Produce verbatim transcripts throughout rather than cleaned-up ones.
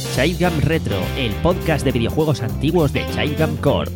Childgam Retro, el podcast de videojuegos antiguos de Childgam Corps.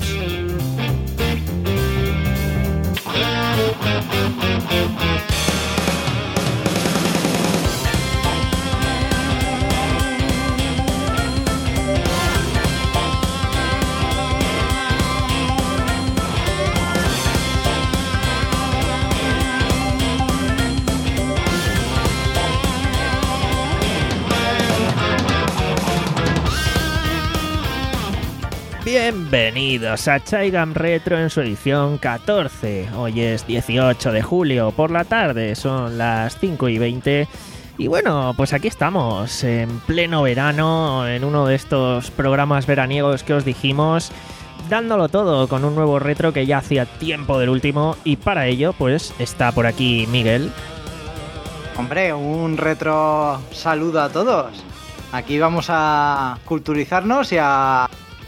Bienvenidos a Childgam Retro en su edición catorce. Hoy es dieciocho de julio, por la tarde, son las cinco y veinte. Y bueno, pues aquí estamos, en pleno verano, en uno de estos programas veraniegos que os dijimos, dándolo todo con un nuevo retro que ya hacía tiempo del último. Y para ello, pues está por aquí Miguel. Hombre, un retro saludo a todos. Aquí vamos a culturizarnos y a...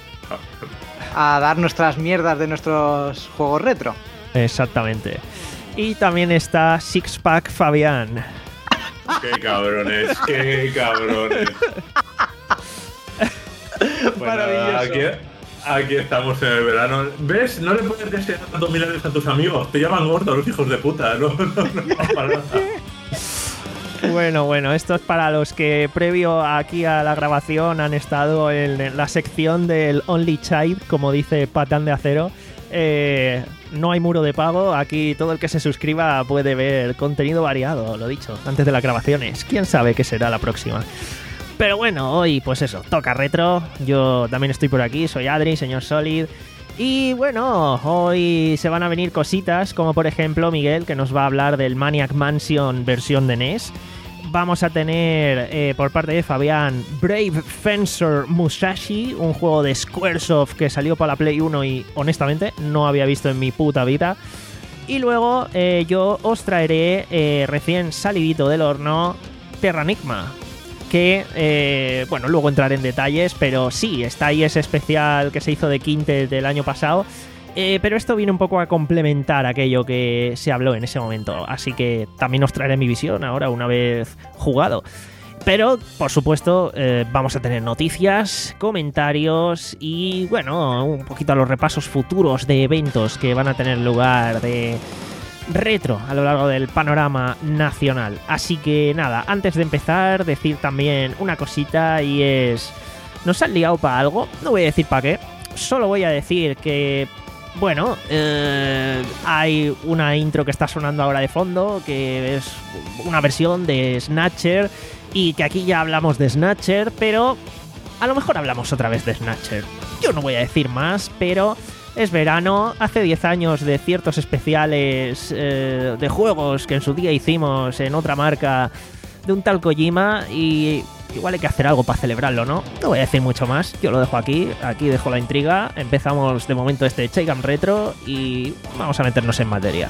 a dar nuestras mierdas de nuestros juegos retro. Exactamente. Y también está Sixpack Fabián. ¡Qué cabrones! ¡Qué cabrones! Bueno, maravilloso. Aquí, aquí estamos en el verano. ¿Ves? No le puedes desear tantos milagros a tus amigos. Te llaman gordos los hijos de puta. No, no, no, no para nada. Bueno, bueno, esto es para los que previo aquí a la grabación han estado en la sección del Only Child, como dice Patán de Acero. Eh, no hay muro de pago, aquí todo el que se suscriba puede ver contenido variado, lo dicho, antes de las grabaciones. ¿Quién sabe qué será la próxima? Pero bueno, hoy pues eso, toca retro. Yo también estoy por aquí, soy Adri, señor Solid. Y bueno, hoy se van a venir cositas, como por ejemplo Miguel, que nos va a hablar del Maniac Mansion versión de N E S. Vamos a tener, eh, por parte de Fabián, Brave Fencer Musashi, un juego de Squaresoft que salió para la Play uno y honestamente no había visto en mi puta vida. Y luego eh, yo os traeré, eh, recién salidito del horno, Terranigma. Que, eh, bueno, luego entraré en detalles, pero sí, está ahí ese especial que se hizo de Quintet del año pasado, eh, pero esto viene un poco a complementar aquello que se habló en ese momento, así que también os traeré mi visión ahora una vez jugado. Pero, por supuesto, eh, vamos a tener noticias, comentarios y, bueno, un poquito a los repasos futuros de eventos que van a tener lugar de... retro a lo largo del panorama nacional. Así que nada, antes de empezar, decir también una cosita y es... ¿nos han liado para algo? No voy a decir para qué, solo voy a decir que... bueno, eh, hay una intro que está sonando ahora de fondo, que es una versión de Snatcher, y que aquí ya hablamos de Snatcher, pero a lo mejor hablamos otra vez de Snatcher. Yo no voy a decir más, pero... es verano, hace diez años de ciertos especiales eh, de juegos que en su día hicimos en otra marca de un tal Kojima y igual hay que hacer algo para celebrarlo, ¿no? No voy a decir mucho más, yo lo dejo aquí, aquí dejo la intriga, empezamos de momento este Childgam Retro y vamos a meternos en materia.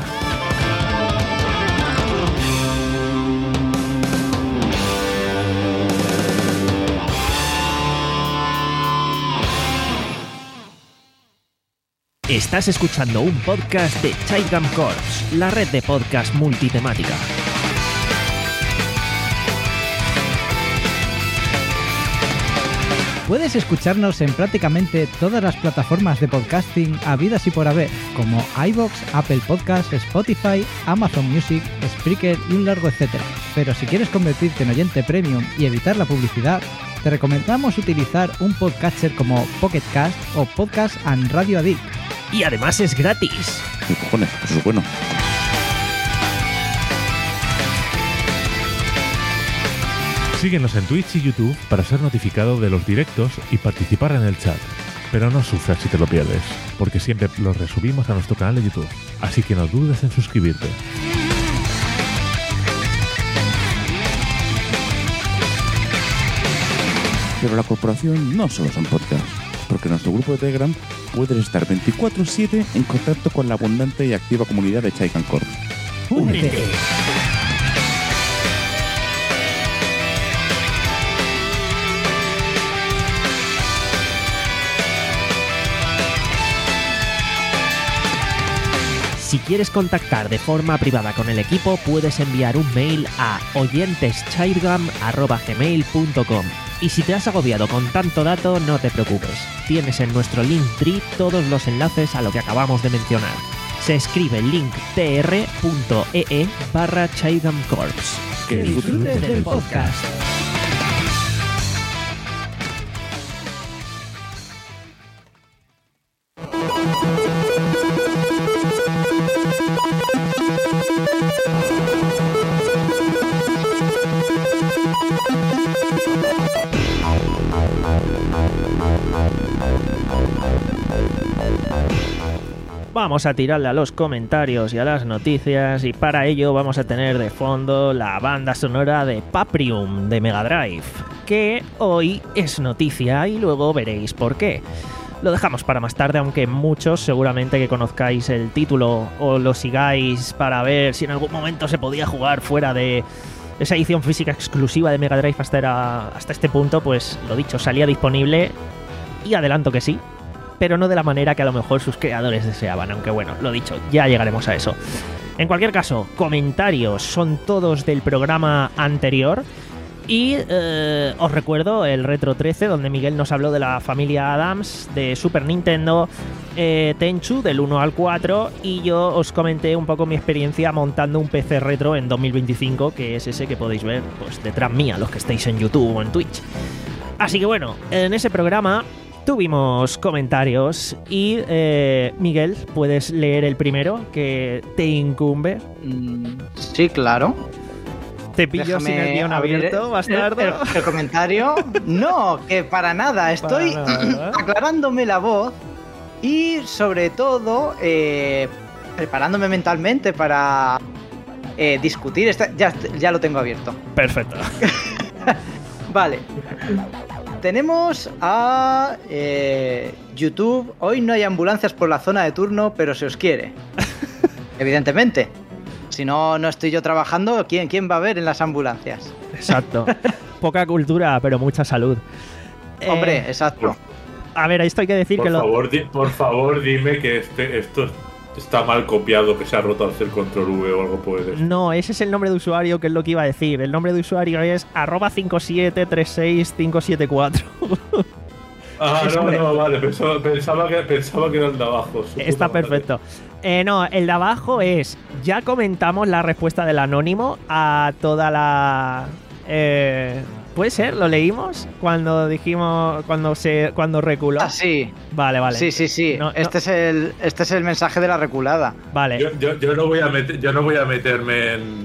Estás escuchando un podcast de Childgam Corps, la red de podcast multitemática. Puedes escucharnos en prácticamente todas las plataformas de podcasting habidas y por haber, como iVoox, Apple Podcasts, Spotify, Amazon Music, Spreaker y un largo etcétera. Pero si quieres convertirte en oyente premium y evitar la publicidad, te recomendamos utilizar un podcatcher como Pocket Cast o Podcast and Radio Addict. Y además es gratis. ¿Qué cojones? Eso es bueno. Síguenos en Twitch y YouTube para ser notificado de los directos y participar en el chat. Pero no sufras si te lo pierdes, porque siempre los resubimos a nuestro canal de YouTube. Así que no dudes en suscribirte. Pero la corporación no solo son podcasts, porque en nuestro grupo de Telegram puedes estar veinticuatro siete en contacto con la abundante y activa comunidad de Childgam Corps. ¡Únete! Si quieres contactar de forma privada con el equipo, puedes enviar un mail a oyenteschairgam arroba gmail punto com. Y si te has agobiado con tanto dato, no te preocupes. Tienes en nuestro Linktree todos los enlaces a lo que acabamos de mencionar. Se escribe linktr punto ee barra Chairgam Corps. Que disfrutes del podcast. Vamos a tirarle a los comentarios y a las noticias, y para ello vamos a tener de fondo la banda sonora de Paprium de Mega Drive, que hoy es noticia y luego veréis por qué. Lo dejamos para más tarde, aunque muchos seguramente que conozcáis el título o lo sigáis para ver si en algún momento se podía jugar fuera de esa edición física exclusiva de Mega Drive hasta, era, hasta este punto, pues lo dicho, salía disponible y adelanto que sí, pero no de la manera que a lo mejor sus creadores deseaban, aunque bueno, lo dicho, ya llegaremos a eso. En cualquier caso, comentarios son todos del programa anterior y eh, os recuerdo el Retro trece, donde Miguel nos habló de la familia Adams, de Super Nintendo, eh, Tenchu del uno al cuatro, y yo os comenté un poco mi experiencia montando un P C retro en dos mil veinticinco, que es ese que podéis ver pues detrás mía, los que estáis en YouTube o en Twitch. Así que bueno, en ese programa tuvimos comentarios y eh, Miguel, ¿puedes leer el primero que te incumbe? Mm, sí, claro. ¿Te pillo Déjame sin el guión abrir abierto, bastardo? El, el, el comentario. No, que para nada. Estoy Para nada. aclarándome la voz y sobre todo eh, preparándome mentalmente para eh, discutir. Esta, ya, ya lo tengo abierto. Perfecto. Vale. Tenemos a eh, YouTube. Hoy no hay ambulancias por la zona de turno, pero se os quiere. Evidentemente. Si no, no estoy yo trabajando, ¿quién, quién va a ver en las ambulancias? Exacto. Poca cultura, pero mucha salud. Hombre, Eh, exacto. a ver, esto hay que decir Por que lo... favor, di- por favor, dime que este, esto está mal copiado, que se ha roto al hacer control V o algo por el estilo. No, ese es el nombre de usuario, que es lo que iba a decir. El nombre de usuario es arroba cinco siete tres seis cinco siete cuatro. Ah, Sí, no, hombre. no, vale, pensaba, pensaba, que, pensaba que era el de abajo. su Está puta madre. perfecto. Eh, no, el de abajo es... Ya comentamos la respuesta del anónimo a toda la... Eh, ¿Puede ser? ¿Lo leímos? Cuando dijimos... Cuando se cuando reculó. Ah, sí. Vale, vale. Sí, sí, sí. No, no. este, Es el, este es el mensaje de la reculada. Vale. Yo, yo, yo, no voy a meter, yo no voy a meterme en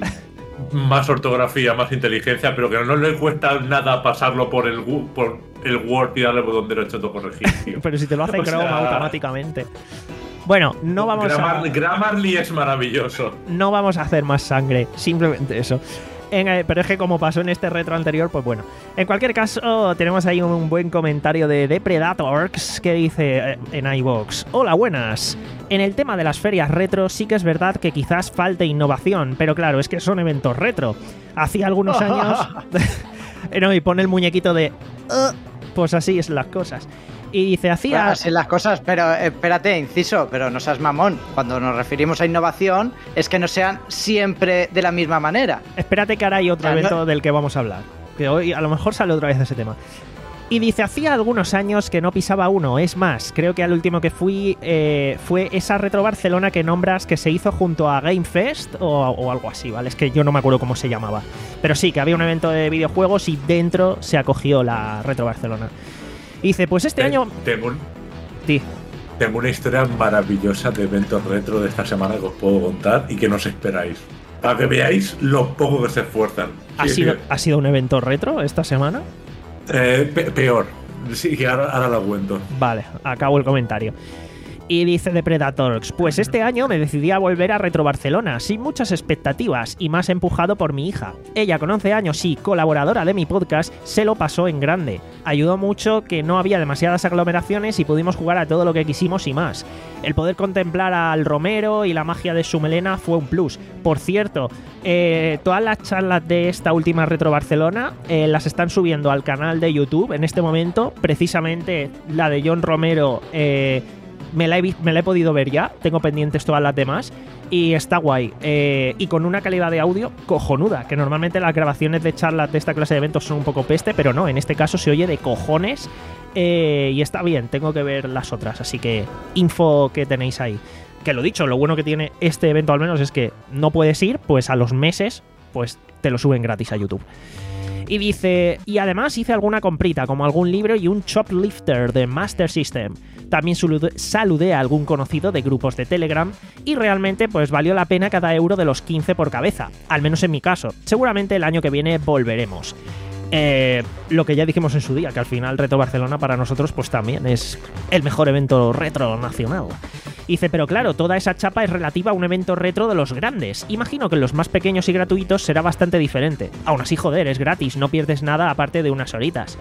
más ortografía, más inteligencia, pero que no le cuesta nada pasarlo por el, Gu- por el Word y darle el botón derecho de corregir, tío. Pero si te lo hace O Chrome sea, automáticamente. Bueno, no vamos Gramar- a... Grammarly es maravilloso. No vamos a hacer más sangre, simplemente eso. En, eh, pero es que como pasó en este retro anterior, pues bueno. En cualquier caso, tenemos ahí un buen comentario de Depredatorx que dice eh, en iVoox: hola, buenas. En el tema de las ferias retro sí que es verdad que quizás falte innovación, pero claro, es que son eventos retro. Hacía algunos años... Eh, no, y pone el muñequito de... "Uh", pues así es las cosas. Y dice, hacía... Así las cosas, pero eh, espérate, inciso, pero no seas mamón. Cuando nos referimos a innovación, es que no sean siempre de la misma manera. Espérate que ahora hay otro Ya, no- evento del que vamos a hablar. Que hoy a lo mejor sale otra vez ese tema. Y dice, hacía algunos años que no pisaba uno. Es más, creo que al último que fui eh, fue esa Retro Barcelona que nombras, que se hizo junto a Game Fest o, o algo así, ¿vale? Es que yo no me acuerdo cómo se llamaba. Pero sí, que había un evento de videojuegos y dentro se acogió la Retro Barcelona. Y dice, pues este año... Tengo, un- Sí, tengo una historia maravillosa de eventos retro de esta semana que os puedo contar y que no os esperáis. Para que veáis lo poco que se esfuerzan. ¿ha Sí, sido, sí. ¿ha sido un evento retro esta semana? Eh, pe- peor. Sí, que ahora, ahora lo cuento. Vale, acabo el comentario. Y dice Depredatorx, pues este año me decidí a volver a Retro Barcelona, sin muchas expectativas y más empujado por mi hija. Ella, con once años y colaboradora de mi podcast, se lo pasó en grande. Ayudó mucho que no había demasiadas aglomeraciones y pudimos jugar a todo lo que quisimos y más. El poder contemplar al Romero y la magia de su melena fue un plus. Por cierto, eh, todas las charlas de esta última Retro Barcelona eh, las están subiendo al canal de YouTube en este momento. Precisamente la de John Romero... Eh, Me la, he, vi- me la he podido ver ya, tengo pendientes todas las demás. Y está guay. Eh, y con una calidad de audio cojonuda, que normalmente las grabaciones de charlas de esta clase de eventos son un poco peste, pero no, en este caso se oye de cojones. Eh, y está bien, tengo que ver las otras, así que info que tenéis ahí. Que lo dicho, lo bueno que tiene este evento al menos es que no puedes ir, pues a los meses, pues te lo suben gratis a YouTube. Y dice, y además hice alguna comprita, como algún libro y un Choplifter de Master System. También saludé a algún conocido de grupos de Telegram y realmente pues valió la pena cada euro de los quince por cabeza, al menos en mi caso. Seguramente el año que viene volveremos. Eh, lo que ya dijimos en su día, que al final Retro Barcelona para nosotros pues también es el mejor evento retro nacional. Dice, pero claro, toda esa chapa es relativa a un evento retro de los grandes. Imagino que en los más pequeños y gratuitos será bastante diferente. Aún así, joder, es gratis, no pierdes nada aparte de unas horitas.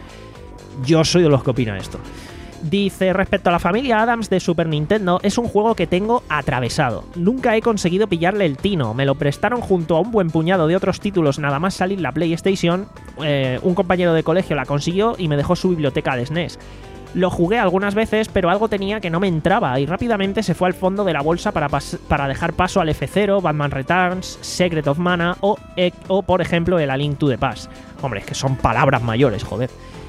Yo soy de los que opina esto. Dice, respecto a la familia Adams de Super Nintendo, es un juego que tengo atravesado. Nunca he conseguido pillarle el tino. Me lo prestaron junto a un buen puñado de otros títulos nada más salir la PlayStation. Eh, un compañero de colegio la consiguió y me dejó su biblioteca de S N E S. Lo jugué algunas veces, pero algo tenía que no me entraba y rápidamente se fue al fondo de la bolsa para, para dejar paso al F cero, Batman Returns, Secret of Mana o, o, por ejemplo, el A Link to the Past. Hombre, es que son palabras mayores, joder.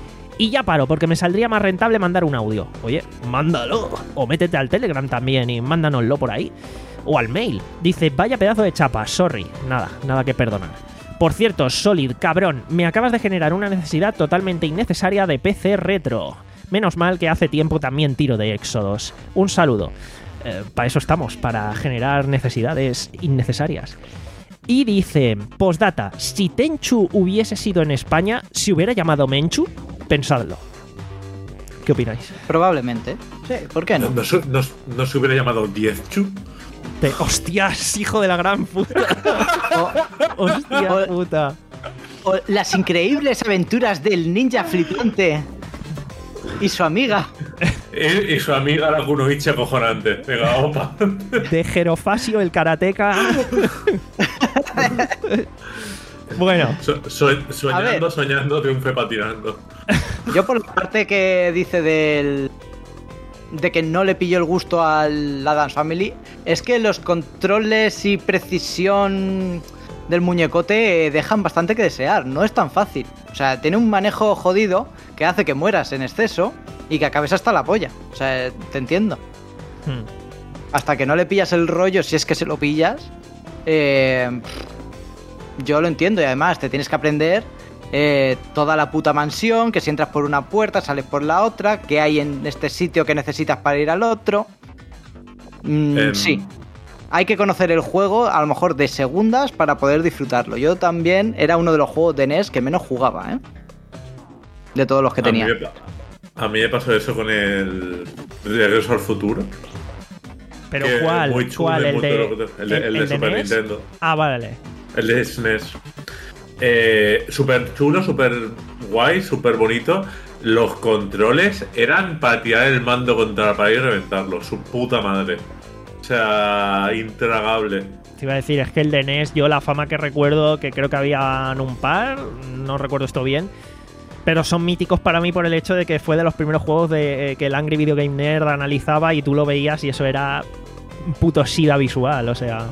Y ya paro, porque me saldría más rentable mandar un audio. Oye, mándalo. O métete al Telegram también y mándanoslo por ahí. O al mail. Dice, vaya pedazo de chapa, sorry. Nada, nada que perdonar. Por cierto, Solid, cabrón, me acabas de generar una necesidad totalmente innecesaria de P C retro. Menos mal que hace tiempo también tiro de Éxodos. Un saludo. Eh, para eso estamos, para generar necesidades innecesarias. Y dice, postdata, si Tenchu hubiese sido en España, ¿se hubiera llamado Menchu? Pensadlo. ¿Qué opináis? Probablemente. Sí, ¿por qué no? ¿No, no, no, no se hubiera llamado Diezchu? Te, ¡Hostias, hijo de la gran puta! O, ¡Hostia o, puta! O las increíbles aventuras del ninja flipante y su amiga. Y, y su amiga la Kunoichi acojonante. Venga, opa. De Jerofasio el karateka. Bueno. So, so, soñando, soñando, triunfe patinando. Yo por la parte que dice del... de que no le pilló el gusto al Addams Family, es que los controles y precisión del muñecote dejan bastante que desear. No es tan fácil. O sea, tiene un manejo jodido que hace que mueras en exceso y que acabes hasta la polla. O sea, te entiendo. Hmm. Hasta que no le pillas el rollo, si es que se lo pillas, eh, yo lo entiendo. Y además te tienes que aprender eh, toda la puta mansión, que si entras por una puerta sales por la otra, que hay en este sitio que necesitas para ir al otro. Mm, eh, sí. Hay que conocer el juego, a lo mejor de segundas, para poder disfrutarlo. Yo también era uno de los juegos de N E S que menos jugaba, ¿eh? De todos los que a tenía. Mí me, a mí me pasó eso con el Regreso al Futuro. ¿Pero cuál? Muy chulo, ¿Cuál? ¿El de, el, el, el, el de, de Super N E S? Nintendo. Ah, vale. El de S N E S. Eh, súper chulo, súper guay, súper bonito. Los controles eran para tirar el mando contra la pared y reventarlo. Su puta madre. O sea, intragable. Te iba a decir, es que el de N E S, yo la fama que recuerdo, que creo que habían un par, no recuerdo esto bien, pero son míticos para mí por el hecho de que fue de los primeros juegos de eh, que el Angry Video Game Nerd analizaba y tú lo veías y eso era un puto sida visual, o sea...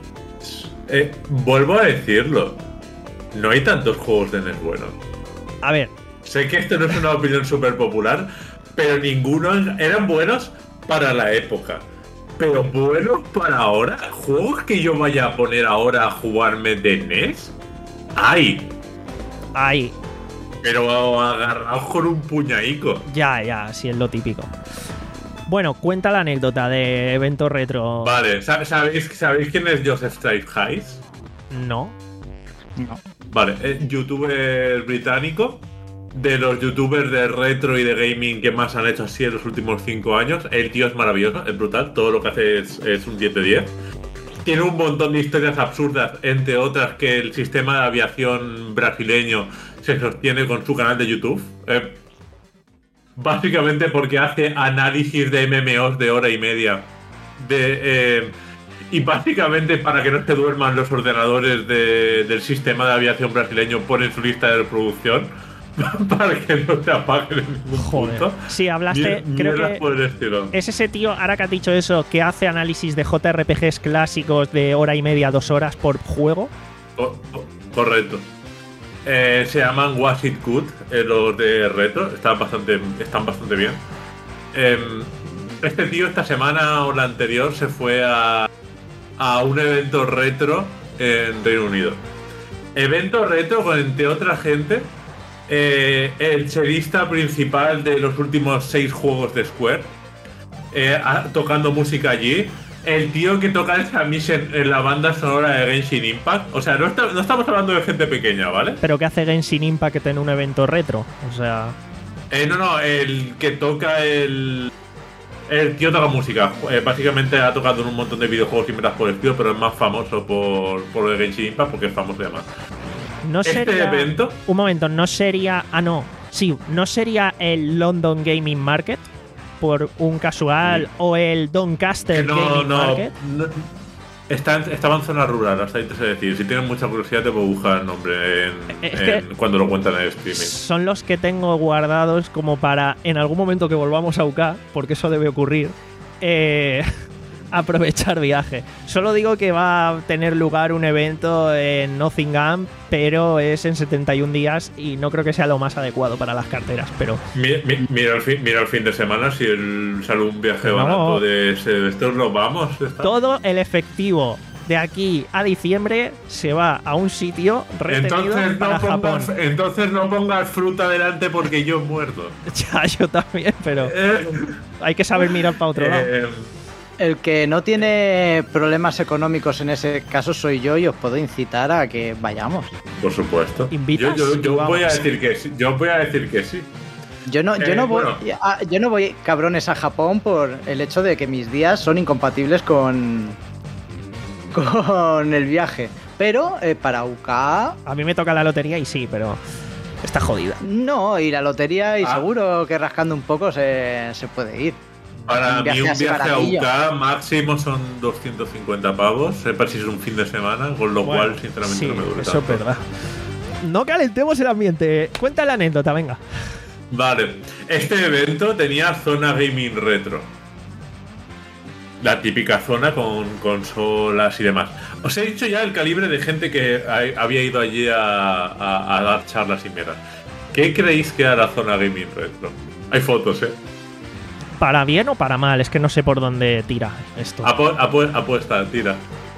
Eh, vuelvo a decirlo, no hay tantos juegos de N E S buenos. A ver... Sé que esto no es una opinión súper popular, pero ninguno eran buenos para la época. Pero buenos para ahora, juegos que yo vaya a poner ahora a jugarme de N E S, hay. Hay. Pero agarrados con un puñaico. Ya, ya, sí es lo típico. Bueno, cuenta la anécdota de evento retro. Vale, ¿sabéis, ¿sabéis quién es Joseph Strife Hayes? No. No. Vale, es youtuber británico. De los youtubers de retro y de gaming que más han hecho así en los últimos cinco años. El tío es maravilloso, es brutal. Todo lo que hace es, es un diez de diez. Tiene un montón de historias absurdas, entre otras que el sistema de aviación brasileño se sostiene con su canal de YouTube. Eh, básicamente porque hace análisis de M M Os de hora y media. De, eh, y básicamente para que no te duerman los ordenadores de, del sistema de aviación brasileño, ponen su lista de reproducción. para que no te apaguen en ningún Joder. punto. Sí, hablaste, Mier- creo mierdas que por el estilo. es ese tío, ahora que has dicho eso, que hace análisis de J R P Gs clásicos de hora y media, dos horas por juego. Co- co- correcto. Eh, se llaman Was It Good, eh, los de retro, están bastante, están bastante bien. Eh, este tío esta semana o la anterior se fue a, a un evento retro en Reino Unido. Evento retro con, entre otra gente, eh, el chelista principal de los últimos seis juegos de Square, eh, a- tocando música allí. El tío que toca esa mission en la banda sonora de Genshin Impact. O sea, no, está- no estamos hablando de gente pequeña, ¿vale? Pero que hace Genshin Impact en un evento retro. O sea, Eh, no, no, el que toca el... El tío toca música. Eh, básicamente ha tocado en un montón de videojuegos y metas por el estilo, pero es más famoso por, por lo de Genshin Impact porque es famoso además. no Este sería. evento... Un momento, no sería. Ah, no. Sí, no sería el London Gaming Market por un casual Sí. o el Doncaster No, Gaming no, Market. no. Está, estaba en zona rural, hasta ahí te sé decir. Si tienes mucha curiosidad te puedo buscar el nombre en, Es en- que- cuando lo cuentan en el streaming. Son los que tengo guardados como para en algún momento que volvamos a U K, porque eso debe ocurrir, eh, aprovechar viaje. Solo digo que va a tener lugar un evento en Nottingham, pero es en setenta y un días y no creo que sea lo más adecuado para las carteras, pero Mi- mi- Mira el, fin, mira el fin de semana, si el, sale un viaje No. barato de, ese- de estos, lo vamos. está. todo el efectivo de aquí a diciembre se va a un sitio retenido Entonces para no, Japón. pongas, entonces no pongas fruta delante porque yo muerdo. Ya, yo también, pero Eh, hay que saber mirar para otro lado. eh, El que no tiene problemas económicos en ese caso soy yo y os puedo incitar a que vayamos. por supuesto. ¿Invitas? Yo, yo- yo Vamos. voy a decir que sí. Yo voy a decir que sí. Yo no, yo Eh, no voy, bueno. a- yo no voy cabrones a Japón por el hecho de que mis días son incompatibles con con el viaje. Pero eh, para U K A mí me toca la lotería y sí, pero está jodida. no, ir a lotería y Ah. seguro que rascando un poco se, se puede ir. Para Un viaje mí un así viaje a baratillo. U K máximo son doscientos cincuenta pavos, sepa si es un fin de semana, con lo Bueno, cual sinceramente sí, no me duele eso tanto. es verdad. No calentemos el ambiente. Cuenta la anécdota, venga. Vale, este evento tenía zona gaming retro. La típica zona con consolas y demás. Os he dicho ya el calibre de gente que ha- había ido allí a, a- a dar charlas y mierda. ¿Qué creéis que era la zona gaming retro? Hay fotos, ¿eh? ¿Para bien o para mal? Es que no sé por dónde tira esto. Apu- apu- apuesta, tira.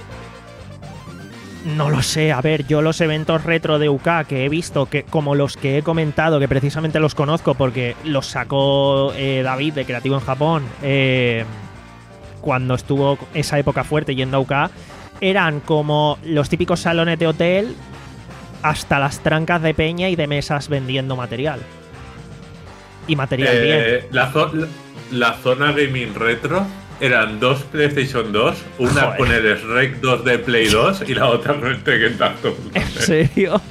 No lo sé. A ver, yo los eventos retro de U K que he visto, que como los que he comentado, que precisamente los conozco porque los sacó eh, David de Creativo en Japón, eh, cuando estuvo esa época fuerte yendo a U K, eran como los típicos salones de hotel hasta las trancas de peña y de mesas vendiendo material. Y material bien. Eh, la, zo- la- la zona gaming retro eran dos PlayStation dos, una Joder. con el Shrek dos de Play dos y la otra con el Tekken Tag Tour. ¿En serio?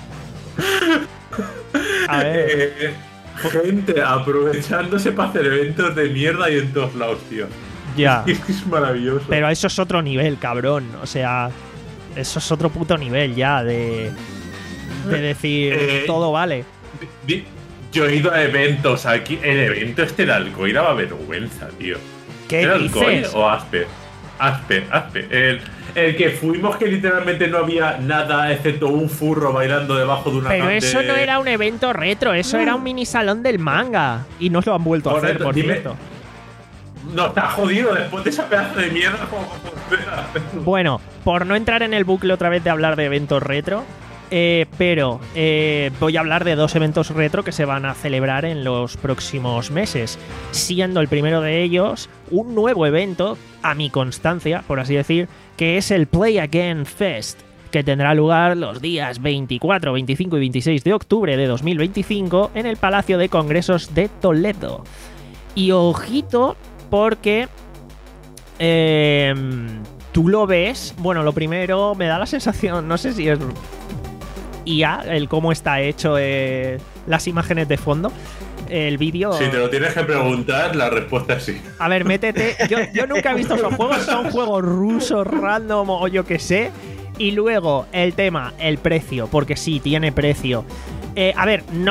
A ver. Eh, gente aprovechándose para hacer eventos de mierda y en todos lados, tío. Ya. Es que es maravilloso. Pero eso es otro nivel, cabrón. O sea, eso es otro puto nivel ya de, de decir Eh, todo vale. Di- Yo he ido a eventos aquí. El evento este de Alcoy daba vergüenza, tío. ¿Qué ¿Era Alcoy dices? o Aspe? Aspe, Aspe. El, el que fuimos que literalmente no había nada excepto un furro bailando debajo de una Pero cam- eso de- no era un evento retro, eso era un mini salón del manga. Y no lo han vuelto a hacer, Correcto, por dime- cierto. No, está jodido después de esa pedazo de mierda. ¿Cómo volver a hacerlo? Bueno, por no entrar en el bucle otra vez de hablar de eventos retro, eh, pero eh, voy a hablar de dos eventos retro que se van a celebrar en los próximos meses, siendo el primero de ellos un nuevo evento, a mi constancia, por así decir, que es el Play Again Fest, que tendrá lugar los días veinticuatro, veinticinco y veintiséis de octubre de dos mil veinticinco en el Palacio de Congresos de Toledo. Y ojito, porque eh, tú lo ves, bueno, lo primero me da la sensación, no sé si es I A, el cómo está hecho, eh, las imágenes de fondo, el vídeo. Si te lo tienes que preguntar, la respuesta es sí. A ver, métete. Yo, yo nunca he visto esos juegos, son juegos rusos, random o yo que sé. Y luego el tema, el precio, porque sí, tiene precio. Eh, a ver, no.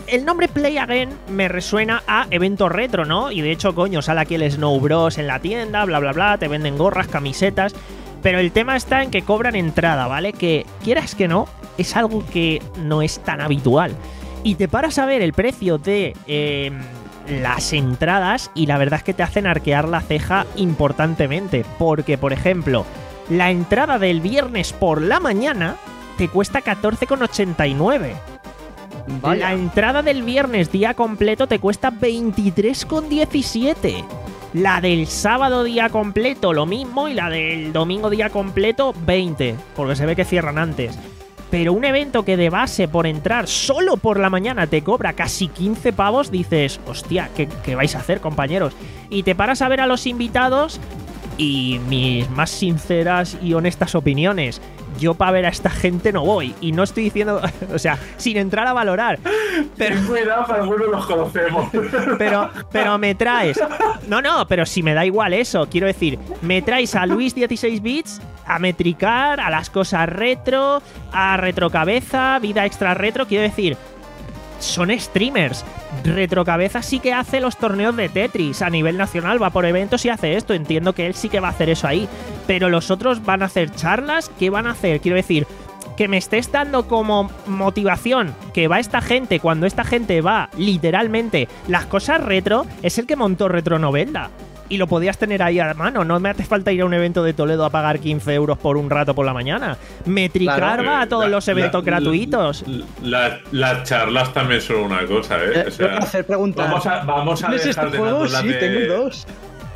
el nombre Play Again me resuena a evento retro, ¿no? Y de hecho, coño, sale aquí el Snow Bros en la tienda, bla, bla, bla, te venden gorras, camisetas. Pero el tema está en que cobran entrada, ¿vale? Que, quieras que no, es algo que no es tan habitual. Y te paras a ver el precio de eh, las entradas y la verdad es que te hacen arquear la ceja importantemente. Porque, por ejemplo, la entrada del viernes por la mañana te cuesta catorce con ochenta y nueve. Vaya. La entrada del viernes día completo te cuesta veintitrés con diecisiete. La del sábado día completo lo mismo y la del domingo día completo veinte, porque se ve que cierran antes. Pero un evento que de base por entrar solo por la mañana te cobra casi quince pavos, dices, hostia, ¿qué, qué vais a hacer, compañeros? Y te paras a ver a los invitados y mis más sinceras y honestas opiniones. Yo para ver a esta gente no voy. Y no estoy diciendo, o sea, sin entrar a valorar. Pero, Ten cuidado, para algunos los conocemos. pero, pero me traes. No, no, pero si me da igual eso. Quiero decir, me traes a Luis dieciséis bits, a Metricar, a las cosas retro, a Retrocabeza, Vida Extra Retro. Quiero decir, son streamers. Retrocabeza sí que hace los torneos de Tetris a nivel nacional, va por eventos y hace esto. Entiendo que él sí que va a hacer eso ahí. Pero los otros van a hacer charlas. ¿Qué van a hacer? Quiero decir, que me estés dando como motivación que va esta gente cuando esta gente va literalmente las cosas retro, es el que montó Retronovela. Y lo podías tener ahí a mano. No me hace falta ir a un evento de Toledo a pagar quince euros por un rato por la mañana. Metricar Claro. va a todos La- los eventos la- gratuitos. la- Las charlas también son una cosa, ¿eh? Eh, O sea, voy a hacer preguntas. vamos a, vamos a ¿Tienes dejar este de lado juego? la Sí, de- tengo dos.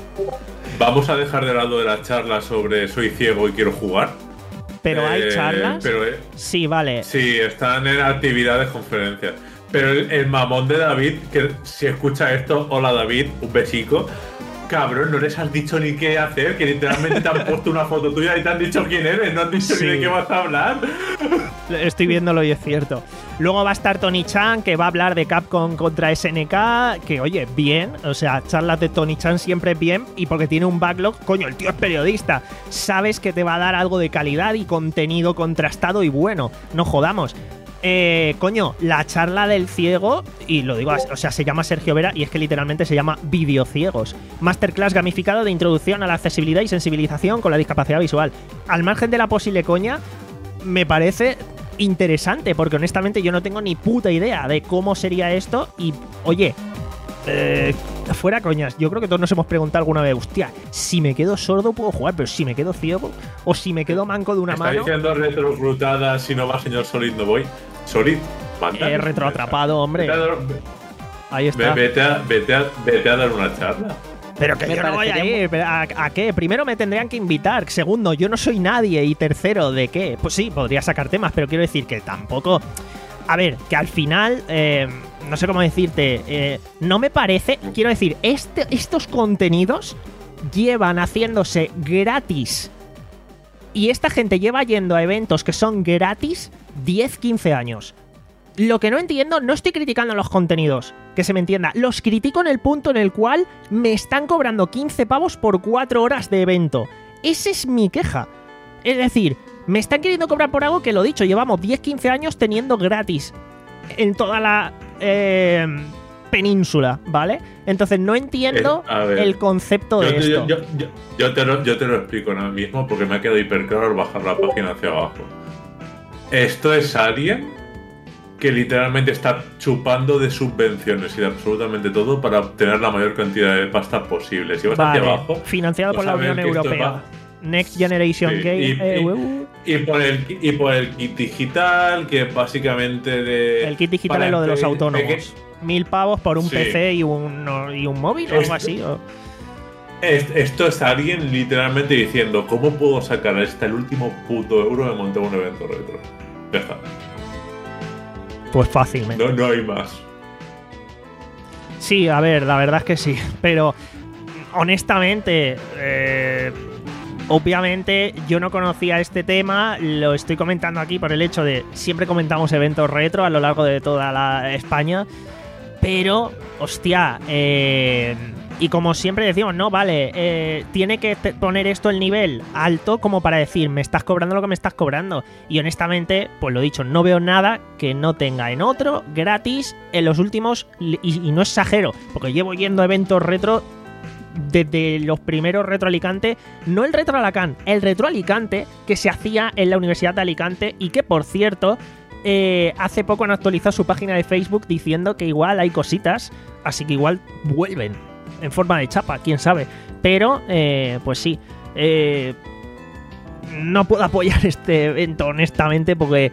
Vamos a dejar de lado de la charla sobre soy ciego y quiero jugar. Pero hay Eh, charlas. Pero eh, Sí, vale. sí, están en actividades, conferencias. Pero el, el mamón de David, que si escucha esto, hola David, un besico. Cabrón, no les has dicho ni qué hacer, que literalmente te han puesto una foto tuya y te han dicho quién eres, no has dicho Sí. ni de qué vas a hablar. Estoy viéndolo y es cierto. Luego va a estar Tony Chan, que va a hablar de Capcom contra S N K, que oye, bien, o sea, charlas de Tony Chan siempre bien, y porque tiene un backlog, coño, el tío es periodista, sabes que te va a dar algo de calidad y contenido contrastado y bueno, no jodamos. Eh, coño, la charla del ciego, y lo digo, o sea, se llama Sergio Vera y es que literalmente se llama Videociegos. Masterclass gamificado de introducción a la accesibilidad y sensibilización con la discapacidad visual. Al margen de la posible coña, me parece interesante, porque honestamente yo no tengo ni puta idea de cómo sería esto y, oye, eh, fuera coñas, yo creo que todos nos hemos preguntado alguna vez, hostia, si me quedo sordo puedo jugar, pero si me quedo ciego o si me quedo manco de una Está mano, diciendo retrocrutada, si no va señor Solid no voy. Solid, manda. eh, retroatrapado, hombre. Vete a, dar- Ahí está. ve- vete, a, vete, a, vete a dar una charla. Pero que Me yo no voy a parecería ir. ¿A, ¿A qué? Primero me tendrían que invitar. Segundo, yo no soy nadie. Y tercero, ¿de qué? Pues sí, podría sacar temas, pero quiero decir que tampoco... A ver, que al final... Eh, no sé cómo decirte. Eh, no me parece... Quiero decir, este, estos contenidos llevan haciéndose gratis. Y esta gente lleva yendo a eventos que son gratis diez, quince años. Lo que no entiendo, no estoy criticando los contenidos, que se me entienda, los critico en el punto en el cual me están cobrando quince pavos por cuatro horas de evento. Esa es mi queja. Es decir, me están queriendo cobrar por algo que, lo dicho, llevamos diez, quince años teniendo gratis en toda la eh, península, ¿vale? Entonces no entiendo Eh, a ver, el concepto Yo, de yo- esto. yo- yo- yo te lo, yo te lo explico ahora mismo porque me ha quedado hiper claro al bajar la página hacia abajo. Esto es alguien que literalmente está chupando de subvenciones y de absolutamente todo para obtener la mayor cantidad de pasta posible. Si vas Vale, hacia abajo, financiado por vas la a ver Unión que esto Europea. va- Next Generation Sí, Game. y- eh, y- uh, y por el y por el kit digital, que básicamente de. el kit digital para es lo de los pe- autónomos. peque- Mil pavos por un Sí. P C y un, y un móvil o algo Esto- así. o- Es- Esto es alguien literalmente diciendo: ¿cómo puedo sacar hasta el último puto euro de montar un evento retro? Ya está. Pues fácilmente. No, no hay más. Sí, a ver, la verdad es que sí. Pero, honestamente, eh, obviamente yo no conocía este tema. Lo estoy comentando aquí por el hecho de siempre comentamos eventos retro a lo largo de toda la España. Pero, hostia, eh, Y como siempre decimos, no, vale, eh, tiene que te- poner esto el nivel alto como para decir, me estás cobrando lo que me estás cobrando. Y honestamente, pues lo dicho, no veo nada que no tenga en otro gratis en los últimos, y, y no exagero, porque llevo yendo a eventos retro desde los primeros Retro Alicante, no el Retro Alacant, el Retro Alicante que se hacía en la Universidad de Alicante y que, por cierto, eh, hace poco han actualizado su página de Facebook diciendo que igual hay cositas, así que igual vuelven en forma de chapa, quién sabe. Pero, eh, pues sí, eh, no puedo apoyar este evento honestamente porque...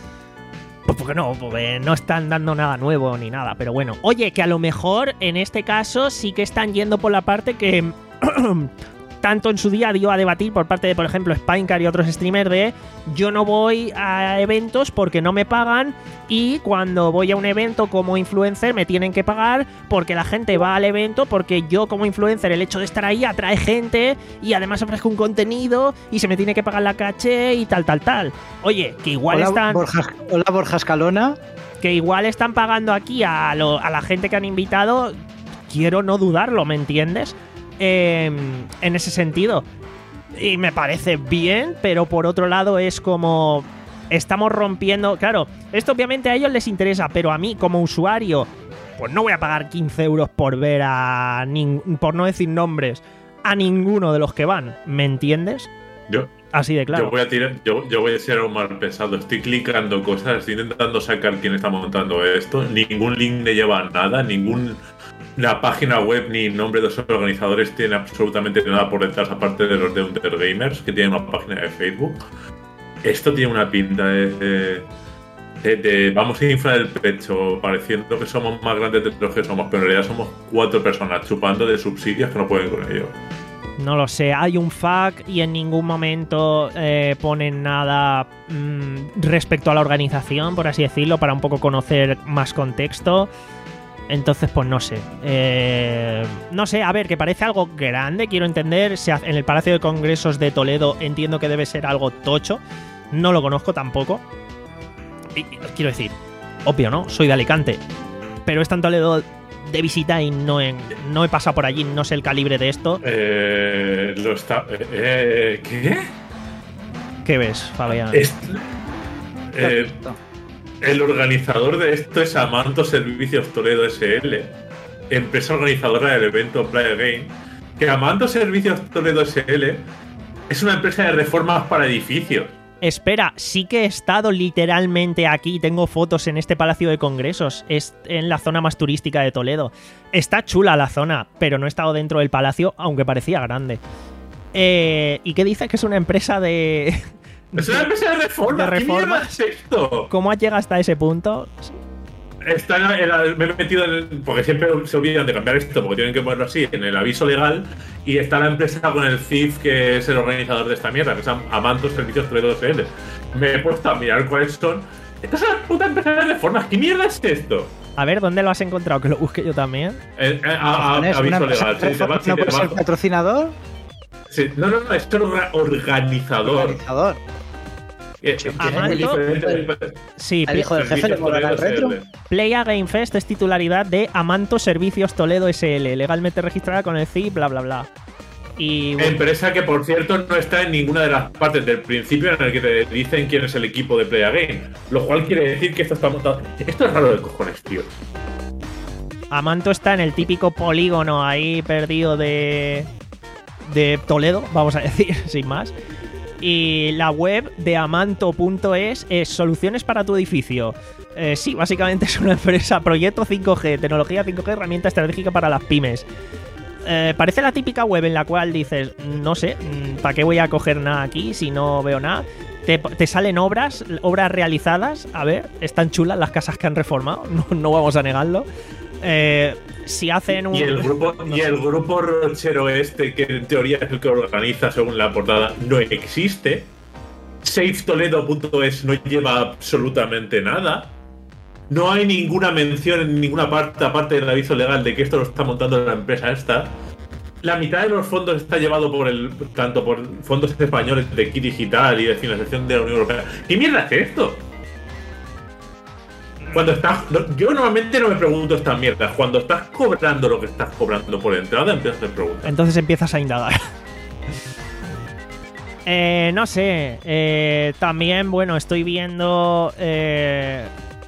Pues porque no, porque no están dando nada nuevo ni nada, pero bueno. Oye, que a lo mejor en este caso sí que están yendo por la parte que tanto en su día dio a debatir por parte de, por ejemplo, Spinecar y otros streamers de yo no voy a eventos porque no me pagan y cuando voy a un evento como influencer me tienen que pagar porque la gente va al evento porque yo como influencer el hecho de estar ahí atrae gente y además ofrezco un contenido y se me tiene que pagar la caché y tal, tal, tal. Oye, que igual Hola, están... Borja, hola, Borja Escalona. que igual están pagando aquí a, lo, a la gente que han invitado, quiero no dudarlo, ¿me entiendes? Eh, en ese sentido. Y me parece bien, pero por otro lado es como... Estamos rompiendo... Claro, esto obviamente a ellos les interesa, pero a mí como usuario, pues no voy a pagar quince euros por ver a... nin- por no decir nombres, a ninguno de los que van, ¿me entiendes? Yo, Así de claro. yo voy a tirar, yo, yo voy a ser un mal pesado. Estoy clicando cosas, estoy intentando sacar quién está montando esto. Ningún link me lleva a nada, ningún la página web ni nombre de los organizadores tiene absolutamente nada por detrás, aparte de los de Untergamers, que tienen una página de Facebook. Esto tiene una pinta de, de, de, de vamos a inflar el pecho, pareciendo que somos más grandes de lo que somos, pero en realidad somos cuatro personas chupando de subsidios que no pueden con ello. No lo sé, hay un F A Q y en ningún momento eh, ponen nada mmm, respecto a la organización, por así decirlo, para un poco conocer más contexto. Entonces, pues no sé. Eh, no sé, a ver, que parece algo grande, quiero entender. Se hace- en el Palacio de Congresos de Toledo entiendo que debe ser algo tocho. No lo conozco tampoco. Y, y, quiero decir, obvio, ¿no? Soy de Alicante. Pero está en Toledo de visita y no he, no he pasado por allí, no sé el calibre de esto. Eh, lo está. Eh, eh, ¿Qué? ¿Qué ves, Fabián? Es- eh, el organizador de esto es Amanto Servicios Toledo S L, empresa organizadora del evento Playa Game. Que Amanto Servicios Toledo S L es una empresa de reformas para edificios. Espera, sí que he estado literalmente aquí, tengo fotos en este Palacio de Congresos, es en la zona más turística de Toledo. Está chula la zona, pero no he estado dentro del palacio, aunque parecía grande. Eh, ¿Y qué dices que es una empresa de... Es una empresa de reformas. de ¿Qué reformas? mierda es esto? ¿Cómo has llegado hasta ese punto? Está en la- en la- me he metido en el- porque siempre se olvidan de cambiar esto, porque tienen que ponerlo así, en el aviso legal, y está la empresa con el C I F, que es el organizador de esta mierda, que es Amanto Servicios Toledo S L. Me he puesto a mirar cuáles son. Esta es una puta empresa de reformas. ¿Qué mierda es esto? A ver, ¿dónde lo has encontrado? Que lo busque yo también. Eh, eh, a- a- ¿Es una aviso empresa legal. de Sí, te reformas, va- sí, no te puede ser va- patrocinador? sí, no, no, no, es el orga- organizador. Organizador. Eh, Sí, eh, Amanto- es diferente, diferente. Sí, Al hijo del jefe le Servicios molará el Toledo retro. S L. Playa Game Fest es titularidad de Amanto Servicios Toledo S L, legalmente registrada con el C I F, bla, bla, bla. Y bueno, Empresa que, por cierto, no está en ninguna de las partes del principio en el que te dicen quién es el equipo de Playa Game. Lo cual quiere decir que esto está montado. Esto es raro de cojones, tío. Amanto está en el típico polígono ahí perdido de, de Toledo, vamos a decir, sin más. Y la web de amanto punto es es soluciones para tu edificio. Eh, sí, básicamente es una empresa, proyecto cinco G, tecnología cinco G, herramienta estratégica para las pymes. Eh, parece la típica web en la cual dices, no sé, ¿para qué voy a coger nada aquí si no veo nada? Te, te salen obras, obras realizadas. A ver, están chulas las casas que han reformado, no, no vamos a negarlo. Eh, si hacen un... Y el grupo, no y sé. el grupo rochero este, que en teoría es el que organiza según la portada, no existe. safe toledo punto es no lleva absolutamente nada. No hay ninguna mención en ninguna parte, aparte del aviso legal, de que esto lo está montando la empresa esta. La mitad de los fondos está llevado por el tanto por fondos españoles de Key Digital y de financiación de la Unión Europea. ¿Qué mierda es esto? Cuando estás. Yo normalmente no me pregunto estas mierdas. Cuando estás cobrando lo que estás cobrando por entrada, empiezas a preguntar. Entonces empiezas a indagar. eh, no sé. Eh, también, bueno, estoy viendo. Eh,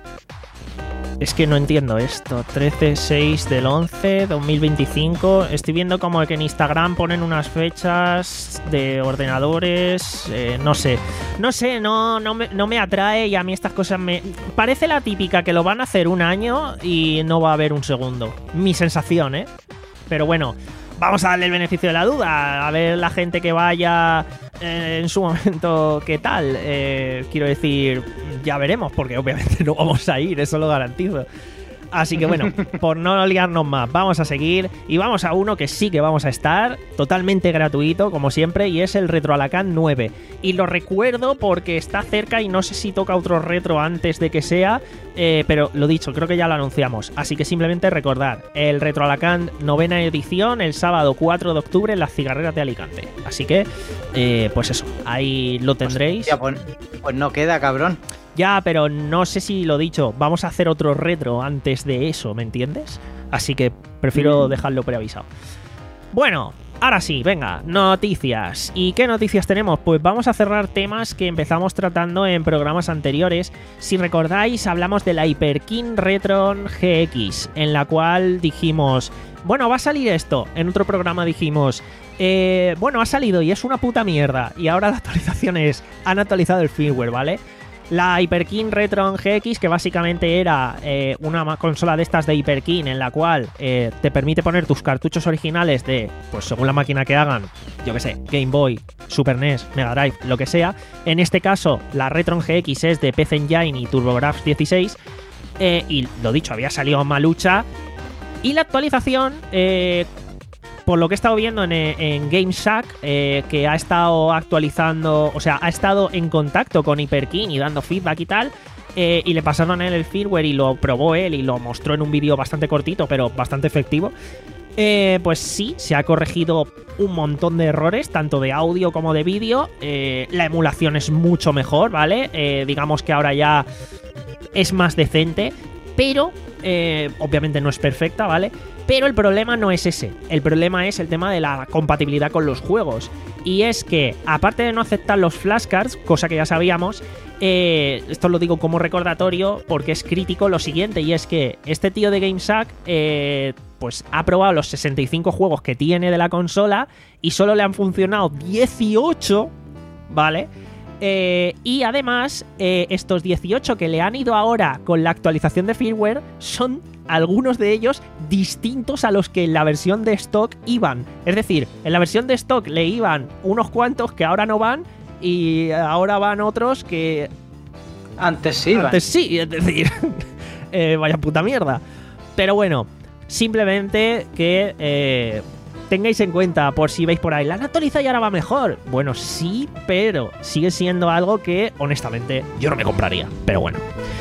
es que no entiendo esto. trece seis del once, dos mil veinticinco. Estoy viendo como que en Instagram ponen unas fechas de ordenadores. Eh, no sé. No sé, no, no, me, no me atrae y a mí estas cosas me... Parece la típica que lo van a hacer un año y no va a haber un segundo. Mi sensación, ¿eh? Pero bueno, vamos a darle el beneficio de la duda. A ver la gente que vaya eh, en su momento qué tal. Eh, quiero decir, ya veremos, porque obviamente no vamos a ir, eso lo garantizo. Así que bueno, por no liarnos más, vamos a seguir y vamos a uno que sí que vamos a estar, totalmente gratuito, como siempre, y es el Retro Alacant nueve. Y lo recuerdo porque está cerca y no sé si toca otro retro antes de que sea, eh, pero lo dicho, creo que ya lo anunciamos. Así que simplemente recordar, el Retro Alacant novena edición, el sábado cuatro de octubre en las Cigarreras de Alicante. Así que, eh, pues eso, ahí lo tendréis. Hostia, pues, pues no queda, cabrón. Ya, pero no sé si lo dicho, vamos a hacer otro retro antes de eso, ¿me entiendes? Así que prefiero dejarlo preavisado. Bueno, ahora sí, venga, noticias. ¿Y qué noticias tenemos? Pues vamos a cerrar temas que empezamos tratando en programas anteriores. Si recordáis, hablamos de la Hyperkin Retron G X, en la cual dijimos, bueno, va a salir esto. En otro programa dijimos, eh, bueno, ha salido y es una puta mierda. Y ahora la actualización es, han actualizado el firmware, ¿vale? La Hyperkin Retron G X, que básicamente era eh, una consola de estas de Hyperkin en la cual eh, te permite poner tus cartuchos originales de, pues según la máquina que hagan, yo que sé, Game Boy, Super N E S, Mega Drive, lo que sea. En este caso, la Retron G X es de P C Engine y TurboGrafx dieciséis. Eh, y lo dicho, había salido malucha. Y la actualización... Eh, por lo que he estado viendo en, en GameShack, eh, que ha estado actualizando, o sea, ha estado en contacto con Hyperkin y dando feedback y tal, eh, y le pasaron a él el firmware y lo probó él y lo mostró en un vídeo bastante cortito, pero bastante efectivo. Eh, pues sí, se ha corregido un montón de errores, tanto de audio como de vídeo. Eh, la emulación es mucho mejor, ¿vale? Eh, digamos que ahora ya es más decente, pero eh, obviamente no es perfecta, ¿vale? Pero el problema no es ese, el problema es el tema de la compatibilidad con los juegos. Y es que, aparte de no aceptar los flashcards, cosa que ya sabíamos, eh, esto lo digo como recordatorio porque es crítico lo siguiente, y es que este tío de GameShack eh, pues ha probado los sesenta y cinco juegos que tiene de la consola y solo le han funcionado dieciocho, ¿vale? Eh, y además, eh, estos dieciocho que le han ido ahora con la actualización de firmware son algunos de ellos distintos a los que en la versión de stock iban. Es decir, en la versión de stock le iban unos cuantos que ahora no van y ahora van otros que... Antes sí, Antes sí, es decir, eh, vaya puta mierda. Pero bueno, simplemente que... Eh, tengáis en cuenta, por si veis por ahí, la actualiza y ahora va mejor. Bueno, sí, pero sigue siendo algo que, honestamente, yo no me compraría. Pero bueno.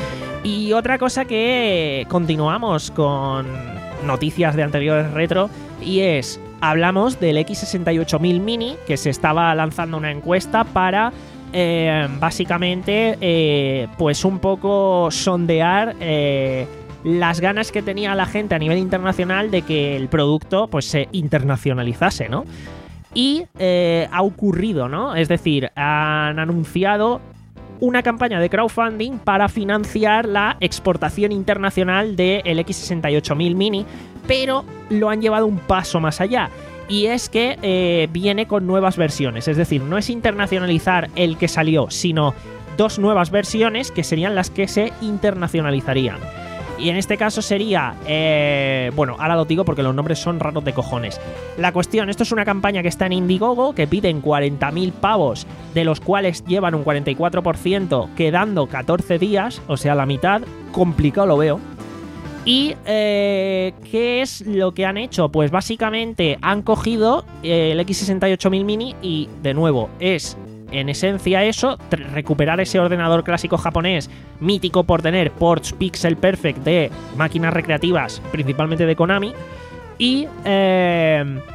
Y otra cosa que continuamos con noticias de anteriores retro, y es, hablamos del X sesenta y ocho mil Mini, que se estaba lanzando una encuesta para, eh, básicamente, eh, pues un poco sondear... Eh, las ganas que tenía la gente a nivel internacional de que el producto pues se internacionalizase, ¿no? Y eh, ha ocurrido, ¿no? Es decir, han anunciado una campaña de crowdfunding para financiar la exportación internacional del X sesenta y ocho mil Mini, pero lo han llevado un paso más allá. Y es que eh, viene con nuevas versiones, es decir, no es internacionalizar el que salió, sino dos nuevas versiones que serían las que se internacionalizarían. Y en este caso sería... Eh, bueno, ahora lo digo porque los nombres son raros de cojones. La cuestión, esto es una campaña que está en Indiegogo, que piden cuarenta mil pavos, de los cuales llevan un cuarenta y cuatro por ciento, quedando catorce días, o sea, la mitad. Complicado lo veo. ¿Y eh, qué es lo que han hecho? Pues básicamente han cogido eh, el X sesenta y ocho mil Mini y, de nuevo, es... en esencia eso, recuperar ese ordenador clásico japonés, mítico por tener ports pixel perfect de máquinas recreativas, principalmente de Konami, y eh,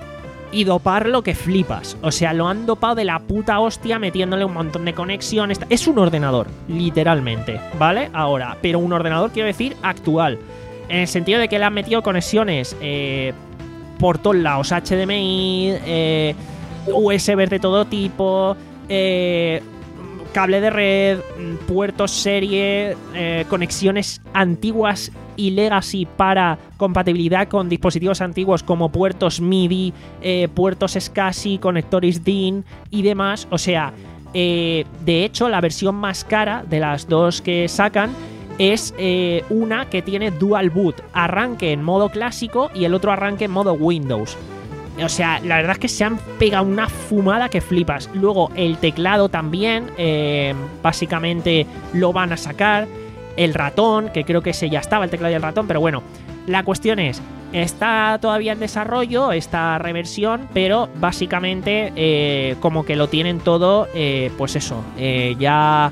y doparlo que flipas. O sea, lo han dopado de la puta hostia metiéndole un montón de conexiones. Es un ordenador, literalmente, ¿vale? Ahora, pero un ordenador, quiero decir, actual. En el sentido de que le han metido conexiones eh, por todos lados. H D M I, eh, U S B de todo tipo, eh, cable de red, puertos serie, eh, conexiones antiguas y legacy para compatibilidad con dispositivos antiguos como puertos MIDI, eh, puertos SCSI, conectores D I N y demás. O sea, eh, de hecho, la versión más cara de las dos que sacan es eh, una que tiene dual boot, arranque en modo clásico y el otro arranque en modo Windows. O sea, la verdad es que se han pegado una fumada que flipas. Luego el teclado también, eh, básicamente lo van a sacar. El ratón, que creo que ese ya estaba, el teclado y el ratón, pero bueno, la cuestión es, está todavía en desarrollo esta reversión, pero básicamente eh, como que lo tienen todo, eh, pues eso, eh, ya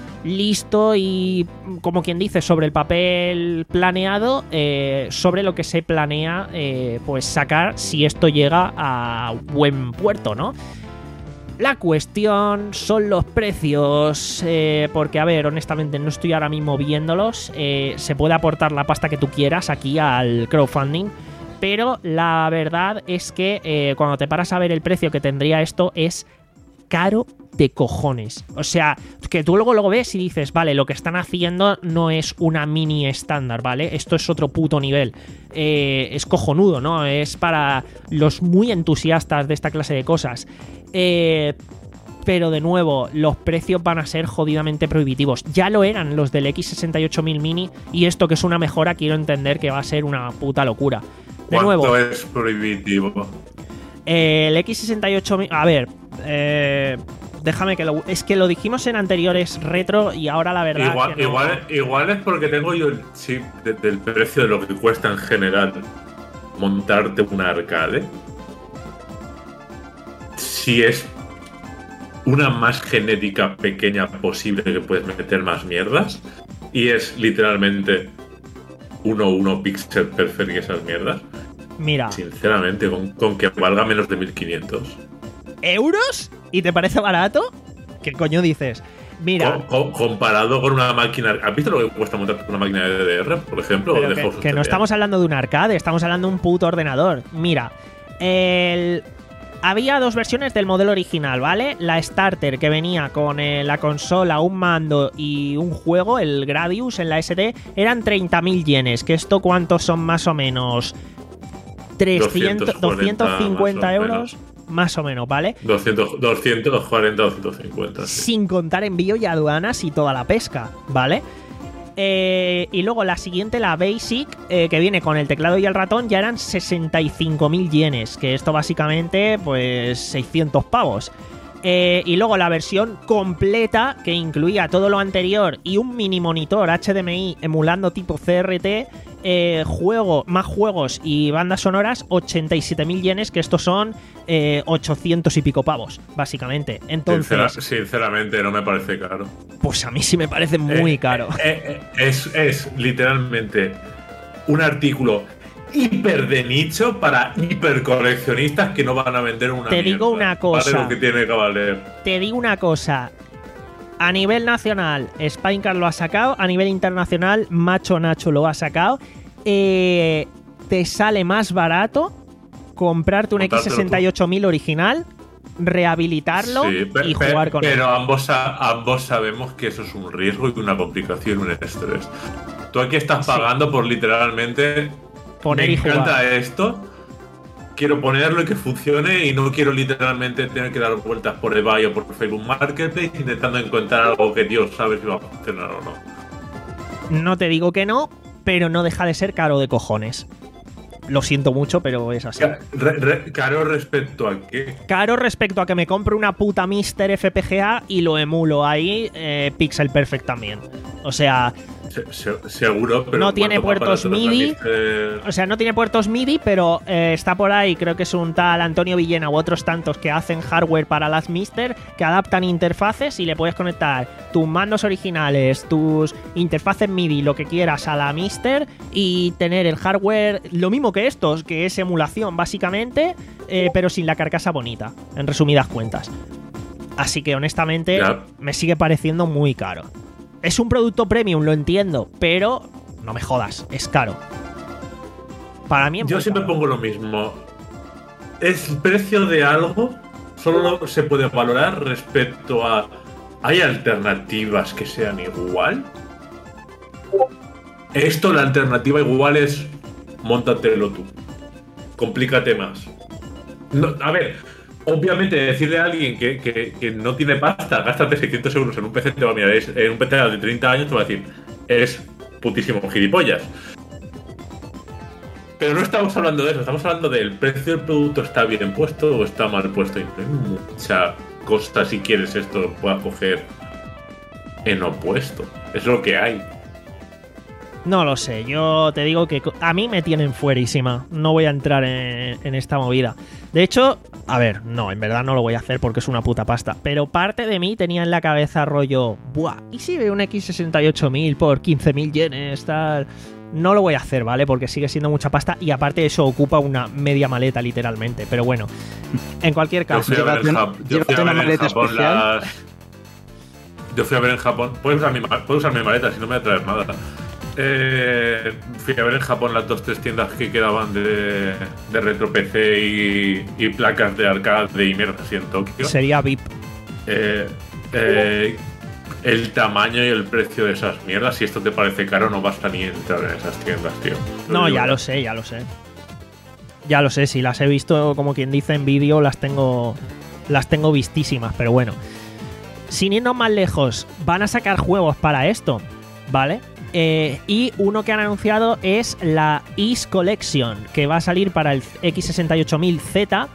listo y, como quien dice, sobre el papel planeado, eh, sobre lo que se planea eh, pues sacar si esto llega a buen puerto, ¿no? La cuestión son los precios, eh, porque, a ver, honestamente no estoy ahora mismo viéndolos. Eh, se puede aportar la pasta que tú quieras aquí al crowdfunding, pero la verdad es que eh, cuando te paras a ver el precio que tendría esto es caro de cojones. O sea, que tú luego lo ves y dices, vale, lo que están haciendo no es una mini estándar, ¿vale? Esto es otro puto nivel. Eh, es cojonudo, ¿no? Es para los muy entusiastas de esta clase de cosas. Eh, pero de nuevo, los precios van a ser jodidamente prohibitivos. Ya lo eran los del X sesenta y ocho mil Mini, y esto que es una mejora quiero entender que va a ser una puta locura. De ¿Cuánto nuevo, es prohibitivo? Eh, el X sesenta y ocho mil... A ver, eh, déjame que lo... Es que lo dijimos en anteriores retro y ahora la verdad Igual, que no. igual, igual es porque tengo yo el chip de- del precio de lo que cuesta en general montarte una arcade. Si es una más genética pequeña posible que puedes meter más mierdas, y es literalmente uno uno pixel perfect y esas mierdas, Mira, sinceramente, con, con que valga menos de mil quinientos. ¿euros? ¿Y te parece barato? ¿Qué coño dices? Mira, Co- co- comparado con una máquina. ¿Has visto lo que cuesta montar una máquina de D D R, por ejemplo? pero o de que, House of que no T V? estamos hablando de un arcade, estamos hablando de un puto ordenador. Mira, el... había dos versiones del modelo original, ¿vale? La Starter, que venía con eh, la consola, un mando y un juego, el Gradius en la S D, eran treinta mil yenes. ¿Que esto cuántos son más o menos? trescientos, doscientos cuarenta doscientos cincuenta más o euros, más o menos, ¿vale? doscientos, doscientos cuarenta, doscientos cincuenta. Sí. Sin contar envío y aduanas y toda la pesca, ¿vale? Eh, y luego la siguiente, la Basic, eh, que viene con el teclado y el ratón, ya eran sesenta y cinco mil yenes, que esto básicamente, pues, seiscientos pavos. Eh, y luego la versión completa, que incluía todo lo anterior y un mini monitor H D M I emulando tipo C R T, eh, juego, más juegos y bandas sonoras, ochenta y siete mil yenes, que estos son eh, ochocientos y pico pavos, básicamente. Entonces, Sincera- sinceramente, no me parece caro. pues a mí sí me parece muy Eh, caro. eh, eh, es, es literalmente un artículo hiper de nicho para hiper coleccionistas que no van a vender una Te digo mierda. una cosa. Vale lo que tiene que valer. Te digo una cosa. A nivel nacional, Spinecart lo ha sacado. A nivel internacional, Macho Nacho lo ha sacado. Eh, te sale más barato comprarte un X Montártelo sesenta y ocho mil original, rehabilitarlo Sí, pe- y pe- jugar con pero él. ambos, sa- ambos sabemos que eso es un riesgo y una complicación, un estrés. Tú aquí estás Sí. pagando por literalmente Poner me y jugar. encanta esto, quiero ponerlo y que funcione, y no quiero literalmente tener que dar vueltas por eBay o por Facebook Marketplace intentando encontrar algo que Dios sabe si va a funcionar o no. No te digo que no, pero no deja de ser caro de cojones. Lo siento mucho, pero es así. Ca- re- re- caro respecto a qué. Caro respecto a que me compre una puta Mister F P G A y lo emulo ahí, eh, Pixel Perfect también. O sea, Se, se, seguro, pero no tiene puertos MIDI. Mister... O sea, no tiene puertos MIDI, pero eh, está por ahí, creo que es un tal Antonio Villena u otros tantos que hacen hardware para las Mister, que adaptan interfaces y le puedes conectar tus mandos originales, tus interfaces MIDI, lo que quieras a la Mister y tener el hardware, lo mismo que estos, que es emulación básicamente, eh, pero sin la carcasa bonita, en resumidas cuentas. Así que honestamente ya. me sigue pareciendo muy caro. Es un producto premium, lo entiendo, pero no me jodas, es caro. Para mí es Yo muy siempre caro. pongo lo mismo. El precio de algo solo se puede valorar respecto a... ¿Hay alternativas que sean igual? Esto, la alternativa igual es... Móntatelo tú. Complícate más. No, a ver... Obviamente, decirle a alguien que, que, que no tiene pasta, gástate seiscientos euros en un P C, te va a mirar, es, en un P C de treinta años te va a decir, eres putísimo gilipollas. Pero no estamos hablando de eso, estamos hablando del precio del producto, está bien puesto o está mal puesto. Y no hay mucha cosa, si quieres esto, puedas coger en opuesto. Es lo que hay. No lo sé, yo te digo que a mí me tienen fuerísima. No voy a entrar en, en esta movida. De hecho, a ver, no, en verdad no lo voy a hacer porque es una puta pasta. Pero parte de mí tenía en la cabeza rollo, buah, ¿y si veo un X sesenta y ocho mil por quince mil yenes, tal? No lo voy a hacer, ¿vale? Porque sigue siendo mucha pasta y aparte eso ocupa una media maleta literalmente. Pero bueno, en cualquier Yo caso... fui a ver en, Jap- yo fui a una ver en maleta Japón especial. las... Yo fui a ver en Japón... Puedes usar mi, ma- puedes usar mi maleta si no me voy a traer nada. Eh, fui a ver en Japón las dos tres tiendas que quedaban de, de retro P C y, y placas de arcade y mierda así en Tokio. Sería V I P. Eh, eh, el tamaño y el precio de esas mierdas, si esto te parece caro, no vas a ni entrar en esas tiendas, tío. No, digo ya yo. lo sé, ya lo sé. Ya lo sé, si las he visto, como quien dice, en vídeo, las tengo, las tengo vistísimas, pero bueno. Sin irnos más lejos, van a sacar juegos para esto, ¿vale? Eh, y uno que han anunciado es la I S Collection, que va a salir para el X sesenta y ocho mil Z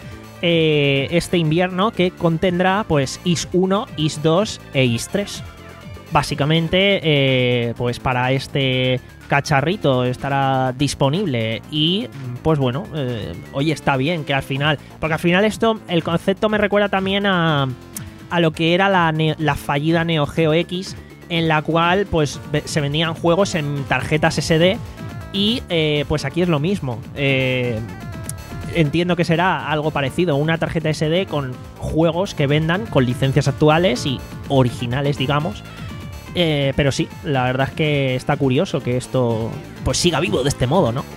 eh, este invierno, que contendrá pues I S uno, I S dos e I S tres. Básicamente, eh, pues para este cacharrito estará disponible y pues bueno, eh, oye, está bien que al final, porque al final esto, el concepto me recuerda también a, a lo que era la, ne- la fallida Neo Geo X, en la cual pues ve- se vendían juegos en tarjetas ese de y eh, pues aquí es lo mismo. Eh, entiendo que será algo parecido, una tarjeta ese de con juegos que vendan con licencias actuales y originales, digamos. Eh, pero sí, la verdad es que está curioso que esto pues siga vivo de este modo, ¿no?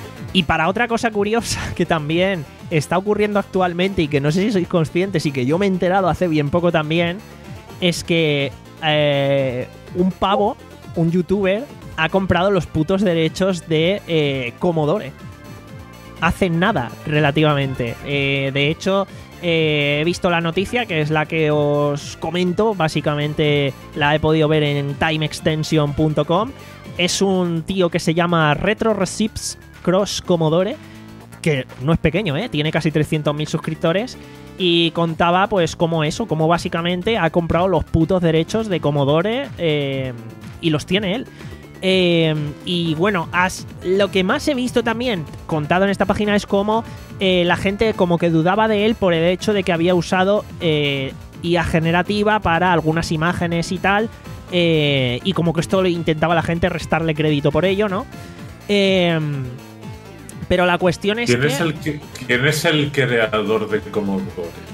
Y para otra cosa curiosa que también está ocurriendo actualmente y que no sé si sois conscientes y que yo me he enterado hace bien poco también, es que eh, un pavo, un youtuber, ha comprado los putos derechos de eh, Commodore. Hace nada, relativamente. Eh, de hecho, eh, he visto la noticia, que es la que os comento. Básicamente la he podido ver en time extension punto com. Es un tío que se llama Retro Receipts Cross Commodore, que no es pequeño, ¿eh? Tiene casi trescientos mil suscriptores. Y contaba, pues, cómo eso, cómo básicamente ha comprado los putos derechos de Commodore eh, y los tiene él. Eh, y bueno, as, lo que más he visto también contado en esta página es cómo eh, la gente como que dudaba de él por el hecho de que había usado eh, I A generativa para algunas imágenes y tal. Eh, y como que esto le intentaba la gente restarle crédito por ello, ¿no? Eh, pero la cuestión es ¿Quién que... es, el, que- ¿Quién es el creador de Commodore?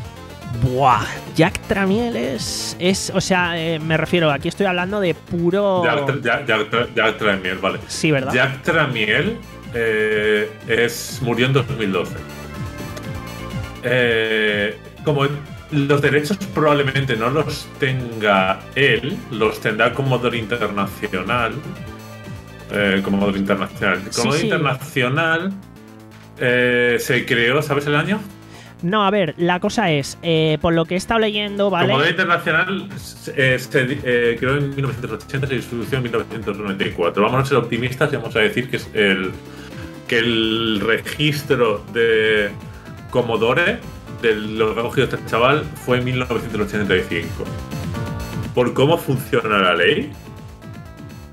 Buah, Jack Tramiel es... es o sea, eh, me refiero, aquí estoy hablando de puro... Jack, Jack, Jack, Jack Tramiel, vale. Sí, ¿verdad? Jack Tramiel eh, es, murió en dos mil doce. Eh, como los derechos probablemente no los tenga él, los tendrá Commodore Internacional. Eh, Commodore Internacional. Sí, Commodore sí. Internacional eh, se creó, ¿sabes el año? No, a ver, la cosa es, eh, por lo que he estado leyendo, ¿vale? Commodore Internacional eh, se eh, creó en mil novecientos ochenta, se distribuyó en mil novecientos noventa y cuatro. Vamos a ser optimistas y vamos a decir que es el que el registro de Commodore, de lo que ha cogido este chaval, fue en mil novecientos ochenta y cinco. Por cómo funciona la ley,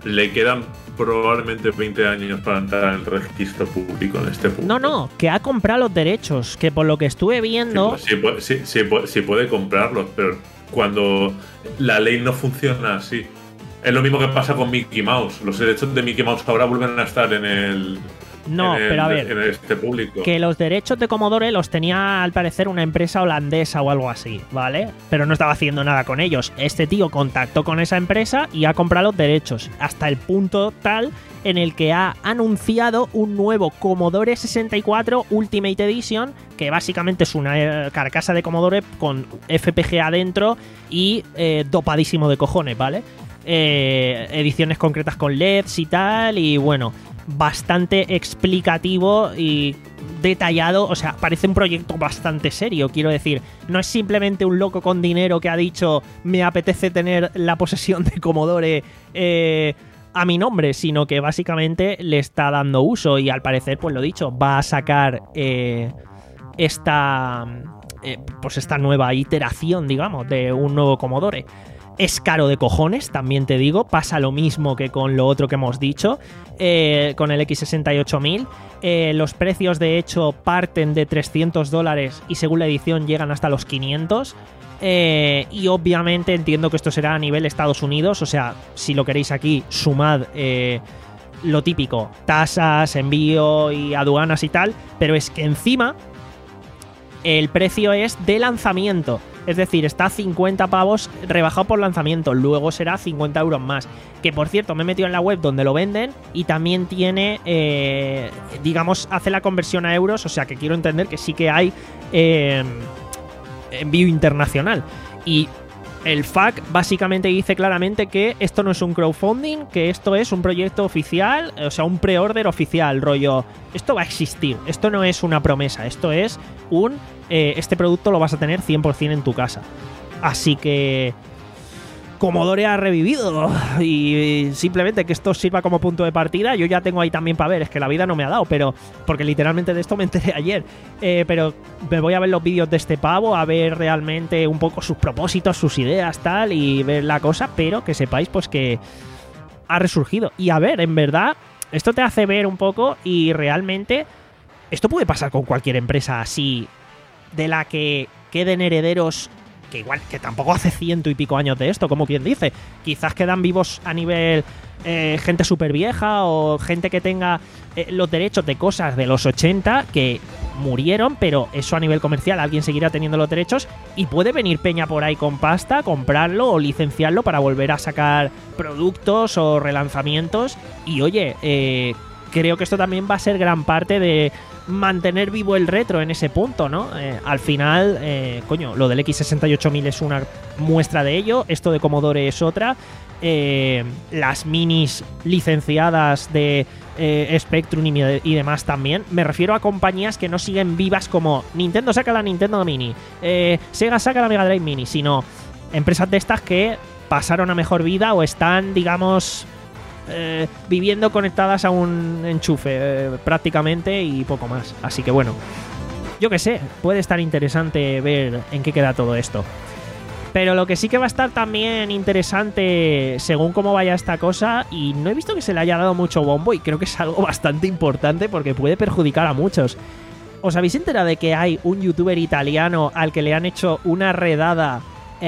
le quedan probablemente veinte años para entrar en el registro público en este punto. No, no, que ha comprado los derechos, que por lo que estuve viendo... Sí, pues, sí, sí, sí, sí, sí puede comprarlos, pero cuando la ley no funciona así. Es lo mismo que pasa con Mickey Mouse. Los derechos de Mickey Mouse ahora vuelven a estar en el... No, en el, pero a ver, en este público. Que los derechos de Commodore los tenía al parecer una empresa holandesa o algo así, ¿vale? Pero no estaba haciendo nada con ellos. Este tío contactó con esa empresa y ha comprado los derechos, hasta el punto tal en el que ha anunciado un nuevo Commodore sesenta y cuatro Ultimate Edition, que básicamente es una carcasa de Commodore con F P G A dentro y eh, dopadísimo de cojones, ¿vale? Eh, ediciones concretas con L E Ds y tal, y bueno, bastante explicativo y detallado. O sea, parece un proyecto bastante serio, quiero decir. No es simplemente un loco con dinero que ha dicho me apetece tener la posesión de Commodore eh, a mi nombre, sino que básicamente le está dando uso y al parecer, pues lo dicho, va a sacar eh, esta, eh, pues esta nueva iteración, digamos, de un nuevo Commodore. Es caro de cojones, también te digo. Pasa lo mismo que con lo otro que hemos dicho, eh, con el X sesenta y ocho mil. Eh, los precios, de hecho, parten de trescientos dólares y según la edición llegan hasta los quinientos. Eh, y obviamente entiendo que esto será a nivel Estados Unidos. O sea, si lo queréis aquí, sumad eh, lo típico, tasas, envío y aduanas y tal. Pero es que encima el precio es de lanzamiento. Es decir, está a cincuenta pavos rebajado por lanzamiento. Luego será cincuenta euros más. Que por cierto, me he metido en la web donde lo venden y también tiene, eh, digamos, hace la conversión a euros. O sea que quiero entender que sí que hay eh, envío internacional. Y el F A Q básicamente dice claramente que esto no es un crowdfunding, que esto es un proyecto oficial, o sea, un pre-order oficial, rollo. Esto va a existir, esto no es una promesa, esto es un... Eh, este producto lo vas a tener cien por cien en tu casa. Así que... Commodore ha revivido y simplemente que esto sirva como punto de partida. Yo ya tengo ahí también para ver, es que la vida no me ha dado, pero porque literalmente de esto me enteré ayer. Eh, pero me voy a ver los vídeos de este pavo, a ver realmente un poco sus propósitos, sus ideas, tal, y ver la cosa, pero que sepáis pues que ha resurgido. Y a ver, en verdad, esto te hace ver un poco y realmente esto puede pasar con cualquier empresa así, de la que queden herederos que igual, que tampoco hace ciento y pico años de esto, como quien dice. Quizás quedan vivos a nivel eh, gente súper vieja o gente que tenga eh, los derechos de cosas de los ochenta que murieron, pero eso a nivel comercial alguien seguirá teniendo los derechos y puede venir peña por ahí con pasta, comprarlo o licenciarlo para volver a sacar productos o relanzamientos. Y oye, eh, creo que esto también va a ser gran parte de mantener vivo el retro en ese punto, ¿no? Eh, al final, eh, coño, lo del X sesenta y ocho mil es una muestra de ello, esto de Commodore es otra, eh, las minis licenciadas de eh, Spectrum y, y demás también. Me refiero a compañías que no siguen vivas como Nintendo saca la Nintendo Mini, eh, Sega saca la Mega Drive Mini, sino empresas de estas que pasaron a mejor vida o están, digamos... Eh, viviendo conectadas a un enchufe eh, prácticamente y poco más. Así que bueno, yo qué sé, puede estar interesante ver en qué queda todo esto. Pero lo que sí que va a estar también interesante según cómo vaya esta cosa, y no he visto que se le haya dado mucho bombo y creo que es algo bastante importante porque puede perjudicar a muchos. ¿Os habéis enterado de que hay un youtuber italiano al que le han hecho una redada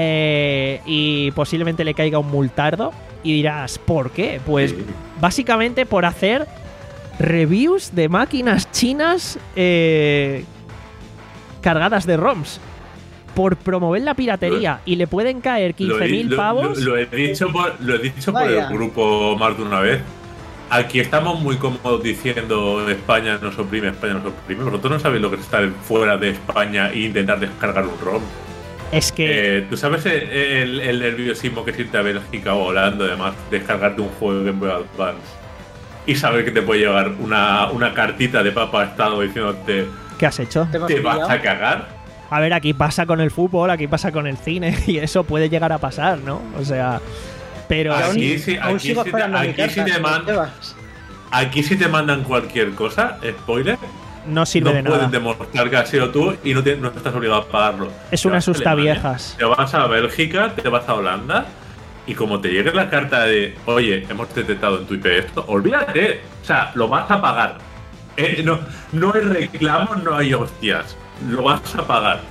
eh, y posiblemente le caiga un multardo? Y dirás, ¿por qué? Pues sí, básicamente por hacer reviews de máquinas chinas eh, cargadas de ROMs. Por promover la piratería. Lo, y le pueden caer quince mil pavos. Lo, lo, lo he dicho por, lo he dicho por el grupo más de una vez. Aquí estamos muy cómodos diciendo España nos oprime, España nos oprime. Vosotros no sabéis lo que es estar fuera de España e intentar descargar un ROM. Es que... Eh, ¿Tú sabes el, el, el nerviosismo que siente a Bélgica o Holanda, además, descargarte un juego de Game Boy Advance y saber que te puede llegar una, una cartita de Papa Estado diciéndote... ¿Qué has hecho? ¿Te, ¿Te vas a cagar? A ver, aquí pasa con el fútbol, aquí pasa con el cine y eso puede llegar a pasar, ¿no? O sea... Pero... Aquí sí, aquí sí, te, aquí sí te mandan... Aquí sí te mandan cualquier cosa, spoiler... No sirve no de nada. No pueden demostrar que has sido tú y no, te, no estás obligado a pagarlo. Es una asusta viejas. Te vas a Bélgica, te vas a Holanda Y como te llegue la carta de, oye, hemos detectado en tu I P esto, olvídate. O sea, lo vas a pagar. Eh, no, no hay reclamos, no hay hostias. Lo vas a pagar.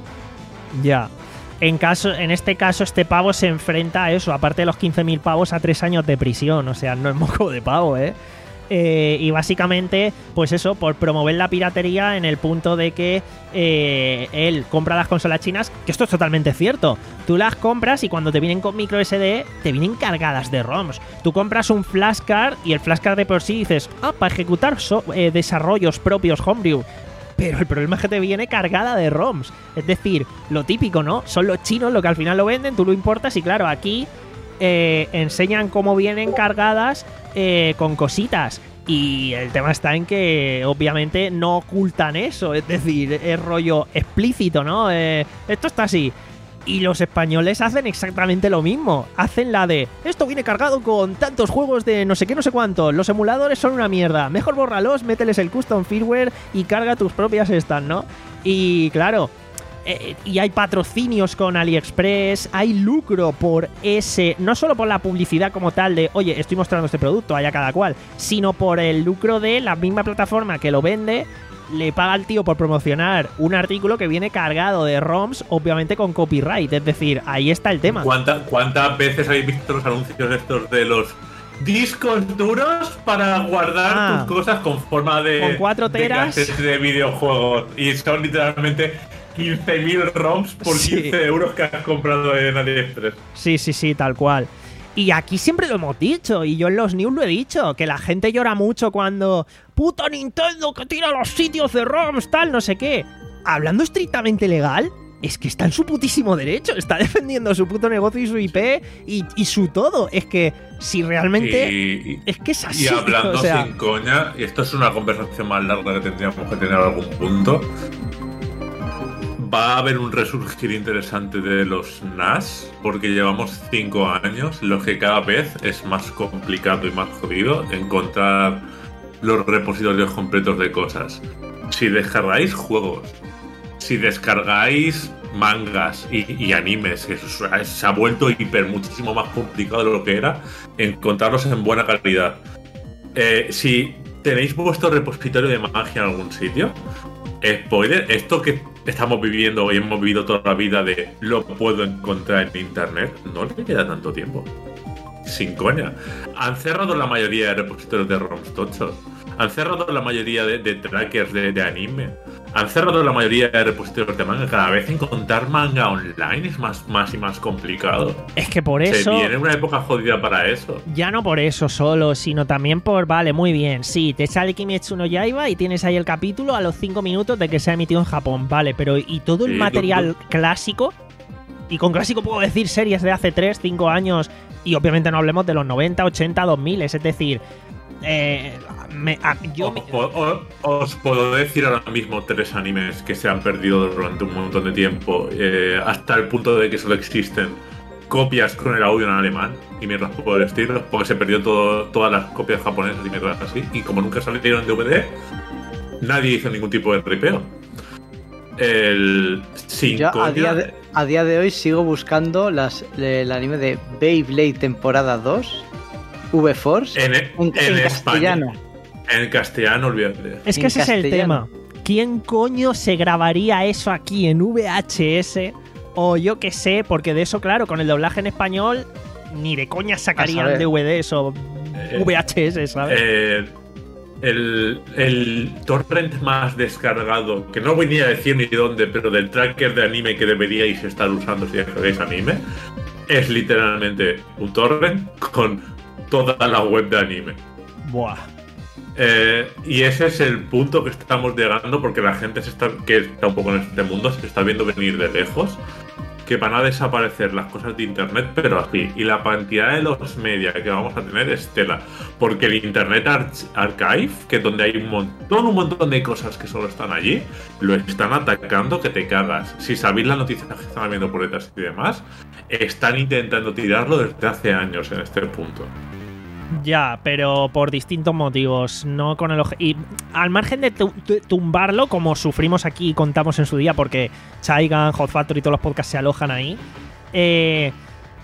Ya. En, caso, en este caso, este pavo se enfrenta a eso, aparte de los quince mil pavos, a tres años de prisión. O sea, no es moco de pavo, ¿eh? Eh, y básicamente, pues eso, por promover la piratería en el punto de que eh, él compra las consolas chinas, que esto es totalmente cierto. Tú las compras y cuando te vienen con micro S D, te vienen cargadas de ROMs. Tú compras un flashcard y el flashcard de por sí dices, ah, para ejecutar so eh, desarrollos propios homebrew. Pero el problema es que te viene cargada de ROMs. Es decir, lo típico, ¿no? Son los chinos los que al final lo venden, tú lo importas y claro, aquí eh, enseñan cómo vienen cargadas eh, con cositas. Y el tema está en que obviamente no ocultan eso. Es decir, es rollo explícito, ¿no? Eh, esto está así. Y los españoles hacen exactamente lo mismo. Hacen la de, esto viene cargado con tantos juegos de no sé qué, no sé cuántos. Los emuladores son una mierda. Mejor bórralos, mételes el custom firmware y carga tus propias estas, ¿no? Y claro, eh, y hay patrocinios con AliExpress, hay lucro por ese, no solo por la publicidad como tal de, oye, estoy mostrando este producto, allá cada cual, sino por el lucro de la misma plataforma que lo vende. Le paga al tío por promocionar un artículo que viene cargado de ROMs, obviamente con copyright. Es decir, ahí está el tema. ¿Cuánta, ¿Cuántas veces habéis visto los anuncios estos de los discos duros para guardar Ah, tus cosas con forma de, con cuatro teras. de cassettes de videojuegos? Y son literalmente quince mil ROMs por Sí. quince euros que has comprado en AliExpress. Sí, sí, sí, tal cual. Y aquí siempre lo hemos dicho, y yo en los news lo he dicho, que la gente llora mucho cuando puta Nintendo que tira los sitios de ROMs, tal, no sé qué. Hablando estrictamente legal, es que está en su putísimo derecho, está defendiendo su puto negocio y su I P y, y su todo. Es que si realmente... Y, es que es así. y hablando o sea, sin coña, y esto es una conversación más larga que tendríamos que tener a algún punto, va a haber un resurgir interesante de los N A S, porque llevamos cinco años, lo que cada vez es más complicado y más jodido encontrar los repositorios completos de cosas. Si descargáis juegos, si descargáis mangas y, y animes, que eso se ha vuelto hiper muchísimo más complicado de lo que era, encontrarlos en buena calidad. Eh, si tenéis vuestro repositorio de magia en algún sitio, spoiler, esto que estamos viviendo y hemos vivido toda la vida de lo puedo encontrar en internet, no le queda tanto tiempo. Sin coña. Han cerrado la mayoría de repositorios de ROMs tochos. Han cerrado la mayoría de, de trackers de, de anime. Han cerrado la mayoría de repositorios de manga. Cada vez encontrar manga online es más, más y más complicado. es que por Se eso... viene una época jodida para eso. Ya no por eso solo, sino también por, vale, muy bien, sí, te sale Kimetsu no Yaiba y tienes ahí el capítulo a los cinco minutos de que se ha emitido en Japón, vale, pero ¿y todo el Sí, material tú- clásico? Y con clásico puedo decir series de hace tres, cinco años y obviamente no hablemos de los noventa, ochenta, dos mil, es decir, eh, me- a- yo... Os, po- o- os puedo decir ahora mismo tres animes que se han perdido durante un montón de tiempo, eh, hasta el punto de que solo existen copias con el audio en alemán y mierdas por el estilo, porque se perdió todo, todas las copias japonesas y mierdas así, y como nunca salieron en D V D, nadie hizo ningún tipo de ripeo. El sin Yo a coña, día, de, a día de hoy sigo buscando las, el anime de Beyblade temporada dos, V-Force, en, en, en en España, castellano. en castellano, olvídate. Es que en ese es el castellano. tema. ¿Quién coño se grabaría eso aquí en V H S? O yo qué sé, porque de eso, claro, con el doblaje en español, ni de coña sacarían ver. D V Ds o Eh, V H S, ¿sabes? Eh, el, el torrent más descargado, que no voy ni a decir ni dónde, pero del tracker de anime que deberíais estar usando si descargáis anime, es literalmente un torrent con toda la web de anime. Buah. Eh, y ese es el punto que estamos llegando, porque la gente se está, que está un poco en este mundo se está viendo venir de lejos, que van a desaparecer las cosas de internet, pero así. Y la cantidad de los media que vamos a tener es tela. Porque el Internet Arch- Archive, que es donde hay un montón, un montón de cosas que solo están allí, lo están atacando que te cagas. Si sabéis las noticias que están habiendo por detrás y demás, están intentando tirarlo desde hace años en este punto. Ya, pero por distintos motivos, no con el oje- y al margen de tu- tu- tumbarlo, como sufrimos aquí y contamos en su día, porque Chaigan, Hot Factory y todos los podcasts se alojan ahí. Eh,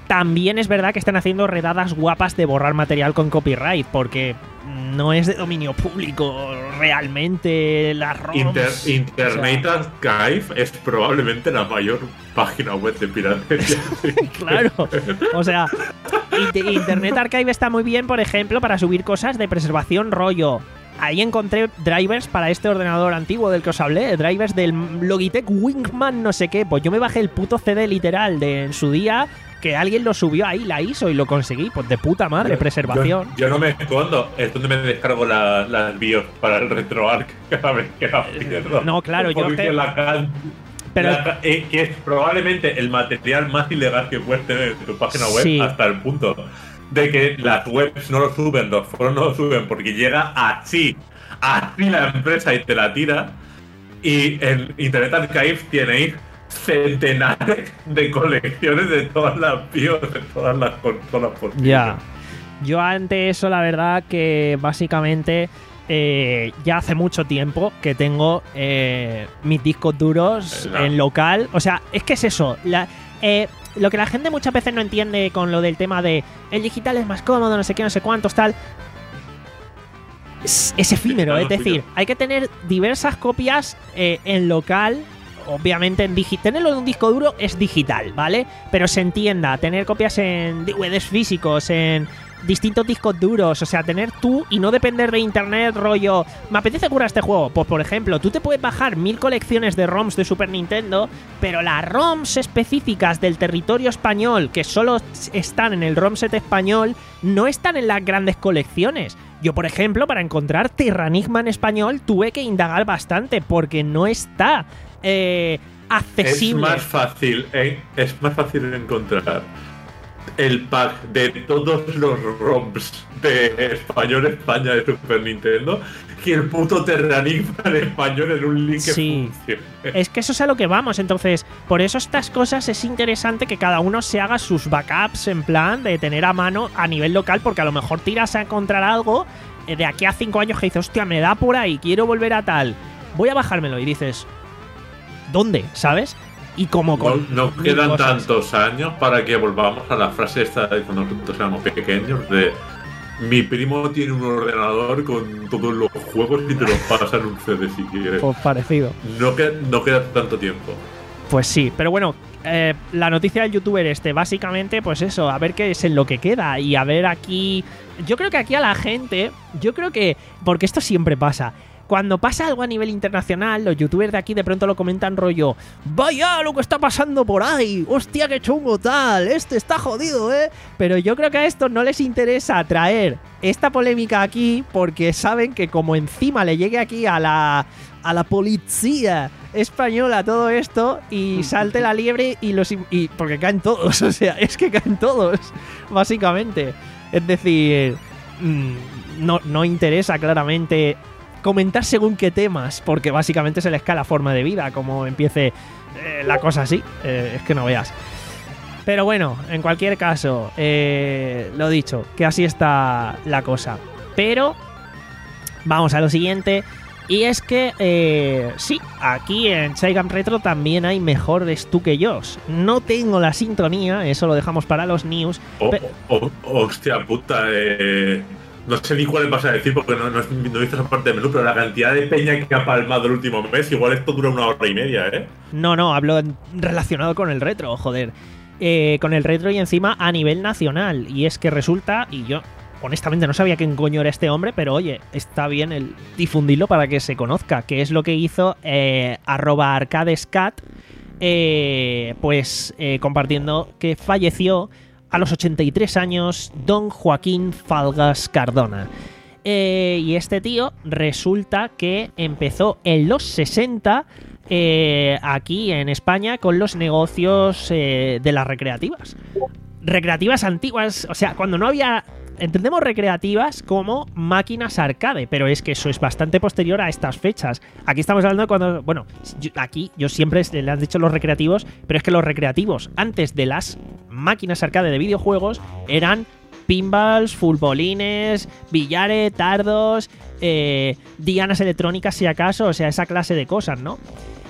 también es verdad que están haciendo redadas guapas de borrar material con copyright, porque no es de dominio público realmente las ROMs. Inter Internet o sea, Archive es probablemente la mayor página web de piratería. claro, o sea, Internet Archive está muy bien, por ejemplo, para subir cosas de preservación rollo. Ahí encontré drivers para este ordenador antiguo del que os hablé, drivers del Logitech Wingman no sé qué. Pues yo me bajé el puto C D literal de en su día, que alguien lo subió ahí, la hizo y lo conseguí. Pues de puta madre, yo, preservación. Yo, yo no me escondo, es donde me descargo las la BIOS para el RetroArch cada vez que la pierdo. No, claro, yo te... la can... Pero la, eh, que es probablemente el material más ilegal que puedes tener en tu página web, sí, hasta el punto de que las webs no lo suben, los foros no lo suben porque llega así, así la empresa y te la tira. Y en Internet Archive tenéis centenares de colecciones de todas las BIOS, de todas las consolas posibles. Ya. Yo ante eso, la verdad que básicamente eh, ya hace mucho tiempo que tengo eh, mis discos duros ¿verdad? En local. O sea, es que es eso. La, eh, lo que la gente muchas veces no entiende con lo del tema de el digital es más cómodo, no sé qué, no sé cuántos, tal. Es, es efímero, es decir, hay que tener diversas copias eh, en local. Obviamente, en digi- tenerlo en un disco duro es digital, ¿vale? Pero se entienda, tener copias en D V Ds físicos, en distintos discos duros, o sea, tener tú y no depender de internet, rollo, ¿me apetece curar este juego? Pues, por ejemplo, tú te puedes bajar mil colecciones de ROMs de Super Nintendo, pero las ROMs específicas del territorio español, que solo están en el ROM set español, no están en las grandes colecciones. Yo, por ejemplo, para encontrar Terranigma en español, tuve que indagar bastante, porque no está eh, accesible. Es más fácil, eh, es más fácil encontrar el pack de todos los ROMs de español España de Super Nintendo que el puto Terranigma en español en un link sí. que funcione. Es que eso es a lo que vamos. Entonces, por eso estas cosas es interesante que cada uno se haga sus backups en plan de tener a mano a nivel local, porque a lo mejor tiras a encontrar algo de aquí a cinco años que dices, hostia, me da por ahí, quiero volver a tal, voy a bajármelo, y dices, ¿dónde? ¿Sabes? Y como con no, no quedan cosas. Tantos años para que volvamos a la frase esta de cuando nosotros éramos pequeños de mi primo tiene un ordenador con todos los juegos y te los pasa en un C D si quieres. Pues parecido. No, que, no queda tanto tiempo. Pues sí, pero bueno, eh, la noticia del youtuber este, básicamente, pues eso, a ver qué es en lo que queda y a ver aquí... Yo creo que aquí a la gente, yo creo que... Porque esto siempre pasa. Cuando pasa algo a nivel internacional, los youtubers de aquí de pronto lo comentan rollo, vaya lo que está pasando por ahí, hostia qué chungo tal, este está jodido, eh. Pero yo creo que a estos no les interesa traer esta polémica aquí porque saben que como encima le llegue aquí a la, a la policía española todo esto y salte la liebre y los... Y, porque caen todos, o sea, es que caen todos, básicamente. Es decir, mmm, no, no interesa claramente... comentar según qué temas, porque básicamente se les cae la forma de vida, como empiece eh, la cosa así, eh, es que no veas. Pero bueno, en cualquier caso, eh, lo dicho, que así está la cosa. Pero vamos a lo siguiente, y es que eh, sí, aquí en Saigan Retro también hay mejores tú que yo. No tengo la sintonía, eso lo dejamos para los news. Oh, pe- oh, oh, hostia puta, eh... No sé ni cuál vas a decir porque no, no, no he visto esa parte del menú, pero la cantidad de peña que ha palmado el último mes, igual esto dura una hora y media, ¿eh? No, no, hablo en, relacionado con el retro, joder. Eh, con el retro y encima a nivel nacional. Y es que resulta, y yo honestamente no sabía quién coño era este hombre, pero oye, está bien el difundirlo para que se conozca, que es lo que hizo eh, arroba arcadescat, eh, pues eh, compartiendo que falleció a los ochenta y tres años don Joaquín Falgas Cardona. Eh, y este tío resulta que empezó en los sesenta eh, aquí en España con los negocios eh, de las recreativas. Recreativas antiguas, o sea, cuando no había... Entendemos recreativas como máquinas arcade, pero es que eso es bastante posterior a estas fechas. Aquí estamos hablando de cuando... Bueno, yo, aquí yo siempre le han dicho los recreativos, pero es que los recreativos antes de las máquinas arcade de videojuegos eran pinballs, futbolines, billares, tardos, eh, dianas electrónicas si acaso, o sea, esa clase de cosas, ¿no?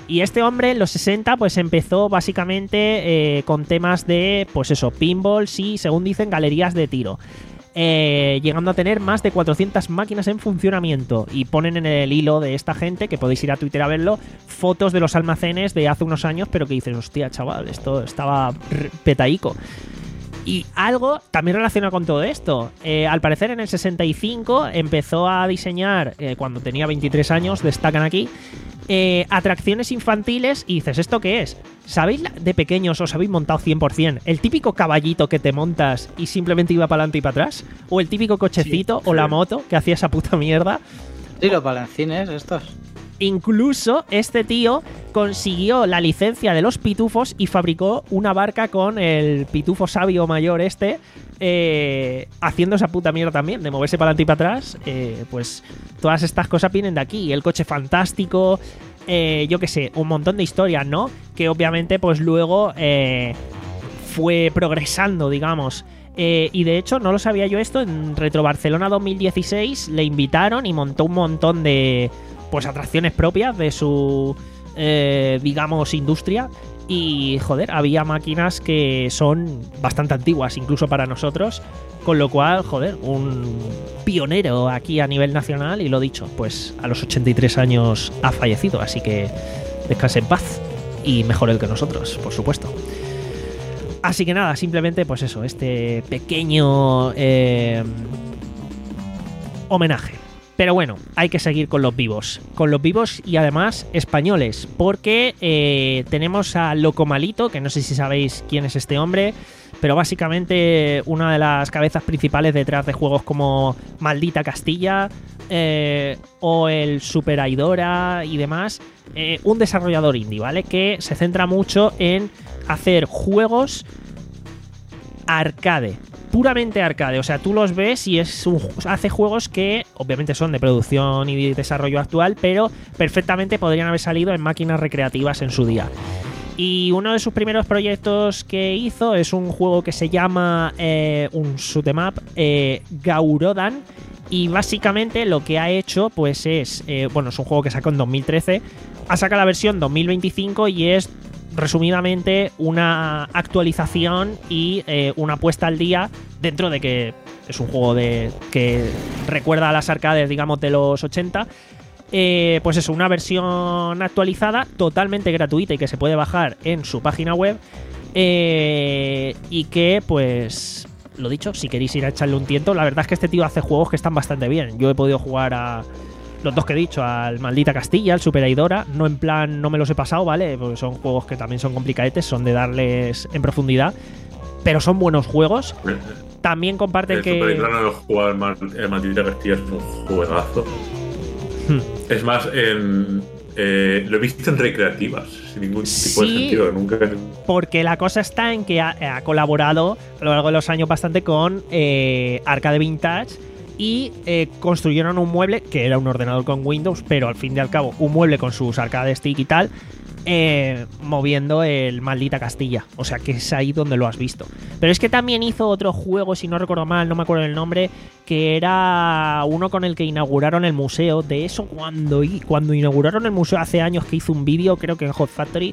Y este hombre en los sesenta pues empezó básicamente eh, con temas de, pues eso, pinballs y, según dicen, galerías de tiro. Eh, llegando a tener más de cuatrocientas máquinas en funcionamiento. Y ponen en el hilo de esta gente, que podéis ir a Twitter a verlo, fotos de los almacenes de hace unos años, pero que dices, hostia, chaval, esto estaba petaico. Y algo también relacionado con todo esto. Eh, al parecer en el sesenta y cinco empezó a diseñar, eh, cuando tenía veintitrés años, destacan aquí, eh, atracciones infantiles. Y dices, ¿esto qué es? ¿Sabéis de pequeños os habéis montado cien por cien el típico caballito que te montas y simplemente iba para adelante y para atrás? ¿O el típico cochecito, sí, o la moto que hacía esa puta mierda? Sí, los balancines estos. Incluso este tío consiguió la licencia de los pitufos y fabricó una barca con el pitufo sabio mayor este, eh, haciendo esa puta mierda también, de moverse para adelante y para atrás. Eh, pues todas estas cosas vienen de aquí. El coche fantástico, eh, yo qué sé, un montón de historias, ¿no? Que obviamente pues luego eh, fue progresando, digamos. Eh, y de hecho, no lo sabía yo esto, en Retro Barcelona dos mil dieciséis le invitaron y montó un montón de... pues atracciones propias de su, eh, digamos, industria. Y, joder, había máquinas que son bastante antiguas, incluso para nosotros. Con lo cual, joder, un pionero aquí a nivel nacional. Y lo dicho, pues a los ochenta y tres años ha fallecido. Así que descanse en paz. Y mejor él que nosotros, por supuesto. Así que nada, simplemente, pues eso, este pequeño eh, homenaje. Pero bueno, hay que seguir con los vivos. Con los vivos y además españoles. Porque eh, tenemos a Locomalito, que no sé si sabéis quién es este hombre, pero básicamente una de las cabezas principales detrás de juegos como Maldita Castilla eh, o el Super Aidora y demás. Eh, un desarrollador indie, ¿vale? Que se centra mucho en hacer juegos arcade. Puramente arcade, o sea, tú los ves y es un, hace juegos que obviamente son de producción y de desarrollo actual, pero perfectamente podrían haber salido en máquinas recreativas en su día. Y uno de sus primeros proyectos que hizo es un juego que se llama eh, un shoot 'em up, eh, Gaurodan, y básicamente lo que ha hecho pues es, eh, bueno, es un juego que sacó en dos mil trece, ha sacado la versión dos mil veinticinco y es resumidamente una actualización y eh, una puesta al día, dentro de que es un juego de que recuerda a las arcades, digamos, de los ochenta. Eh, pues eso, una versión actualizada totalmente gratuita y que se puede bajar en su página web, eh, y que pues lo dicho, si queréis ir a echarle un tiento, la verdad es que este tío hace juegos que están bastante bien. Yo he podido jugar a los dos que he dicho, al Maldita Castilla, al Super Aidora, no en plan, no me los he pasado, ¿vale? Porque son juegos que también son complicadetes, son de darles en profundidad, pero son buenos juegos. También comparten el que... Super Aidora no lo he jugado, el, Mal, el Maldita Castilla es un juegazo. Hmm. Es más, en, eh, lo he visto en recreativas, sin ningún tipo sí, de sentido, nunca... Porque la cosa está en que ha, ha colaborado a lo largo de los años bastante con eh, Arcade Vintage, y eh, construyeron un mueble que era un ordenador con Windows, pero al fin y al cabo un mueble con sus arcade stick y tal, eh, moviendo el Maldita Castilla. O sea que es ahí donde lo has visto. Pero es que también hizo otro juego, si no recuerdo mal, no me acuerdo el nombre, que era uno con el que inauguraron el museo. De eso, cuando, cuando inauguraron el museo hace años, que hizo un vídeo, creo que en Hot Factory,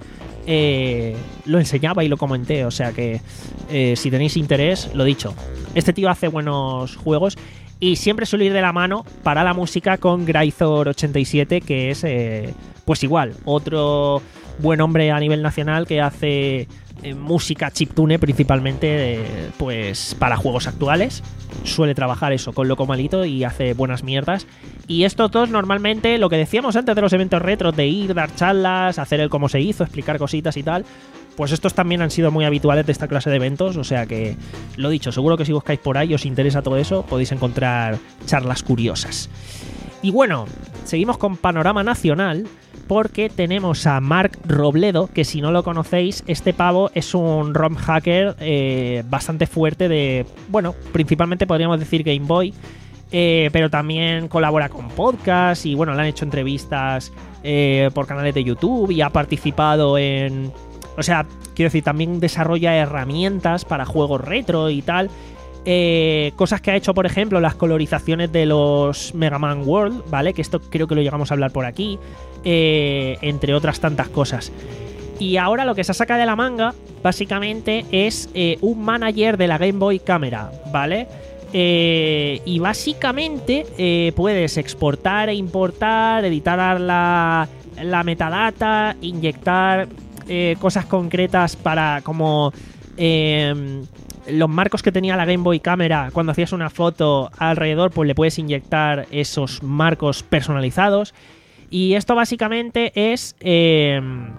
eh, lo enseñaba y lo comenté. O sea que eh, si tenéis interés, lo dicho, este tío hace buenos juegos. Y siempre suele ir de la mano para la música con Grayzor ochenta y siete, que es, eh, pues igual, otro buen hombre a nivel nacional que hace eh, música chiptune principalmente, eh, pues para juegos actuales. Suele trabajar eso con Locomalito y hace buenas mierdas. Y estos dos normalmente, lo que decíamos antes de los eventos retro, de ir, dar charlas, hacer el cómo se hizo, explicar cositas y tal, pues estos también han sido muy habituales de esta clase de eventos. O sea que, lo dicho, seguro que si buscáis por ahí, os interesa todo eso, podéis encontrar charlas curiosas. Y bueno, seguimos con panorama nacional, porque tenemos a Marc Robledo, que si no lo conocéis, este pavo es un ROM hacker eh, bastante fuerte de, bueno, principalmente podríamos decir Game Boy, eh, pero también colabora con podcasts y bueno, le han hecho entrevistas eh, por canales de YouTube y ha participado en... O sea, quiero decir, también desarrolla herramientas para juegos retro y tal. Eh, cosas que ha hecho, por ejemplo, las colorizaciones de los Mega Man World, ¿vale? Que esto creo que lo llegamos a hablar por aquí, eh, entre otras tantas cosas. Y ahora lo que se saca de la manga, básicamente, es eh, un manager de la Game Boy Camera, ¿vale? Eh, y básicamente eh, puedes exportar e importar, editar la, la metadata, inyectar eh, cosas concretas para como... Eh, los marcos que tenía la Game Boy Camera cuando hacías una foto alrededor, pues le puedes inyectar esos marcos personalizados. Y esto básicamente es... Eh,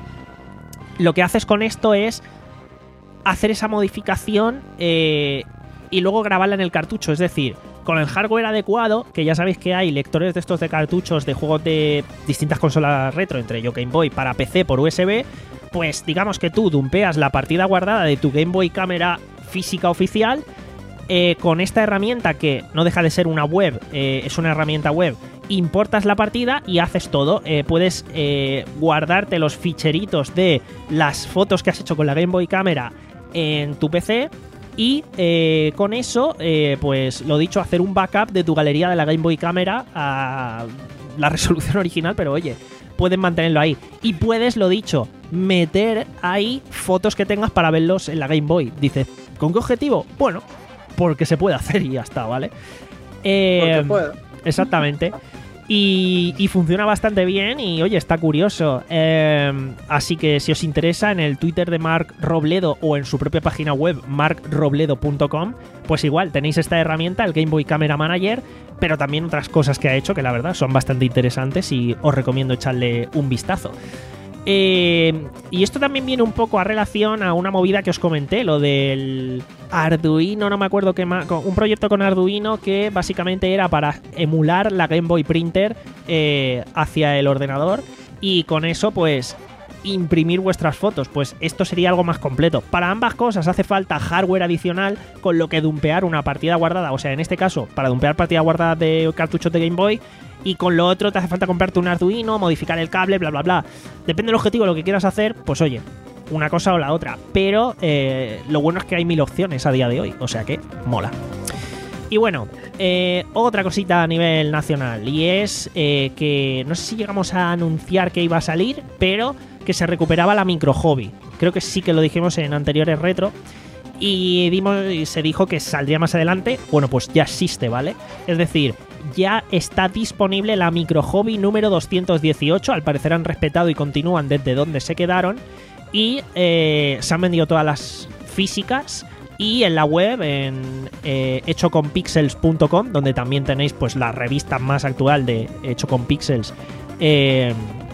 lo que haces con esto es hacer esa modificación eh, y luego grabarla en el cartucho. Es decir, con el hardware adecuado, que ya sabéis que hay lectores de estos de cartuchos de juegos de distintas consolas retro, entre ellos Game Boy, para P C por U S B, pues digamos que tú dumpeas la partida guardada de tu Game Boy Camera física oficial eh, con esta herramienta que no deja de ser una web, eh, es una herramienta web, importas la partida y haces todo. Eh, puedes eh, guardarte los ficheritos de las fotos que has hecho con la Game Boy Camera en tu P C y eh, con eso, eh, pues lo dicho, hacer un backup de tu galería de la Game Boy Camera a la resolución original, pero oye, puedes mantenerlo ahí. Y puedes, lo dicho, meter ahí fotos que tengas para verlos en la Game Boy. Dices, ¿con qué objetivo? Bueno, porque se puede hacer y ya está, ¿vale? Eh, Porque puedo. Exactamente. Y, y funciona bastante bien y, oye, está curioso. Eh, así que si os interesa, en el Twitter de Marc Robledo o en su propia página web, marc robledo punto com, pues igual tenéis esta herramienta, el Game Boy Camera Manager, pero también otras cosas que ha hecho que la verdad son bastante interesantes y os recomiendo echarle un vistazo. Eh, y esto también viene un poco a relación a una movida que os comenté, lo del Arduino, no me acuerdo qué más, un proyecto con Arduino que básicamente era para emular la Game Boy Printer eh, hacia el ordenador y con eso pues imprimir vuestras fotos. Pues esto sería algo más completo. Para ambas cosas hace falta hardware adicional con lo que dumpear una partida guardada, o sea, en este caso para dumpear partida guardada de cartuchos de Game Boy, y con lo otro te hace falta comprarte un Arduino, modificar el cable, bla bla bla. Depende del objetivo, lo que quieras hacer, pues oye, una cosa o la otra. Pero eh, lo bueno es que hay mil opciones a día de hoy, o sea que mola. Y bueno, eh, otra cosita a nivel nacional, y es eh, que no sé si llegamos a anunciar que iba a salir, pero que se recuperaba la micro hobby. Creo que sí que lo dijimos en anteriores retro. Y, dimos, y se dijo que saldría más adelante. Bueno, pues ya existe, ¿vale? Es decir, ya está disponible la micro hobby número doscientos dieciocho. Al parecer han respetado y continúan desde donde se quedaron. Y eh, se han vendido todas las físicas. Y en la web, en eh, hecho con pixels punto com, donde también tenéis pues la revista más actual de Hecho con Pixels eh,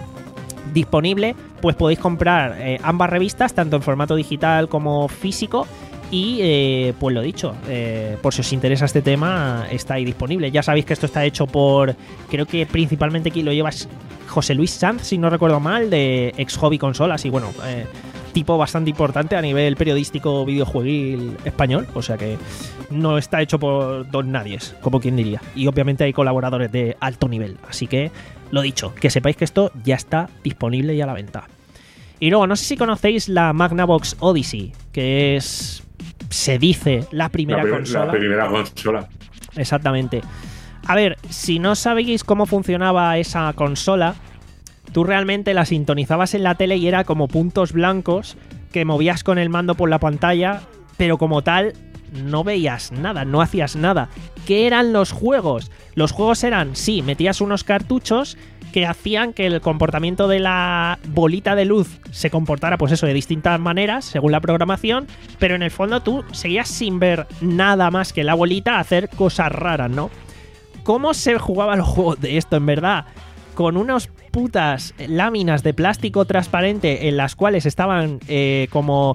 disponible, pues podéis comprar eh, ambas revistas, tanto en formato digital como físico. Y eh, pues lo dicho, eh, por si os interesa este tema, está ahí disponible. Ya sabéis que esto está hecho por, creo que principalmente aquí lo lleva José Luis Sanz, si no recuerdo mal, de Ex Hobby Consolas. Y bueno, eh, tipo bastante importante a nivel periodístico videojueguil español. O sea que no está hecho por don nadies, como quien diría. Y obviamente hay colaboradores de alto nivel. Así que, lo dicho, que sepáis que esto ya está disponible y a la venta. Y luego, no sé si conocéis la Magnavox Odyssey, que es... se dice la primera la, consola. La primera consola. Exactamente. A ver, si no sabéis cómo funcionaba esa consola, tú realmente la sintonizabas en la tele y era como puntos blancos que movías con el mando por la pantalla, pero como tal no veías nada, no hacías nada. ¿Qué eran los juegos? Los juegos eran, sí, metías unos cartuchos que hacían que el comportamiento de la bolita de luz se comportara, pues eso, de distintas maneras, según la programación, pero en el fondo tú seguías sin ver nada más que la bolita hacer cosas raras, ¿no? ¿Cómo se jugaban los juegos de esto, en verdad? Con unas putas láminas de plástico transparente en las cuales estaban eh, como...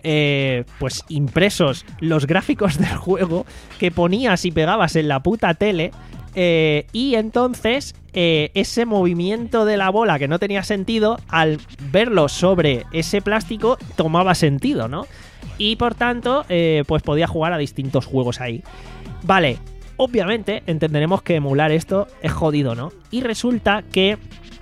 Eh, pues impresos los gráficos del juego que ponías y pegabas en la puta tele. Eh, y entonces eh, ese movimiento de la bola que no tenía sentido, al verlo sobre ese plástico tomaba sentido, ¿no? Y por tanto eh, pues podía jugar a distintos juegos ahí. Vale, obviamente entenderemos que emular esto es jodido, ¿no? Y resulta que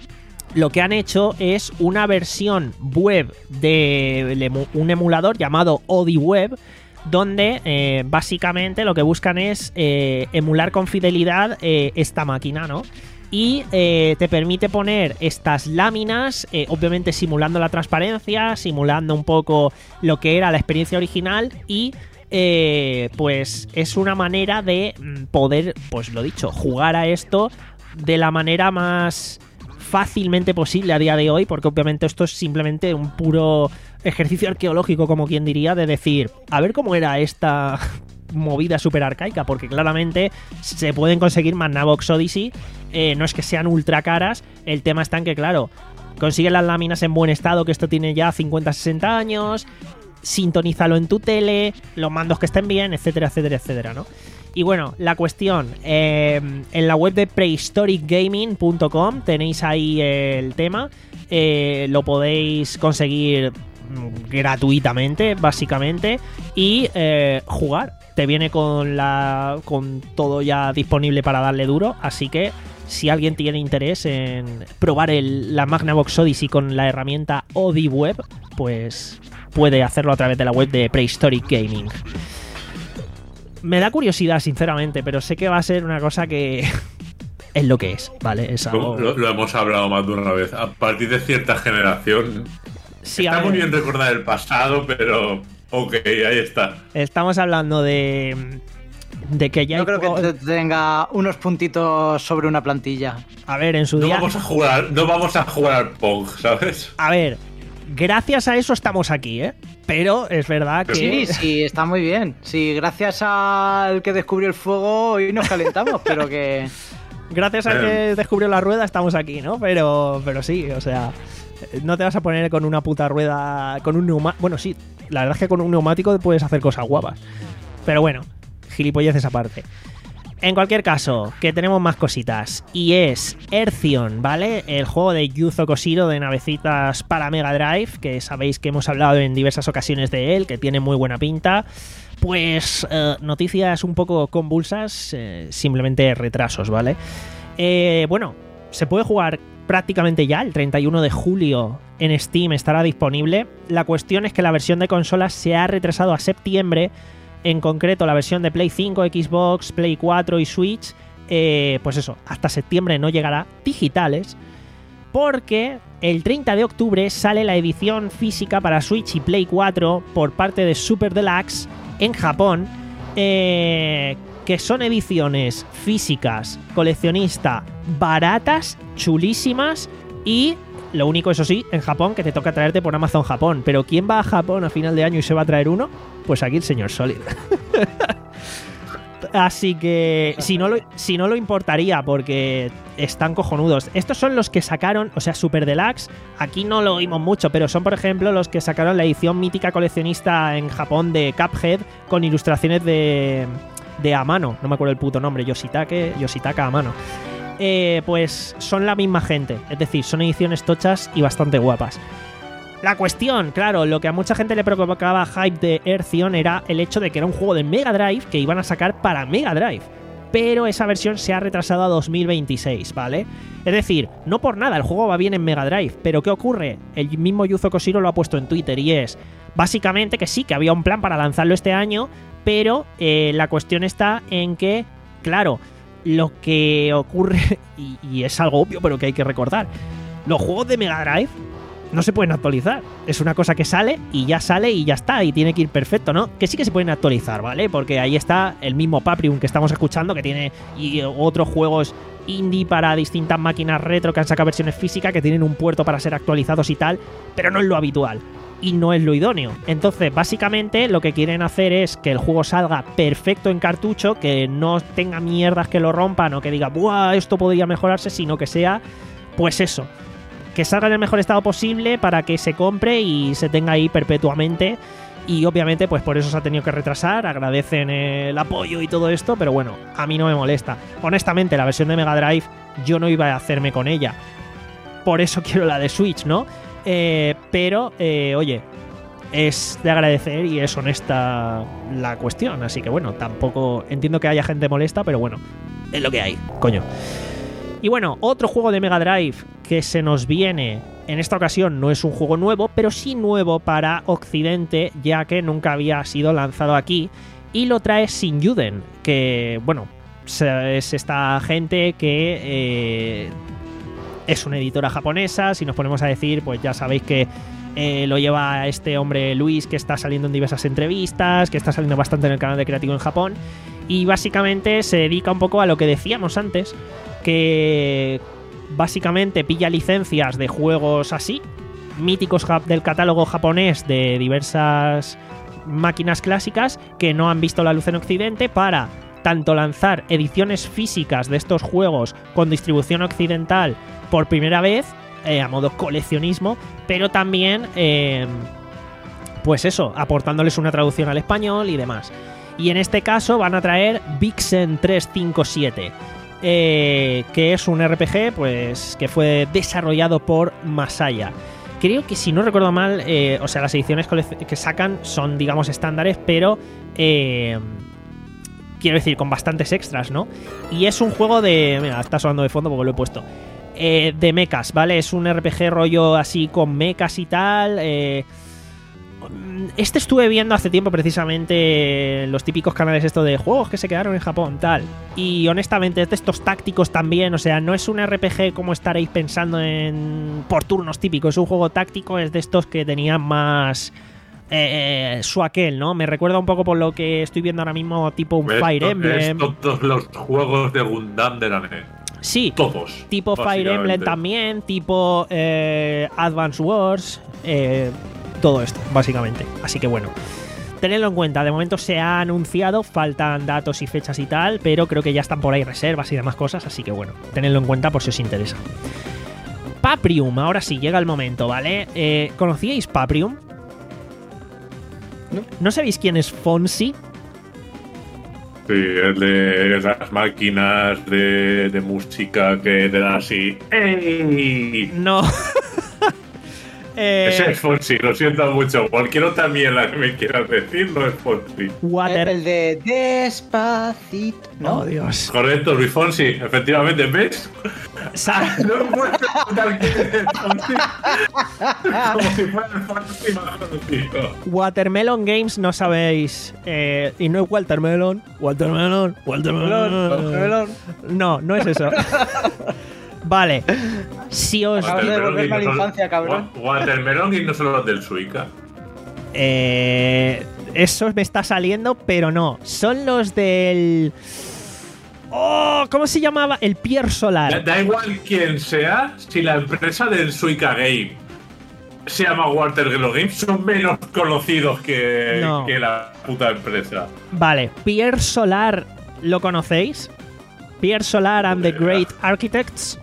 lo que han hecho es una versión web de un emulador llamado OdiWeb, donde eh, básicamente lo que buscan es eh, emular con fidelidad eh, esta máquina, ¿no? Y eh, te permite poner estas láminas, eh, obviamente simulando la transparencia, simulando un poco lo que era la experiencia original y eh, pues es una manera de poder, pues lo dicho, jugar a esto de la manera más fácilmente posible a día de hoy, porque obviamente esto es simplemente un puro ejercicio arqueológico, como quien diría, de decir, a ver cómo era esta movida super arcaica, porque claramente se pueden conseguir Magnavox Odyssey, eh, no es que sean ultra caras, el tema está en que, claro, consiguen las láminas en buen estado, que esto tiene ya cincuenta sesenta años, sintonízalo en tu tele, los mandos que estén bien, etcétera, etcétera, etcétera, ¿no? Y bueno, la cuestión, eh, en la web de prehistoric gaming punto com tenéis ahí el tema, eh, lo podéis conseguir gratuitamente, básicamente, y eh, jugar. Te viene con la con todo ya disponible para darle duro, así que si alguien tiene interés en probar el, la Magnavox Odyssey con la herramienta OdiWeb, pues puede hacerlo a través de la web de Prehistoric Gaming. Me da curiosidad, sinceramente, pero sé que va a ser una cosa que es lo que es, ¿vale? Es algo... lo, lo hemos hablado más de una vez. A partir de cierta generación, sí, está muy bien recordar el pasado, pero ok, ahí está. Estamos hablando de... de que ya Yo hay creo juegos... que tenga unos puntitos sobre una plantilla. A ver, en su no día... Vamos a jugar, no vamos a jugar al Pong, ¿sabes? A ver, gracias a eso estamos aquí, ¿eh? Pero es verdad que... Sí, sí, está muy bien. Sí, gracias al que descubrió el fuego hoy nos calentamos, pero que... Gracias al que descubrió la rueda estamos aquí, ¿no? Pero, pero sí, o sea... No te vas a poner con una puta rueda... Con un neumático... Bueno, sí, la verdad es que con un neumático puedes hacer cosas guapas. Pero bueno, gilipolleces aparte. En cualquier caso, que tenemos más cositas. Y es Earthion, ¿vale? El juego de Yuzo Koshiro de navecitas para Mega Drive, que sabéis que hemos hablado en diversas ocasiones de él, que tiene muy buena pinta. Pues eh, noticias un poco convulsas, eh, simplemente retrasos, ¿vale? Eh, bueno, se puede jugar prácticamente ya, el treinta y uno de julio en Steam estará disponible. La cuestión es que la versión de consolas se ha retrasado a septiembre. En concreto, la versión de Play cinco, Xbox, Play cuatro y Switch, eh, pues eso, hasta septiembre no llegará digitales, porque el treinta de octubre sale la edición física para Switch y Play cuatro por parte de Super Deluxe en Japón, eh, que son ediciones físicas, coleccionista, baratas, chulísimas y... Lo único, eso sí, en Japón, que te toca traerte por Amazon Japón. Pero ¿quién va a Japón a final de año y se va a traer uno? Pues aquí el señor Solid. Así que si no, lo, si no lo importaría, porque están cojonudos. Estos son los que sacaron, o sea, Super Deluxe. Aquí no lo oímos mucho, pero son, por ejemplo, los que sacaron la edición mítica coleccionista en Japón de Cuphead con ilustraciones de, de Amano. No me acuerdo el puto nombre, Yoshitake, Yoshitaka Amano. Eh, pues son la misma gente, es decir, son ediciones tochas y bastante guapas. La cuestión, claro, lo que a mucha gente le provocaba hype de Earthion era el hecho de que era un juego de Mega Drive que iban a sacar para Mega Drive, pero esa versión se ha retrasado a dos mil veintiséis, ¿vale? Es decir, no por nada, el juego va bien en Mega Drive, pero ¿qué ocurre? El mismo Yuzo Koshiro lo ha puesto en Twitter y es, básicamente, que sí, que había un plan para lanzarlo este año, pero eh, la cuestión está en que, claro, lo que ocurre, y, y es algo obvio, pero que hay que recordar, los juegos de Mega Drive no se pueden actualizar. Es una cosa que sale y ya sale y ya está, y tiene que ir perfecto, ¿no? Que sí que se pueden actualizar, ¿vale? Porque ahí está el mismo Paprium que estamos escuchando, que tiene y otros juegos indie para distintas máquinas retro que han sacado versiones físicas, que tienen un puerto para ser actualizados y tal, pero no es lo habitual. Y no es lo idóneo. Entonces, básicamente, lo que quieren hacer es que el juego salga perfecto en cartucho, que no tenga mierdas que lo rompan o que diga, ¡buah! Esto podría mejorarse, sino que sea, pues eso, que salga en el mejor estado posible para que se compre y se tenga ahí perpetuamente. Y obviamente, pues por eso se ha tenido que retrasar. Agradecen el apoyo y todo esto, pero bueno, a mí no me molesta. Honestamente, la versión de Mega Drive, yo no iba a hacerme con ella. Por eso quiero la de Switch, ¿no? Eh, pero, eh, oye, es de agradecer y es honesta la cuestión. Así que bueno, tampoco entiendo que haya gente molesta, pero bueno, es lo que hay, coño. Y bueno, otro juego de Mega Drive que se nos viene En esta ocasión no es un juego nuevo, pero sí nuevo para Occidente, ya que nunca había sido lanzado aquí, y lo trae Shinjuden, que, bueno, es esta gente que eh, es una editora japonesa. Si nos ponemos a decir, pues ya sabéis que eh, lo lleva este hombre Luis, que está saliendo en diversas entrevistas, que está saliendo bastante en el canal de Creativo en Japón, y básicamente se dedica un poco a lo que decíamos antes, que básicamente pilla licencias de juegos así, míticos del catálogo japonés de diversas máquinas clásicas que no han visto la luz en Occidente, para tanto lanzar ediciones físicas de estos juegos con distribución occidental por primera vez, eh, a modo coleccionismo, pero también, eh, pues eso, aportándoles una traducción al español y demás. Y en este caso van a traer Vixen trescientos cincuenta y siete, eh, que es un R P G pues que fue desarrollado por Masaya. Creo que, si no recuerdo mal, eh, o sea, las ediciones que sacan son, digamos, estándares, pero eh, quiero decir, con bastantes extras, ¿no? Y es un juego de... Mira, está sonando de fondo porque lo he puesto. Eh, de mechas, ¿vale? Es un R P G rollo así con mechas y tal. Eh, este estuve viendo hace tiempo precisamente los típicos canales estos de juegos que se quedaron en Japón, tal. Y honestamente es de estos tácticos también. O sea, no es un R P G como estaréis pensando en por turnos típico. Es un juego táctico, es de estos que tenían más... Eh, su aquel, ¿no? Me recuerda un poco por lo que estoy viendo ahora mismo, tipo un Fire Emblem. Todos los juegos de Gundam de la N E S. Sí, todos. Tipo Fire Emblem también, tipo eh, Advance Wars, eh, todo esto, básicamente. Así que bueno, tenedlo en cuenta. De momento se ha anunciado, faltan datos y fechas y tal, pero creo que ya están por ahí reservas y demás cosas, así que bueno, tenedlo en cuenta por si os interesa. Paprium, ahora sí, llega el momento, ¿vale? Eh, ¿Conocíais Paprium? ¿No? ¿No sabéis quién es Fonzie? Sí, el de las máquinas de, de música que te da así. ¡Ey! No. eh, Ese es Fonzie, lo siento mucho. Cualquier otra mierda que me quieras decir no es Fonzie. Water. El, el de Despacito, ¿no? Oh, Dios. Correcto, Luis Fonsi, efectivamente, ¿ves? Sa No puedo preguntar quién es Fonsi. Como si fuera el Fonsi más conocido. Watermelon Games no sabéis. Eh, y no es Watermelon. Watermelon. Watermelon. Watermelon. No, no es eso. Vale. Si os. Acabas de devolverme a la infancia, cabrón. Watermelon y no solo los del Suica. Eh, eso me está saliendo, pero no. Son los del... Oh, ¿cómo se llamaba? El Pierre Solar. Da, da igual quién sea, si la empresa del Suica Game se llama Watermelon Games, son menos conocidos que, no. que la puta empresa. Vale, Pierre Solar, ¿lo conocéis? Pierre Solar and the Great Architects.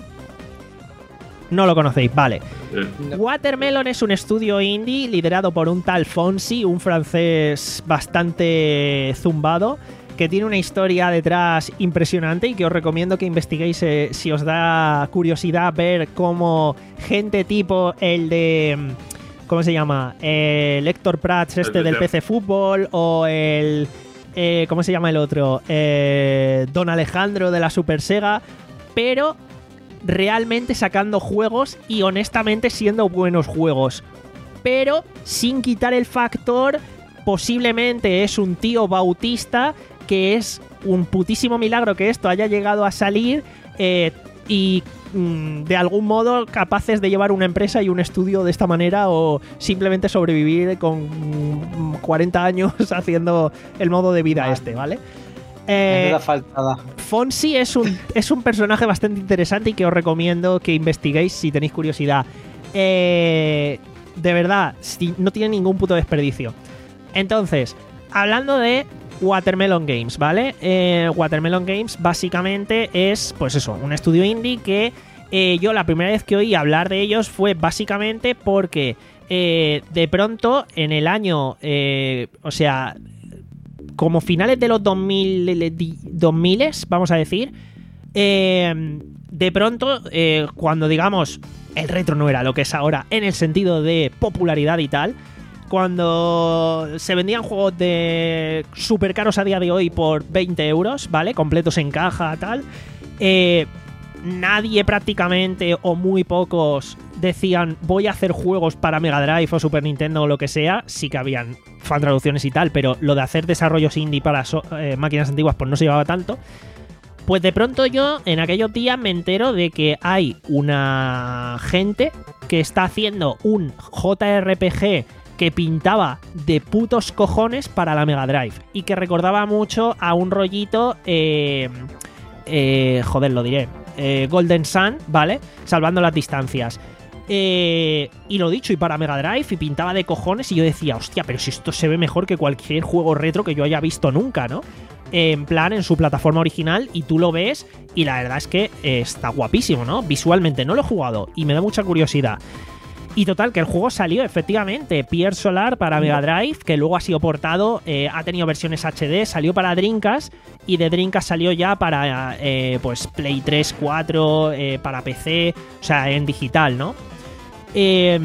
No lo conocéis, vale. No. Watermelon es un estudio indie liderado por un tal Fonzie, un francés bastante zumbado, que tiene una historia detrás impresionante y que os recomiendo que investiguéis eh, si os da curiosidad ver cómo gente tipo el de... ¿Cómo se llama? El Héctor Prats, este del P C Fútbol, o el... Eh, ¿Cómo se llama el otro? Eh, Don Alejandro de la Super Sega, pero realmente sacando juegos y honestamente siendo buenos juegos, pero sin quitar el factor posiblemente es un tío bautista, que es un putísimo milagro que esto haya llegado a salir eh, y mm, de algún modo capaces de llevar una empresa y un estudio de esta manera, o simplemente sobrevivir con cuarenta años haciendo el modo de vida este, ¿vale? Eh, faltada. Fonzie es un, es un personaje bastante interesante y que os recomiendo que investiguéis si tenéis curiosidad. Eh, de verdad, si, no tiene ningún puto desperdicio. Entonces, hablando de Watermelon Games, ¿vale? Eh, Watermelon Games básicamente es, pues eso, un estudio indie que eh, yo la primera vez que oí hablar de ellos fue básicamente porque eh, de pronto en el año, eh, o sea... como finales de los dos mil, vamos a decir, eh, de pronto, eh, cuando digamos el retro no era lo que es ahora en el sentido de popularidad y tal, cuando se vendían juegos de súper caros a día de hoy por veinte euros, ¿vale? Completos en caja, tal, eh, nadie prácticamente o muy pocos decían voy a hacer juegos para Mega Drive o Super Nintendo o lo que sea, sí que habían fan traducciones y tal, pero lo de hacer desarrollos indie para so eh, máquinas antiguas pues no se llevaba tanto. Pues de pronto yo en aquellos días me entero de que hay una gente que está haciendo un J R P G que pintaba de putos cojones para la Mega Drive y que recordaba mucho a un rollito, eh, eh, joder, lo diré, eh, Golden Sun, ¿vale? Salvando las distancias. Eh, y lo dicho, y para Mega Drive, y pintaba de cojones, y yo decía, hostia, pero si esto se ve mejor que cualquier juego retro que yo haya visto nunca, ¿no? En plan, en su plataforma original, y tú lo ves, y la verdad es que eh, está guapísimo, ¿no? Visualmente, no lo he jugado, y me da mucha curiosidad. Y total, que el juego salió, efectivamente, Pier Solar para Mega Drive, que luego ha sido portado, eh, ha tenido versiones H D, salió para Dreamcast, y de Dreamcast salió ya para, eh, pues, Play tres, cuatro, eh, para P C, o sea, en digital, ¿no? Eh,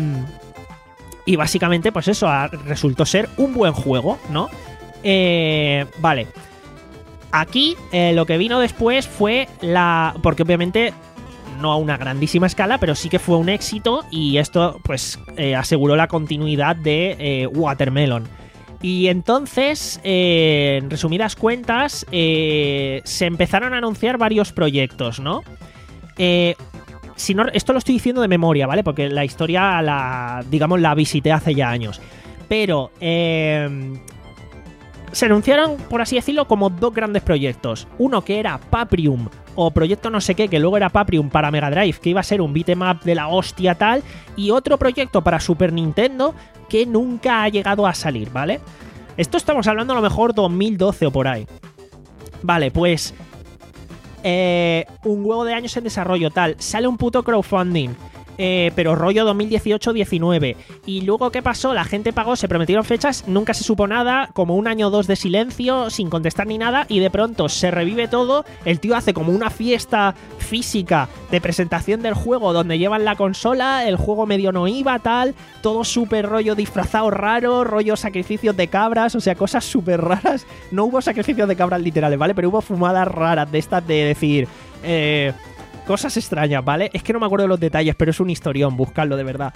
y básicamente, pues eso, resultó ser un buen juego, ¿no? Eh, vale. Aquí, eh, lo que vino después fue la... Porque obviamente... no a una grandísima escala, pero sí que fue un éxito y esto pues eh, aseguró la continuidad de eh, Watermelon. Y entonces, eh, en resumidas cuentas, eh, se empezaron a anunciar varios proyectos, ¿no? Eh, si no, esto lo estoy diciendo de memoria, ¿vale? Porque la historia, la, digamos, la visité hace ya años. Pero... Eh, se anunciaron, por así decirlo, como dos grandes proyectos. Uno que era Paprium, o proyecto no sé qué, que luego era Paprium para Mega Drive, que iba a ser un beat'em up de la hostia tal, y otro proyecto para Super Nintendo que nunca ha llegado a salir, ¿vale? Esto estamos hablando a lo mejor dos mil doce o por ahí. Vale, pues... Eh, un huevo de años en desarrollo tal, sale un puto crowdfunding. Eh, pero rollo dos mil dieciocho diecinueve. Y luego, ¿qué pasó? La gente pagó, se prometieron fechas, nunca se supo nada, como un año o dos de silencio, sin contestar ni nada, y de pronto se revive todo. El tío hace como una fiesta física de presentación del juego donde llevan la consola, el juego medio no iba, tal, todo súper rollo disfrazado raro, rollo sacrificios de cabras, o sea, cosas súper raras. No hubo sacrificios de cabras literales, ¿vale? Pero hubo fumadas raras de estas de decir... Eh... cosas extrañas, ¿vale? Es que no me acuerdo de los detalles, pero es un historión, buscarlo de verdad.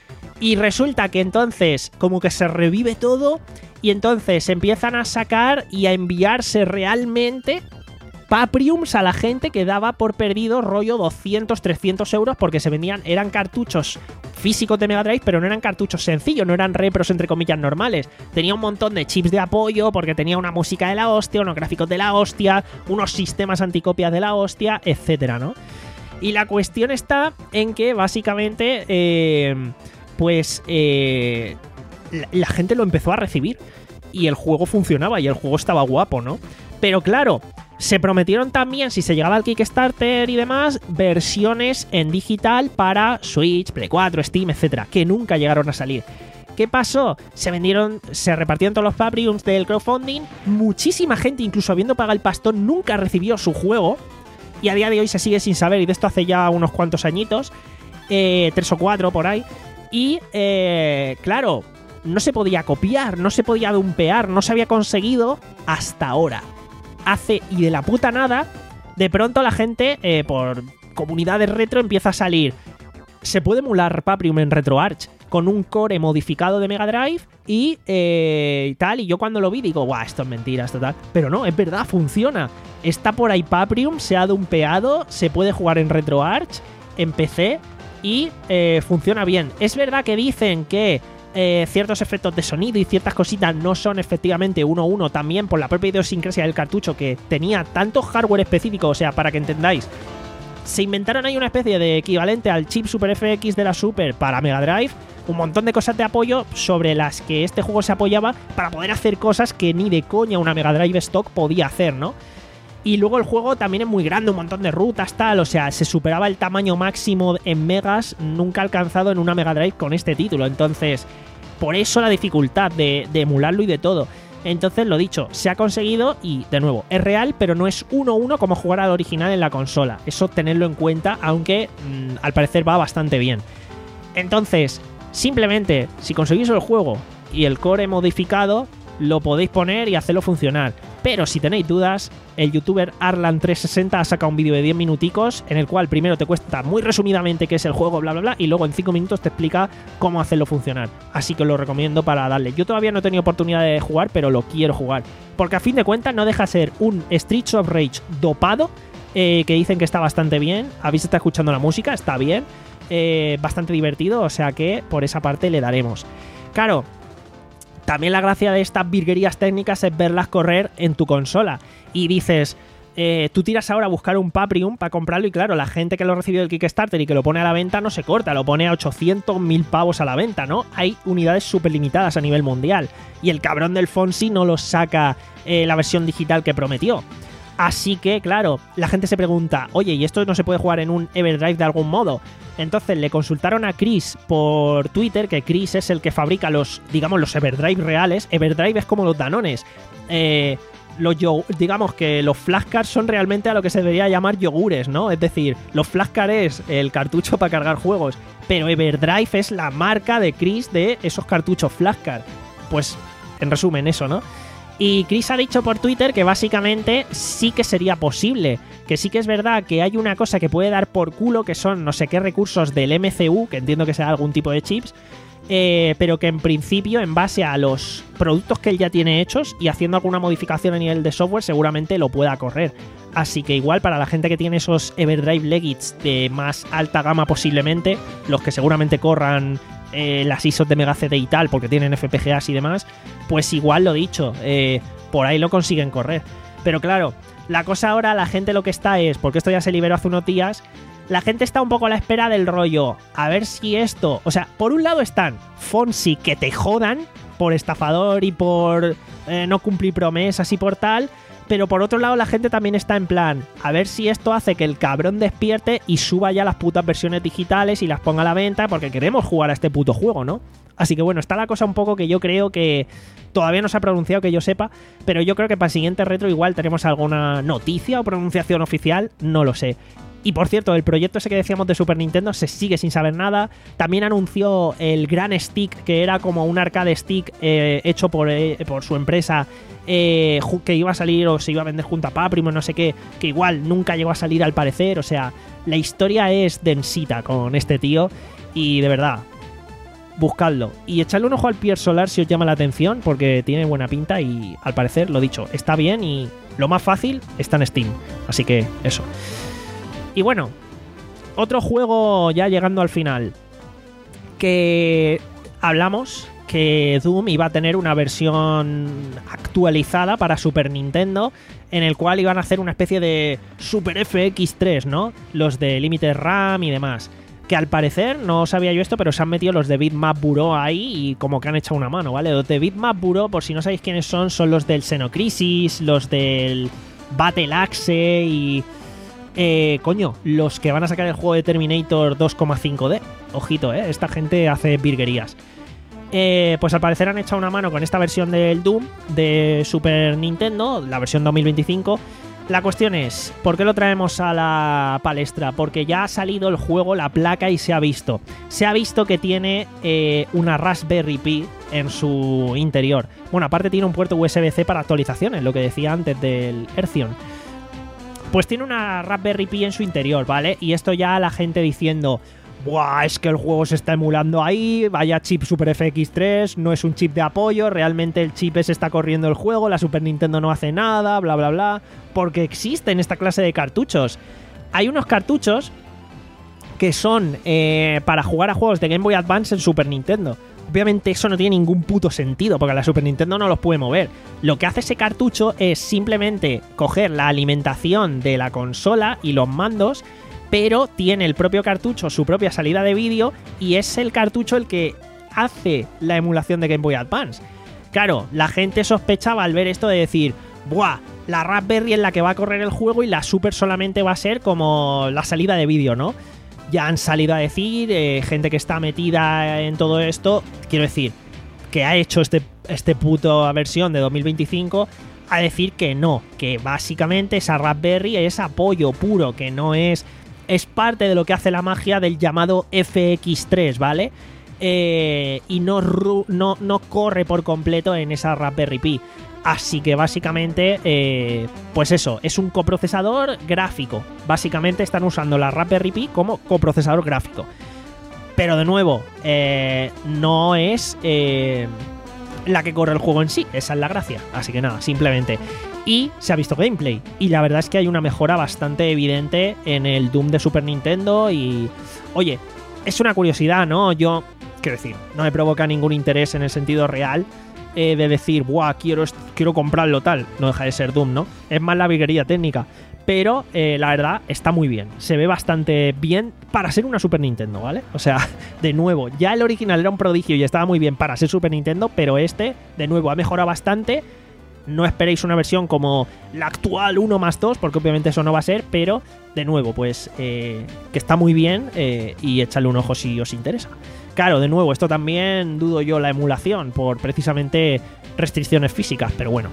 Y resulta que entonces como que se revive todo y entonces empiezan a sacar y a enviarse realmente Papriums a la gente que daba por perdido rollo doscientos, trescientos euros porque se vendían, eran cartuchos físicos de Mega Drive, pero no eran cartuchos sencillos, no eran repros entre comillas normales. Tenía un montón de chips de apoyo porque tenía una música de la hostia, unos gráficos de la hostia, unos sistemas anticopias de la hostia, etcétera, ¿no? Y la cuestión está en que básicamente eh, pues eh, la, la gente lo empezó a recibir y el juego funcionaba y el juego estaba guapo, ¿no? Pero claro, se prometieron también, si se llegaba al Kickstarter y demás, versiones en digital para Switch, Play cuatro, Steam, etcétera, que nunca llegaron a salir. ¿Qué pasó? Se vendieron, se repartieron todos los Papriums del crowdfunding, muchísima gente, incluso habiendo pagado el pastón, nunca recibió su juego. Y a día de hoy se sigue sin saber, y de esto hace ya unos cuantos añitos, eh, tres o cuatro por ahí. Y, eh, claro, no se podía copiar, no se podía dumpear, no se había conseguido hasta ahora. Hace, y de la puta nada, de pronto la gente, eh, por comunidades retro, empieza a salir. Se puede emular Paprium en RetroArch con un core modificado de Mega Drive y eh, tal. Y yo cuando lo vi digo, guau, esto es mentira, esto tal. Pero no, es verdad, funciona. Está por ahí Paprium, se ha dumpeado, se puede jugar en RetroArch, en P C y eh, funciona bien. Es verdad que dicen que eh, ciertos efectos de sonido y ciertas cositas no son efectivamente uno a uno, también por la propia idiosincrasia del cartucho, que tenía tanto hardware específico, o sea, para que entendáis, se inventaron ahí una especie de equivalente al chip Super F X de la Super para Mega Drive, un montón de cosas de apoyo sobre las que este juego se apoyaba para poder hacer cosas que ni de coña una Mega Drive stock podía hacer, ¿no? Y luego el juego también es muy grande, un montón de rutas, tal, o sea, se superaba el tamaño máximo en megas nunca alcanzado en una Mega Drive con este título, entonces, por eso la dificultad de, de emularlo y de todo. Entonces, lo dicho, se ha conseguido y, de nuevo, es real, pero no es uno a uno como jugar al original en la consola. Eso tenerlo en cuenta, aunque mmm, al parecer va bastante bien. Entonces, simplemente, si conseguís el juego y el core modificado, lo podéis poner y hacerlo funcionar. Pero si tenéis dudas, el youtuber Arlan trescientos sesenta ha sacado un vídeo de diez minuticos en el cual primero te cuesta muy resumidamente qué es el juego, bla bla bla, y luego en cinco minutos te explica cómo hacerlo funcionar. Así que os lo recomiendo para darle. Yo todavía no he tenido oportunidad de jugar, pero lo quiero jugar. Porque a fin de cuentas no deja de ser un Streets of Rage dopado, eh, que dicen que está bastante bien. Habéis estado escuchando la música, está bien. Eh, bastante divertido, o sea que por esa parte le daremos. Claro, también la gracia de estas virguerías técnicas es verlas correr en tu consola. Y dices, eh, tú tiras ahora a buscar un Paprium para comprarlo y claro, la gente que lo recibió del Kickstarter y que lo pone a la venta no se corta, lo pone a ochocientos mil pavos a la venta, ¿no? Hay unidades súper limitadas a nivel mundial. Y el cabrón del Fonsi no lo saca eh, la versión digital que prometió. Así que, claro, la gente se pregunta, oye, ¿y esto no se puede jugar en un Everdrive de algún modo? Entonces le consultaron a Chris por Twitter, que Chris es el que fabrica los, digamos, los Everdrive reales. Everdrive es como los Danones. Eh, los yo, digamos que los flashcards son realmente a lo que se debería llamar yogures, ¿no? Es decir, los flashcards es el cartucho para cargar juegos, pero Everdrive es la marca de Chris de esos cartuchos flashcard. Pues, en resumen, eso, ¿no? Y Chris ha dicho por Twitter que básicamente sí que sería posible, que sí que es verdad que hay una cosa que puede dar por culo, que son no sé qué recursos del M C U, que entiendo que será algún tipo de chips, eh, pero que en principio, en base a los productos que él ya tiene hechos y haciendo alguna modificación a nivel de software, seguramente lo pueda correr. Así que igual para la gente que tiene esos Everdrive Legits de más alta gama posiblemente, los que seguramente corran Eh, las I S Os de Mega C D y tal, porque tienen F P G As y demás, pues igual lo dicho, eh, por ahí lo consiguen correr. Pero claro, la cosa ahora, la gente lo que está es, porque esto ya se liberó hace unos días, la gente está un poco a la espera del rollo, a ver si esto, o sea, por un lado están Fonsi que te jodan por estafador y por eh, no cumplir promesas y por tal, pero por otro lado la gente también está en plan, a ver si esto hace que el cabrón despierte y suba ya las putas versiones digitales y las ponga a la venta porque queremos jugar a este puto juego, ¿no? Así que bueno, está la cosa un poco que yo creo que todavía no se ha pronunciado que yo sepa, pero yo creo que para el siguiente retro igual tenemos alguna noticia o pronunciación oficial, no lo sé. Y por cierto, el proyecto ese que decíamos de Super Nintendo se sigue sin saber nada. También anunció el Gran Stick, que era como un arcade stick eh, hecho por, eh, por su empresa, eh, que iba a salir o se iba a vender junto a Paprium, no sé qué, que igual nunca llegó a salir al parecer. O sea, la historia es densita con este tío y de verdad, buscadlo. Y echadle un ojo al Pier Solar si os llama la atención, porque tiene buena pinta y al parecer, lo dicho, está bien y lo más fácil está en Steam. Así que eso. Y bueno, otro juego ya llegando al final, que hablamos que Doom iba a tener una versión actualizada para Super Nintendo, en el cual iban a hacer una especie de Super F X tres, ¿no? Los de Limited RAM y demás. Que al parecer, no sabía yo esto, pero se han metido los de Bitmap Bureau ahí y como que han echado una mano, ¿vale? Los de Bitmap Bureau, por si no sabéis quiénes son, son los del Xenocrisis, los del Battle Axe y... Eh, coño, los que van a sacar el juego de Terminator dos coma cinco D. Ojito, eh, esta gente hace virguerías. Eh, pues al parecer han echado una mano con esta versión del Doom de Super Nintendo, la versión dos mil veinticinco. La cuestión es, ¿por qué lo traemos a la palestra? Porque ya ha salido el juego, la placa, y se ha visto. Se ha visto que tiene eh, una Raspberry Pi en su interior. Bueno, aparte tiene un puerto U S B C para actualizaciones, lo que decía antes del Ercion. Pues tiene una Raspberry Pi en su interior, ¿vale? Y esto ya la gente diciendo, ¡buah! Es que el juego se está emulando ahí, vaya chip Super F X tres, no es un chip de apoyo, realmente el chip ese está corriendo el juego, la Super Nintendo no hace nada, bla, bla, bla, porque existen esta clase de cartuchos. Hay unos cartuchos que son eh, para jugar a juegos de Game Boy Advance en Super Nintendo. Obviamente eso no tiene ningún puto sentido, porque la Super Nintendo no los puede mover. Lo que hace ese cartucho es simplemente coger la alimentación de la consola y los mandos, pero tiene el propio cartucho su propia salida de vídeo y es el cartucho el que hace la emulación de Game Boy Advance. Claro, la gente sospechaba al ver esto de decir, ¡buah! La Raspberry es la que va a correr el juego y la Super solamente va a ser como la salida de vídeo, ¿no? Ya han salido a decir, eh, gente que está metida en todo esto, quiero decir, que ha hecho este, este puto versión de dos mil veinticinco, a decir que no, que básicamente esa Raspberry es apoyo puro, que no es... es parte de lo que hace la magia del llamado F X tres, ¿vale? eh, y no, ru- no, no corre por completo en esa Raspberry Pi. Así que básicamente, eh, pues eso, es un coprocesador gráfico. Básicamente están usando la Raspberry Pi como coprocesador gráfico. Pero de nuevo, eh, no es eh, la que corre el juego en sí, esa es la gracia. Así que nada, simplemente. Y se ha visto gameplay. Y la verdad es que hay una mejora bastante evidente en el Doom de Super Nintendo. Y, oye, es una curiosidad, ¿no? Yo, quiero decir, no me provoca ningún interés en el sentido real eh, de decir, buah, quiero, quiero comprarlo tal. No deja de ser Doom, ¿no? Es más la virguería técnica. Pero eh, la verdad está muy bien. Se ve bastante bien para ser una Super Nintendo, ¿vale? O sea, de nuevo, ya el original era un prodigio y estaba muy bien para ser Super Nintendo, pero este, de nuevo, ha mejorado bastante. No esperéis una versión como la actual uno más dos, porque obviamente eso no va a ser, pero de nuevo, pues eh, que está muy bien eh, y echadle un ojo si os interesa. Claro, de nuevo, esto también dudo yo la emulación por precisamente restricciones físicas, pero bueno.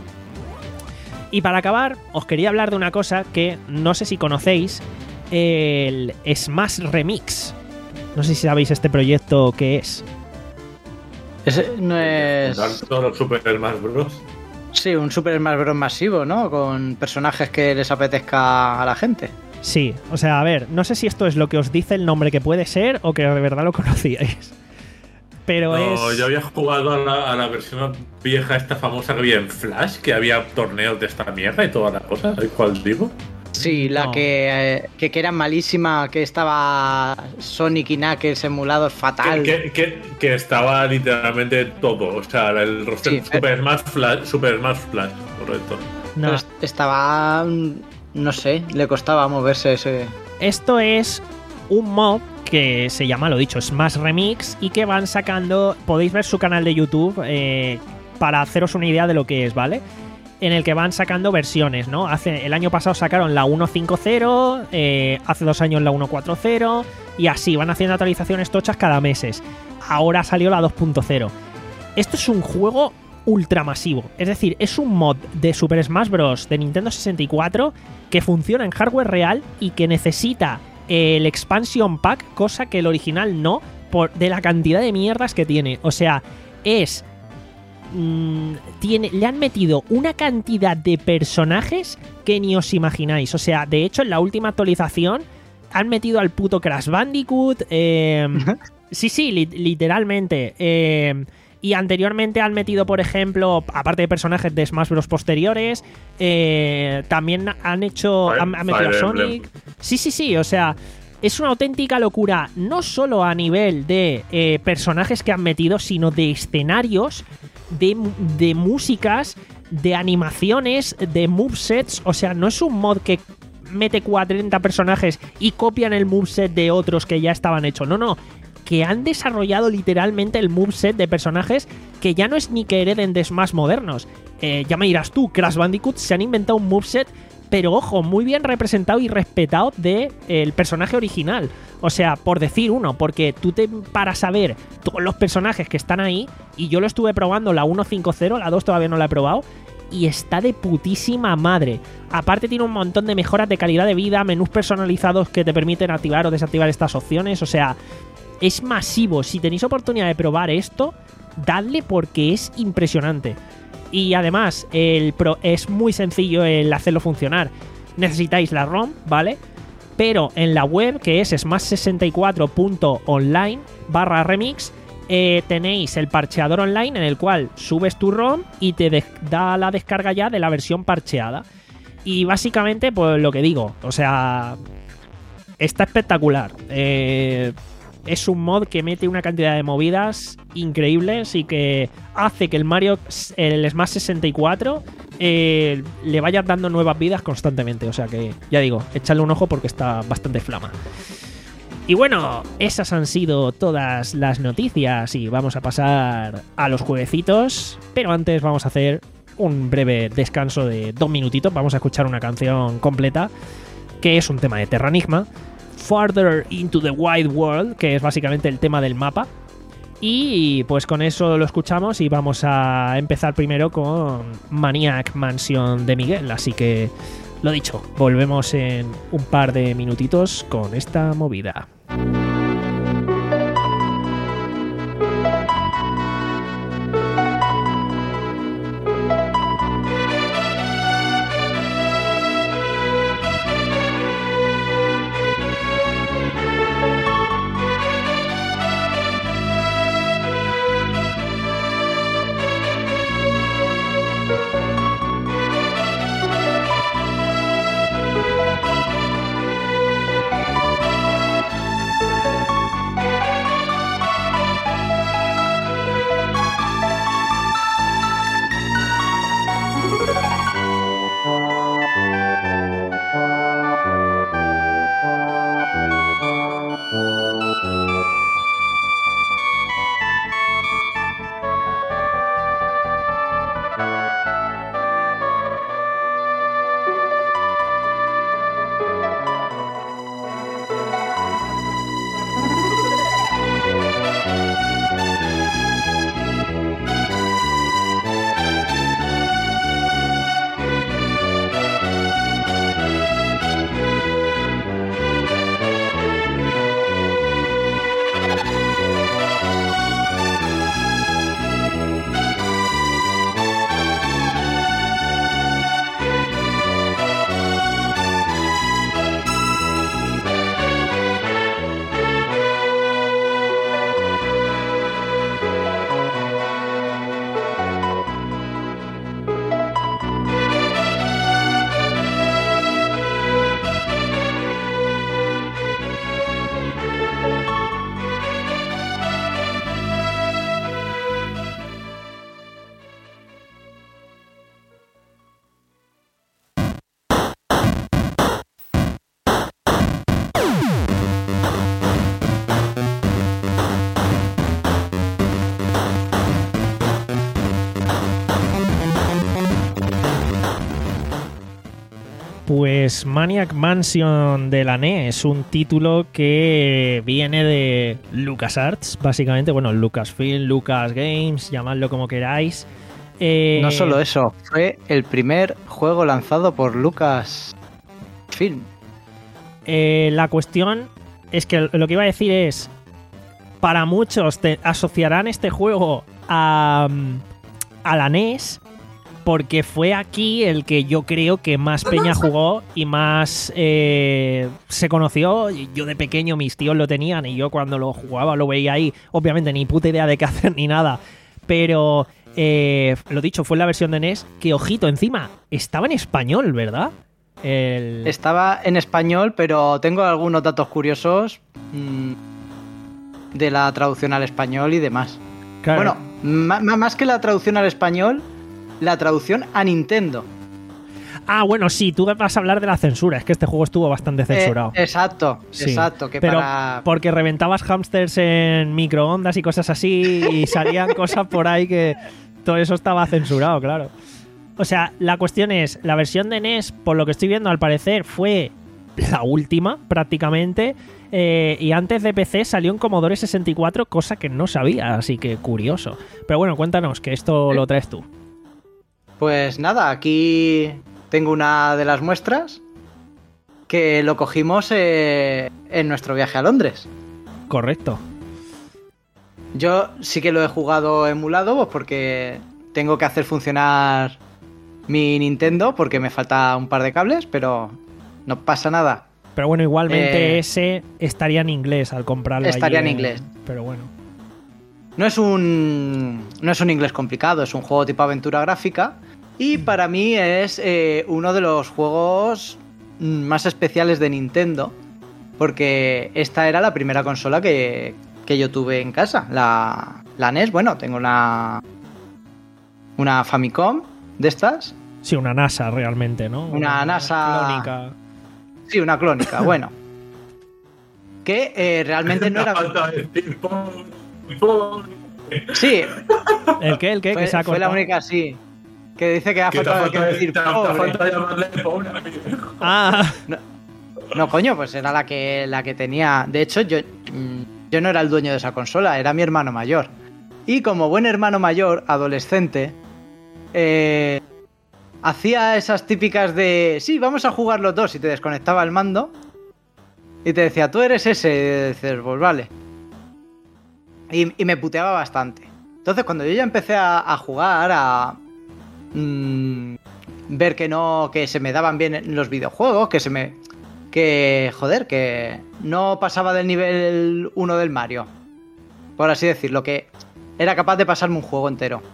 Y para acabar, os quería hablar de una cosa que no sé si conocéis, el Smash Remix. No sé si sabéis este proyecto que es. Ese no es... Todos los Super Smash Bros. Sí, un Super Smash Bros. Masivo, ¿no? Con personajes que les apetezca a la gente. Sí, o sea, a ver, no sé si esto es lo que os dice el nombre que puede ser o que de verdad lo conocíais. Pero no, es... yo había jugado a la, a la versión vieja esta famosa que había en Flash, que había torneos de esta mierda y todas las cosas. ¿Sabéis cuál digo? Sí, la No. que, eh, que, que era malísima, que estaba Sonic y Knuckles emulados fatal. Que, que, que, que estaba literalmente todo. O sea, el roster Sí, Super pero- Smash Flash, Super Smash Flash, correcto. no, Pero est- estaba... mm, no sé, le costaba moverse ese... esto es un mod que se llama, lo dicho, Smash Remix y que van sacando... Podéis ver su canal de YouTube eh, para haceros una idea de lo que es, ¿vale? En el que van sacando versiones, ¿no? Hace, el año pasado sacaron la uno punto cinco punto cero, eh, hace dos años la uno punto cuatro punto cero y así, van haciendo actualizaciones tochas cada mes. Ahora salió la dos punto cero. Esto es un juego ultramasivo, es decir, es un mod de Super Smash Bros. De Nintendo sesenta y cuatro que funciona en hardware real y que necesita el expansion pack, cosa que el original no, por, de la cantidad de mierdas que tiene. O sea, es... Mmm, tiene, le han metido una cantidad de personajes que ni os imagináis. O sea, de hecho, en la última actualización han metido al puto Crash Bandicoot. Eh, sí, sí, li- literalmente. Eh, y anteriormente han metido, por ejemplo, aparte de personajes de Smash Bros. Posteriores, eh, también han hecho... Fire- Han, han metido a Fire Sonic. Emblem. Sí, sí, sí, o sea... Es una auténtica locura, no solo a nivel de eh, personajes que han metido, sino de escenarios, de, de músicas, de animaciones, de movesets. O sea, no es un mod que mete cuarenta personajes y copian el moveset de otros que ya estaban hechos. No, no. Que han desarrollado literalmente el moveset de personajes que ya no es ni que hereden de Smash modernos. Eh, ya me dirás tú, Crash Bandicoot se han inventado un moveset, pero ojo, muy bien representado y respetado del de personaje original. O sea, por decir uno, porque tú te paras a ver todos los personajes que están ahí, y yo lo estuve probando la uno punto cinco punto cero, la dos todavía no la he probado, y está de putísima madre. Aparte tiene un montón de mejoras de calidad de vida, menús personalizados que te permiten activar o desactivar estas opciones. O sea, es masivo. Si tenéis oportunidad de probar esto, dadle porque es impresionante. Y además, el pro es muy sencillo el hacerlo funcionar. Necesitáis la ROM, ¿vale? Pero en la web, que es smash sesenta y cuatro punto online barra remix, eh, tenéis el parcheador online en el cual subes tu ROM y te da la descarga ya de la versión parcheada. Y básicamente, pues lo que digo, o sea, está espectacular. Eh... Es un mod que mete una cantidad de movidas increíbles y que hace que el Mario, el Smash sesenta y cuatro, eh, le vaya dando nuevas vidas constantemente. O sea que, ya digo, échale un ojo porque está bastante flama. Y bueno, esas han sido todas las noticias y vamos a pasar a los jueguecitos. Pero antes vamos a hacer un breve descanso de dos minutitos. Vamos a escuchar una canción completa que es un tema de Terranigma, Farther into the Wide World, que es básicamente el tema del mapa. Y pues con eso lo escuchamos y vamos a empezar primero con Maniac Mansion de Miguel. Así que, lo dicho, volvemos en un par de minutitos con esta movida. Pues Maniac Mansion de la N E S es un título que viene de LucasArts, básicamente. Bueno, Lucasfilm, Lucas Games, llamadlo como queráis. Eh, No solo eso, fue el primer juego lanzado por Lucasfilm. eh, la cuestión es que lo que iba a decir es, para muchos te asociarán este juego a, a la N E S porque fue aquí el que yo creo que más peña jugó y más eh, se conoció. Yo de pequeño mis tíos lo tenían y yo cuando lo jugaba lo veía ahí. Obviamente ni puta idea de qué hacer ni nada. Pero eh, lo dicho, fue la versión de N E S que, ojito, encima estaba en español, ¿verdad? El... Estaba en español, pero tengo algunos datos curiosos mmm, de la traducción al español y demás. Claro. Bueno, m- más que la traducción al español, la traducción a Nintendo. Ah, bueno, sí, tú vas a hablar de la censura. Es que este juego estuvo bastante censurado. Eh, exacto, Sí, exacto. Que pero para... porque reventabas hámsters en microondas y cosas así y salían cosas por ahí que todo eso estaba censurado, claro. O sea, la cuestión es, la versión de N E S, por lo que estoy viendo, al parecer fue la última, prácticamente, eh, y antes de P C salió en Commodore sesenta y cuatro, cosa que no sabía, así que curioso. Pero bueno, cuéntanos, que esto lo traes tú. Pues nada, aquí tengo una de las muestras que lo cogimos eh, en nuestro viaje a Londres. Correcto. Yo sí que lo he jugado emulado, pues porque tengo que hacer funcionar mi Nintendo, porque me falta un par de cables, pero no pasa nada. Pero bueno, igualmente Eh, ese estaría en inglés al comprarlo. estaría allí en inglés. Pero bueno. No es un no es un inglés complicado, es un juego tipo aventura gráfica y para mí es eh, uno de los juegos más especiales de Nintendo, porque esta era la primera consola que, que yo tuve en casa, la, la N E S. Bueno, tengo una una Famicom de estas. Sí, una NASA realmente, ¿no? Una NASA clónica. Sí, una clónica, bueno. Que eh, realmente no era... Falta decir, por- por- Sí, ¿El qué? ¿El qué? fue, que se ha fue la cortado. única, sí. Que dice que ha que te faltado falta que decir te- te pobre. falta llamarle pobre a mi hijo. Ah, No, coño, pues era la que, la que tenía... De hecho, yo, mm, yo no era el dueño de esa consola, era mi hermano mayor. Y como buen hermano mayor, adolescente, eh, hacía esas típicas de... Sí, vamos a jugar los dos, y te desconectaba el mando. Y te decía, tú eres ese. Y dices, pues vale. Y, y me puteaba bastante. Entonces, cuando yo ya empecé a, a jugar, a... mm, ver que no... Que se me daban bien los videojuegos, que se me... Que, joder, que no pasaba del nivel uno del Mario, por así decirlo, que era capaz de pasarme un juego entero.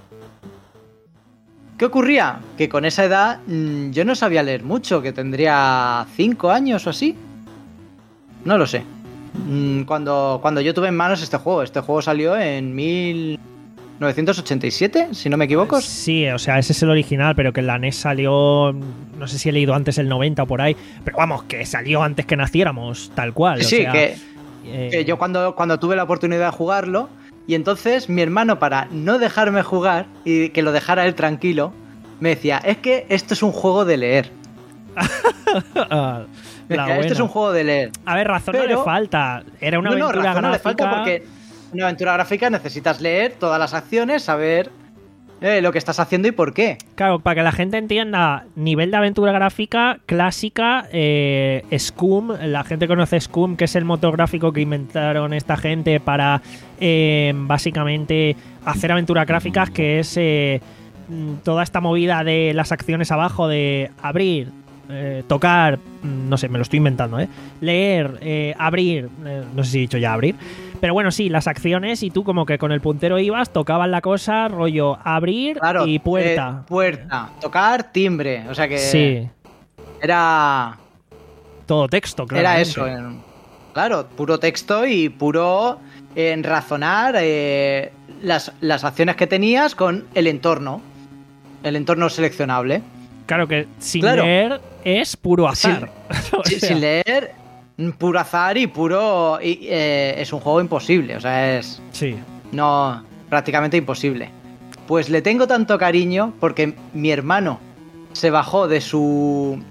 ¿Qué ocurría? Que con esa edad mmm, yo no sabía leer mucho, que tendría cinco años o así. No lo sé. Mm, Cuando, cuando yo tuve en manos este juego, este juego salió en mil novecientos ochenta y siete, si no me equivoco. sí, o sea, ese es el original, pero que en la N E S salió, no sé si he leído antes el noventa o por ahí, pero vamos, que salió antes que naciéramos, tal cual. O Sí, sea, que, eh, que yo cuando, cuando tuve la oportunidad de jugarlo, y entonces mi hermano, para no dejarme jugar y que lo dejara él tranquilo, me decía, es que esto es un juego de leer. ah, Me la decía, esto es buena. un juego de leer. A ver, razón no pero- le falta. Era una no, no, aventura razón no le gráfica. falta porque una aventura gráfica necesitas leer todas las acciones, saber eh, lo que estás haciendo y por qué. Claro, para que la gente entienda, nivel de aventura gráfica clásica, eh, Scum, la gente conoce Scum, que es el motor gráfico que inventaron esta gente para eh, básicamente hacer aventuras gráficas, que es eh, toda esta movida de las acciones abajo, de abrir, eh, tocar, no sé, me lo estoy inventando, ¿eh? Leer, eh, abrir, eh, no sé si he dicho ya abrir. Pero bueno, sí, las acciones y tú como que con el puntero ibas, tocabas la cosa, rollo abrir Claro, y puerta. eh, puerta, tocar, timbre. O sea que Sí, era, todo texto, claro. era eso. en- claro, puro texto y puro en razonar eh, las, las acciones que tenías con el entorno. El entorno seleccionable. Claro que sin Claro. leer es puro azar. O Sí, sea, sin leer, puro azar y puro... y, eh, es un juego imposible, o sea, es... Sí. No, prácticamente imposible. Pues le tengo tanto cariño porque mi hermano se bajó de su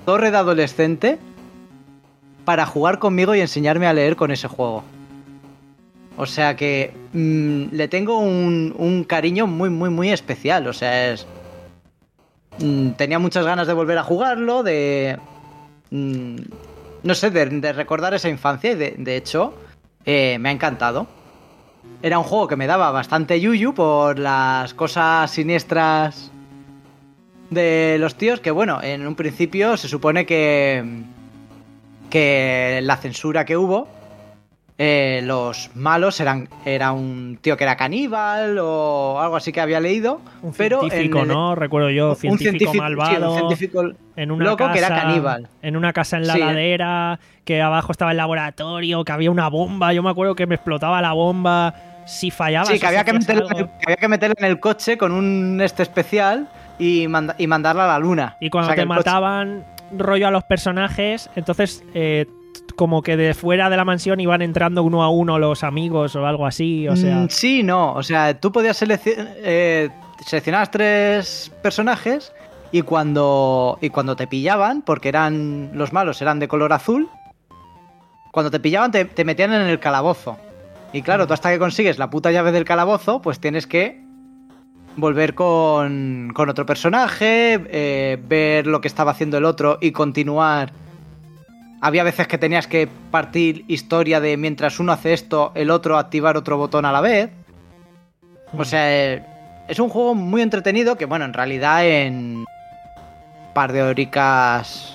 torre de adolescente para jugar conmigo y enseñarme a leer con ese juego. O sea que mmm, le tengo un, un cariño muy, muy, muy especial. O sea, es... Mmm, tenía muchas ganas de volver a jugarlo, de... Mmm, no sé, de, de recordar esa infancia y de, de hecho eh, me ha encantado. Era un juego que me daba bastante yuyu por las cosas siniestras de los tíos, que bueno, en un principio se supone que que la censura que hubo, eh, los malos eran era un tío que era caníbal o algo así que había leído, un pero científico, en el, ¿no? Recuerdo yo, científico, un científico malvado, sí, un científico en una loco casa, que era caníbal. En una casa en la Sí. ladera, que abajo estaba el laboratorio, que había una bomba, yo me acuerdo que me explotaba la bomba, si fallaba... Sí, que había que, meterla, que había que meterla en el coche con un este especial y, manda, y mandarla a la luna. Y cuando o sea, te que el coche... mataban rollo a los personajes, entonces eh, como que de fuera de la mansión iban entrando uno a uno los amigos o algo así, o sea... Mm, sí, no, o sea, tú podías seleccionar... Eh, seleccionabas tres personajes y cuando, y cuando te pillaban, porque eran los malos eran de color azul, cuando te pillaban te, te metían en el calabozo. Y claro, tú hasta que consigues la puta llave del calabozo, pues tienes que volver con, con otro personaje, eh, ver lo que estaba haciendo el otro y continuar. Había veces que tenías que partir historia de mientras uno hace esto, el otro activar otro botón a la vez. O sea, eh, es un juego muy entretenido que, bueno, en realidad en un par de horicas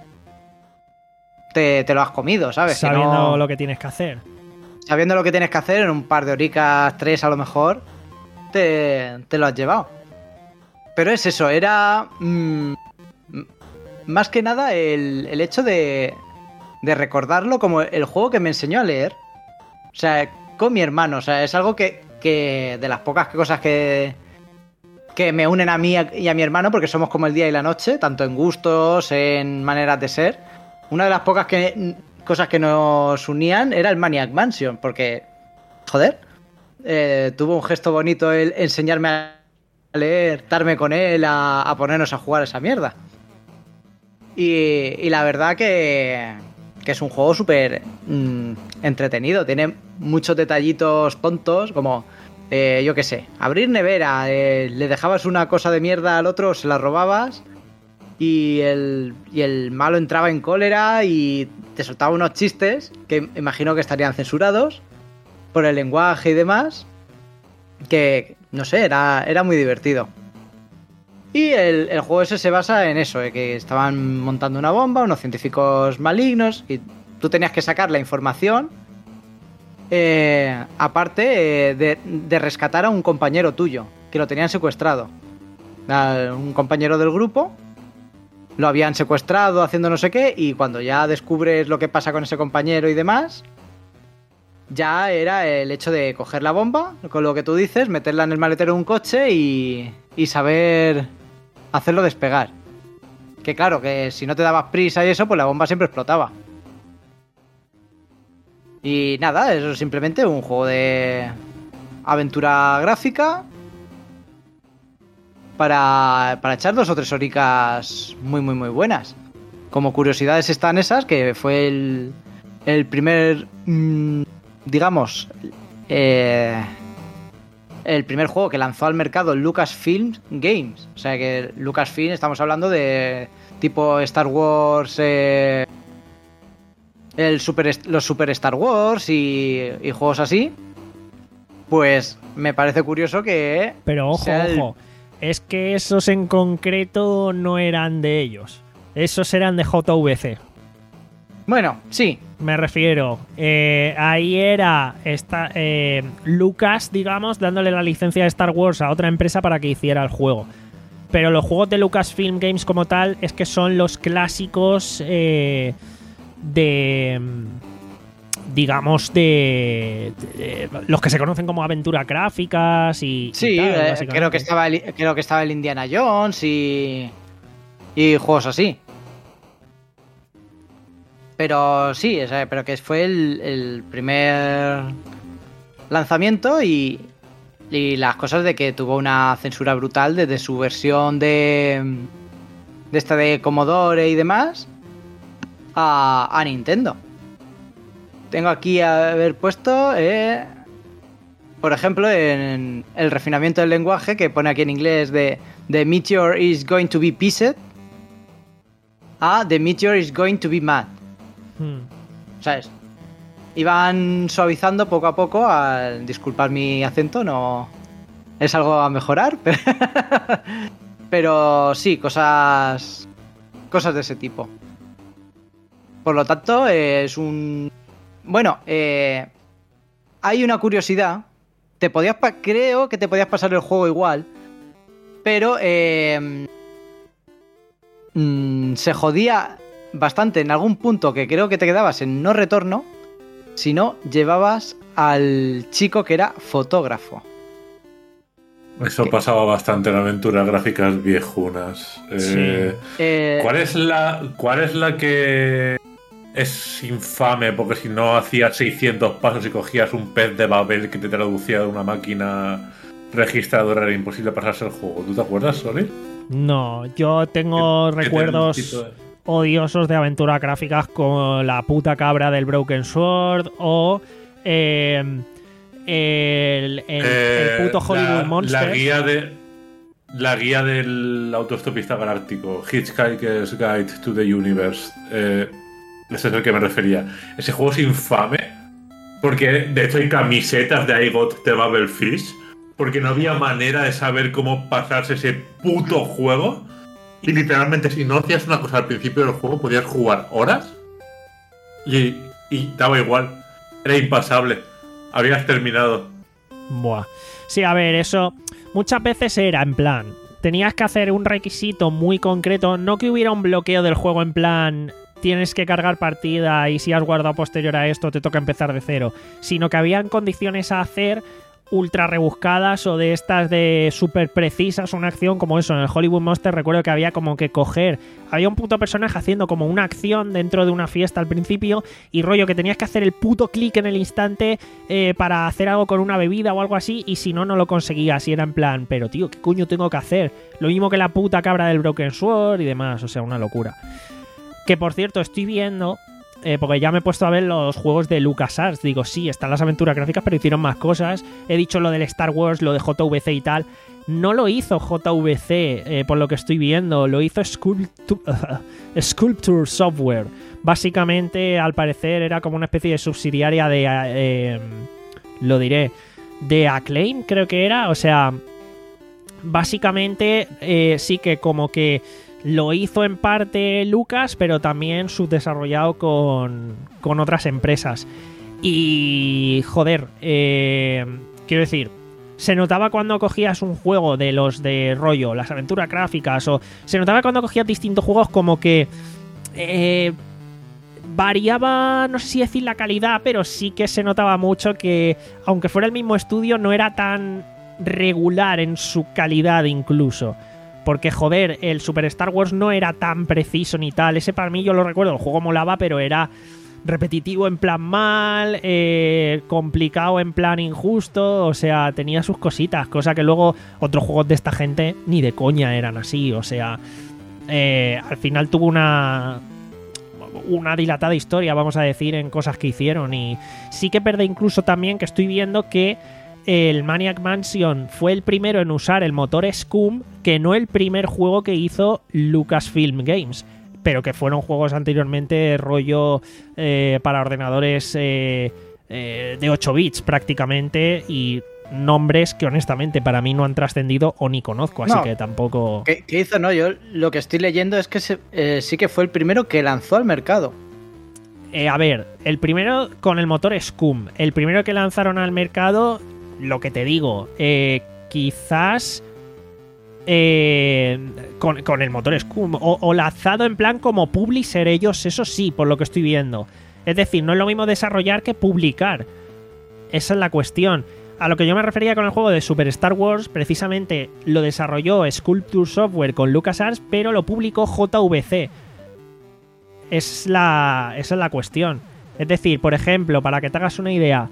te, te lo has comido, ¿sabes? Sabiendo que no... lo que tienes que hacer. Sabiendo lo que tienes que hacer, en un par de horicas, tres a lo mejor, te, te lo has llevado. Pero es eso, era... Mmm, más que nada el, el hecho de, de recordarlo como el juego que me enseñó a leer. O sea, con mi hermano. O sea, es algo que, que de las pocas cosas que, que me unen a mí y a mi hermano, porque somos como el día y la noche, tanto en gustos, en maneras de ser. Una de las pocas que... cosas que nos unían era el Maniac Mansion, porque, joder, eh, tuvo un gesto bonito el enseñarme a leer, darme con él, a, a ponernos a jugar esa mierda. Y, y la verdad que, que es un juego súper mmm, entretenido, tiene muchos detallitos tontos, como, eh, yo qué sé, abrir nevera, eh, le dejabas una cosa de mierda al otro, se la robabas... Y el, y el malo entraba en cólera y te soltaba unos chistes que imagino que estarían censurados por el lenguaje y demás. Que, no sé, era, era muy divertido. Y el, el juego ese se basa en eso, eh, que estaban montando una bomba, unos científicos malignos, y tú tenías que sacar la información, eh, aparte eh, de, de rescatar a un compañero tuyo, que lo tenían secuestrado. A un compañero del grupo... Lo habían secuestrado haciendo no sé qué y cuando ya descubres lo que pasa con ese compañero y demás, ya era el hecho de coger la bomba, con lo que tú dices, meterla en el maletero de un coche y, y saber hacerlo despegar. Que claro, que si no te dabas prisa y eso, pues la bomba siempre explotaba. Y nada, eso es simplemente un juego de aventura gráfica... Para, para echar dos o tres horicas muy, muy, muy buenas. Como curiosidades están esas, que fue el, el primer, mmm, digamos, eh, el primer juego que lanzó al mercado Lucasfilm Games. O sea que Lucasfilm, estamos hablando de tipo Star Wars, eh, el super, los Super Star Wars y, y juegos así. Pues me parece curioso que... Pero ojo, el... ojo. Es que esos en concreto no eran de ellos. Esos eran de J V C. Bueno, sí. Me refiero. Eh, ahí era esta, eh, Lucas, digamos, dándole la licencia de Star Wars a otra empresa para que hiciera el juego. Pero los juegos de Lucasfilm Games como tal es que son los clásicos eh, de... digamos, de, de, de los que se conocen como aventuras gráficas y... Sí, y tal, eh, creo, que estaba el, creo que estaba el Indiana Jones y, y juegos así. Pero sí, o sea, pero que fue el, el primer lanzamiento y, y las cosas de que tuvo una censura brutal desde su versión de, de esta de Commodore y demás a, a Nintendo. Tengo aquí a haber puesto, eh, por ejemplo, en el refinamiento del lenguaje que pone aquí en inglés de The meteor is going to be pissed a The meteor is going to be mad. Hmm. ¿Sabes? Iban suavizando poco a poco. Al disculpar mi acento, no es algo a mejorar, pero, pero sí, cosas cosas de ese tipo. Por lo tanto, eh, es un... Bueno, eh, hay una curiosidad. Te podías pa- creo que te podías pasar el juego igual, pero eh, mmm, se jodía bastante en algún punto que creo que te quedabas en no retorno si no llevabas al chico que era fotógrafo. Eso ¿Qué? pasaba bastante en aventuras gráficas viejunas. Eh, Sí. Eh, ¿Cuál es la, cuál es la que es infame? Porque si no hacías seiscientos pasos y cogías un pez de Babel que te traducía de una máquina registradora, era imposible pasarse el juego. ¿Tú te acuerdas, Soli? No, yo tengo ¿Qué- qué recuerdos tipo de- odiosos de aventuras gráficas como la puta cabra del Broken Sword o eh, el, el- Eh, el puto Hollywood la, Monsters. La guía de la guía del autoestopista galáctico, Hitchhiker's Guide to the Universe. Eh, ese es el que me refería. Ese juego es infame porque de hecho hay camisetas de I Got the Babelfish porque no había manera de saber cómo pasarse ese puto juego. Y literalmente, si no hacías una cosa al principio del juego, podías jugar horas y, y daba igual. Era impasable. Habías terminado. Buah. Sí, a ver, eso muchas veces era en plan, tenías que hacer un requisito muy concreto, no que hubiera un bloqueo del juego en plan, tienes que cargar partida y si has guardado posterior a esto te toca empezar de cero, sino que habían condiciones a hacer ultra rebuscadas o de estas de súper precisas, una acción como eso. En el Hollywood Monster recuerdo que había como que coger, había un puto personaje haciendo como una acción dentro de una fiesta al principio y rollo que tenías que hacer el puto clic en el instante eh, para hacer algo con una bebida o algo así, y si no, no lo conseguías y era en plan, pero tío, ¿qué coño tengo que hacer? Lo mismo que la puta cabra del Broken Sword y demás, o sea, una locura. Que por cierto, estoy viendo... Eh, porque ya me he puesto a ver los juegos de LucasArts. Digo, sí, están las aventuras gráficas, pero hicieron más cosas. He dicho lo del Star Wars, lo de J V C y tal. No lo hizo J V C, eh, por lo que estoy viendo. Lo hizo Sculptu- Sculpture Software. Básicamente, al parecer, era como una especie de subsidiaria de... Eh, lo diré... De Acclaim, creo que era. O sea, básicamente, eh, sí que como que... Lo hizo en parte Lucas, pero también subdesarrollado con, con otras empresas. Y, joder, eh, quiero decir, se notaba cuando cogías un juego de los de rollo, las aventuras gráficas, o se notaba cuando cogías distintos juegos como que eh, variaba, no sé si decir la calidad, pero sí que se notaba mucho que, aunque fuera el mismo estudio, no era tan regular en su calidad incluso. Porque, joder, el Super Star Wars no era tan preciso ni tal. Ese para mí yo lo recuerdo, el juego molaba, pero era repetitivo en plan mal, eh, complicado en plan injusto. O sea, tenía sus cositas, cosa que luego otros juegos de esta gente ni de coña eran así. O sea, eh, al final tuvo una... una dilatada historia, vamos a decir, en cosas que hicieron. Y sí que perdí incluso también que estoy viendo que el Maniac Mansion fue el primero en usar el motor Scum, que no el primer juego que hizo Lucasfilm Games, pero que fueron juegos anteriormente rollo eh, para ordenadores eh, eh, de ocho bits prácticamente, y nombres que honestamente para mí no han trascendido o ni conozco, así No. que tampoco... ¿Qué, qué hizo? No, yo lo que estoy leyendo es que se- eh, sí que fue el primero que lanzó al mercado. Eh, a ver, el primero con el motor Scum, el primero que lanzaron al mercado, lo que te digo, eh, quizás eh, con, con el motor Scum o, o lanzado en plan como publisher ellos, eso sí, por lo que estoy viendo. Es decir, no es lo mismo desarrollar que publicar. Esa es la cuestión. A lo que yo me refería con el juego de Super Star Wars, precisamente lo desarrolló Sculpture Software con LucasArts, pero lo publicó J V C. Es la, esa es la cuestión. Es decir, por ejemplo, para que te hagas una idea,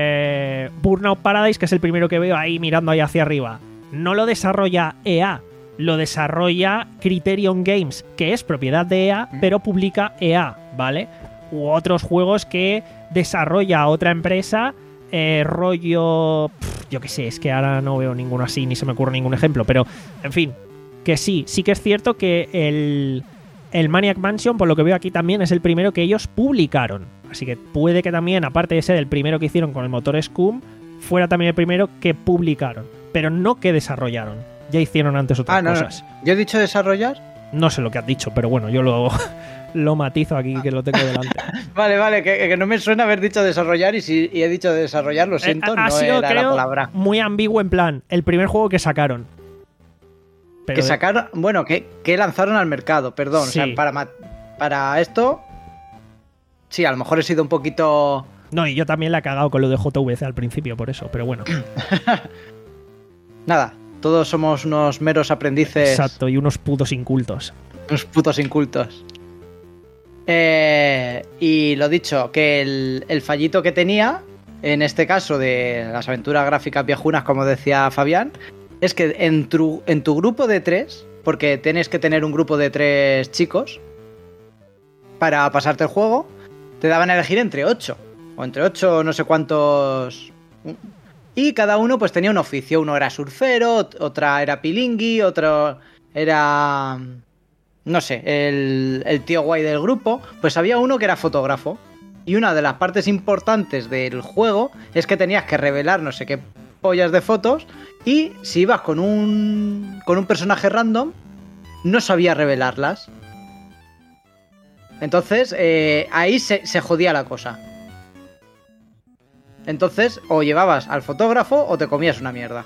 eh, Burnout Paradise, que es el primero que veo ahí mirando ahí hacia arriba, no lo desarrolla E A, lo desarrolla Criterion Games, que es propiedad de E A, pero publica E A, ¿vale? U otros juegos que desarrolla otra empresa, eh, rollo... Pff, yo qué sé, es que ahora no veo ninguno así, ni se me ocurre ningún ejemplo, pero, en fin, que sí, sí que es cierto que el, el Maniac Mansion, por lo que veo aquí también, es el primero que ellos publicaron. Así que puede que también, aparte de ser el primero que hicieron con el motor Scum, fuera también el primero que publicaron, pero no que desarrollaron. Ya hicieron antes otras ah, no, cosas. No. ¿Yo he dicho desarrollar? No sé lo que has dicho, pero bueno, yo lo, lo matizo aquí, que lo tengo delante. Vale, vale, que, que no me suena haber dicho desarrollar y si y he dicho desarrollar, lo siento, eh, ha no sido, era creo, la palabra. Muy ambiguo en plan, el primer juego que sacaron. Pero que sacaron, de... bueno, que, que lanzaron al mercado, perdón. Sí. O sea, para, para esto, sí, a lo mejor he sido un poquito... No, y yo también la he cagado con lo de J V C al principio, por eso, pero bueno. Nada, todos somos unos meros aprendices. Exacto, y unos putos incultos. Unos putos incultos. Eh, y lo dicho, que el, el fallito que tenía, en este caso de las aventuras gráficas viejunas, como decía Fabián, es que en tu, en tu grupo de tres, porque tienes que tener un grupo de tres chicos para pasarte el juego, te daban a elegir entre ocho. O entre ocho, no sé cuántos. Y cada uno pues tenía un oficio. Uno era surfero, otra era pilingui, otro era... no sé, el, el tío guay del grupo. Pues había uno que era fotógrafo. Y una de las partes importantes del juego es que tenías que revelar no sé qué pollas de fotos. Y si ibas con un, con un personaje random, no sabía revelarlas. Entonces, eh, ahí se, se jodía la cosa. Entonces, o llevabas al fotógrafo o te comías una mierda.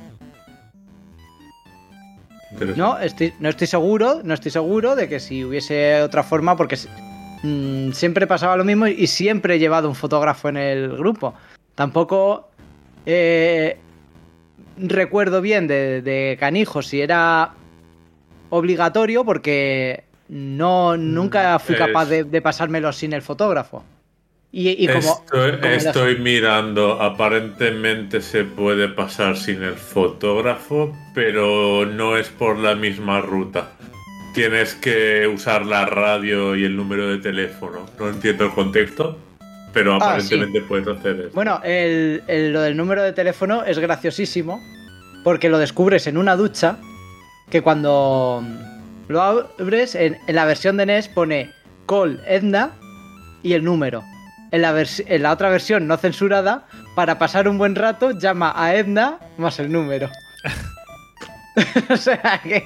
No estoy, no estoy seguro, no estoy seguro de que si hubiese otra forma, porque mmm, siempre pasaba lo mismo y siempre he llevado un fotógrafo en el grupo. Tampoco eh, recuerdo bien de, de canijo si era obligatorio, porque no nunca fui capaz de, de pasármelo sin el fotógrafo. Y, y como, estoy, como estoy las... mirando, aparentemente se puede pasar sin el fotógrafo, pero no es por la misma ruta. Tienes que usar la radio y el número de teléfono. No entiendo el contexto, pero aparentemente ah, sí. puedes hacer eso. Bueno, el, el, lo del número de teléfono es graciosísimo, porque lo descubres en una ducha, que cuando lo abres, en, en la versión de N E S pone Call Edna y el número. En la, en la otra versión no censurada, para pasar un buen rato, llama a Edna más el número. O sea que...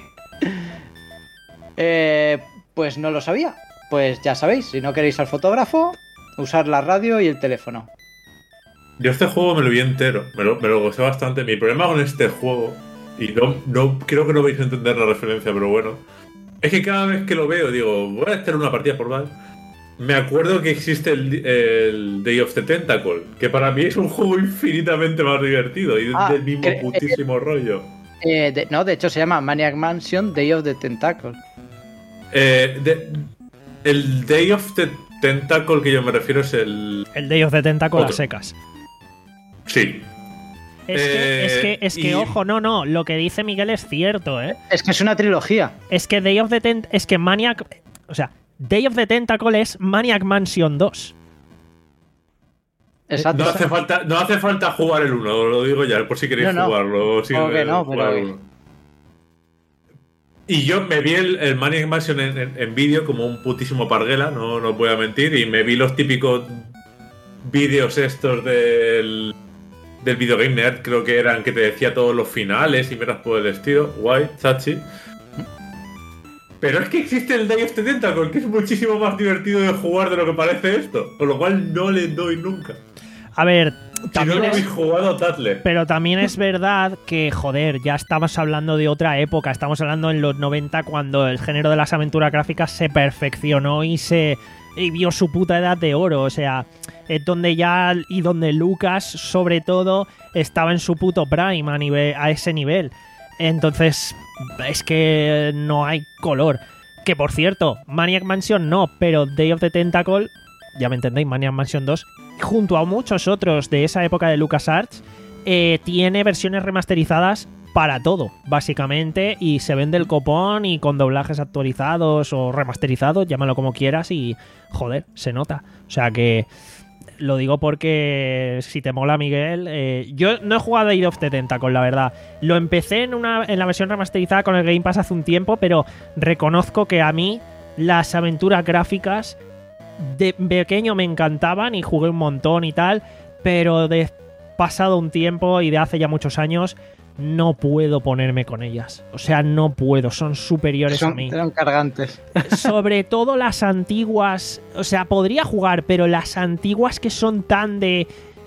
Eh, pues no lo sabía. Pues ya sabéis, si no queréis al fotógrafo, usar la radio y el teléfono. Yo este juego me lo vi entero, me lo, me lo gocé bastante. Mi problema con este juego, y no, no creo que no vais a entender la referencia, pero bueno, es que cada vez que lo veo digo, voy a hacer una partida por mal. Me acuerdo que existe el, el Day of the Tentacle, que para mí es un juego infinitamente más divertido y ah, del mismo que, putísimo eh, rollo. Eh, de, no, de hecho se llama Maniac Mansion Day of the Tentacle. Eh, de, el Day of the Tentacle que yo me refiero es el... El Day of the Tentacle a secas. Sí. Es que, eh, es que, es que y... ojo, no, no, lo que dice Miguel es cierto, ¿eh? Es que es una trilogía. Es que Day of the Tentacle... Es que Maniac... O sea... Day of the Tentacle es Maniac Mansion dos. Exacto. No hace falta, no hace falta jugar el uno, lo digo ya, por si queréis no, no. jugarlo. Si que no, pero... el Y yo me vi el, el Maniac Mansion en, en, en vídeo como un putísimo parguela, no, no voy a mentir, y me vi los típicos vídeos estos del, del Video Game Nerd, creo que eran, que te decía todos los finales y miras por el estilo, guay, chachi. Pero es que existe el Day of the Tentacle, que es muchísimo más divertido de jugar de lo que parece esto. Con lo cual no le doy nunca. A ver, también si no lo habéis es... jugado, dadle. Pero también es verdad que, joder, ya estamos hablando de otra época. Estamos hablando en los noventa, cuando el género de las aventuras gráficas se perfeccionó y se y vio su puta edad de oro. O sea, es donde ya... Y donde Lucas, sobre todo, estaba en su puto prime a, nivel, a ese nivel. Entonces... es que no hay color. Que por cierto, Maniac Mansion no, pero Day of the Tentacle, ya me entendéis, Maniac Mansion dos, junto a muchos otros de esa época de LucasArts, eh, tiene versiones remasterizadas para todo, básicamente, y se vende el copón y con doblajes actualizados o remasterizados, llámalo como quieras, y joder, se nota. O sea que lo digo porque si te mola, Miguel, eh, yo no he jugado a Age of the Tentacle, la verdad. Lo empecé en, una, en la versión remasterizada con el Game Pass hace un tiempo, pero reconozco que a mí las aventuras gráficas de pequeño me encantaban y jugué un montón y tal, pero de pasado un tiempo y de hace ya muchos años no puedo ponerme con ellas. O sea, no puedo, son superiores son, a mí. Son cargantes. Sobre todo las antiguas, o sea, podría jugar, pero las antiguas que son tan de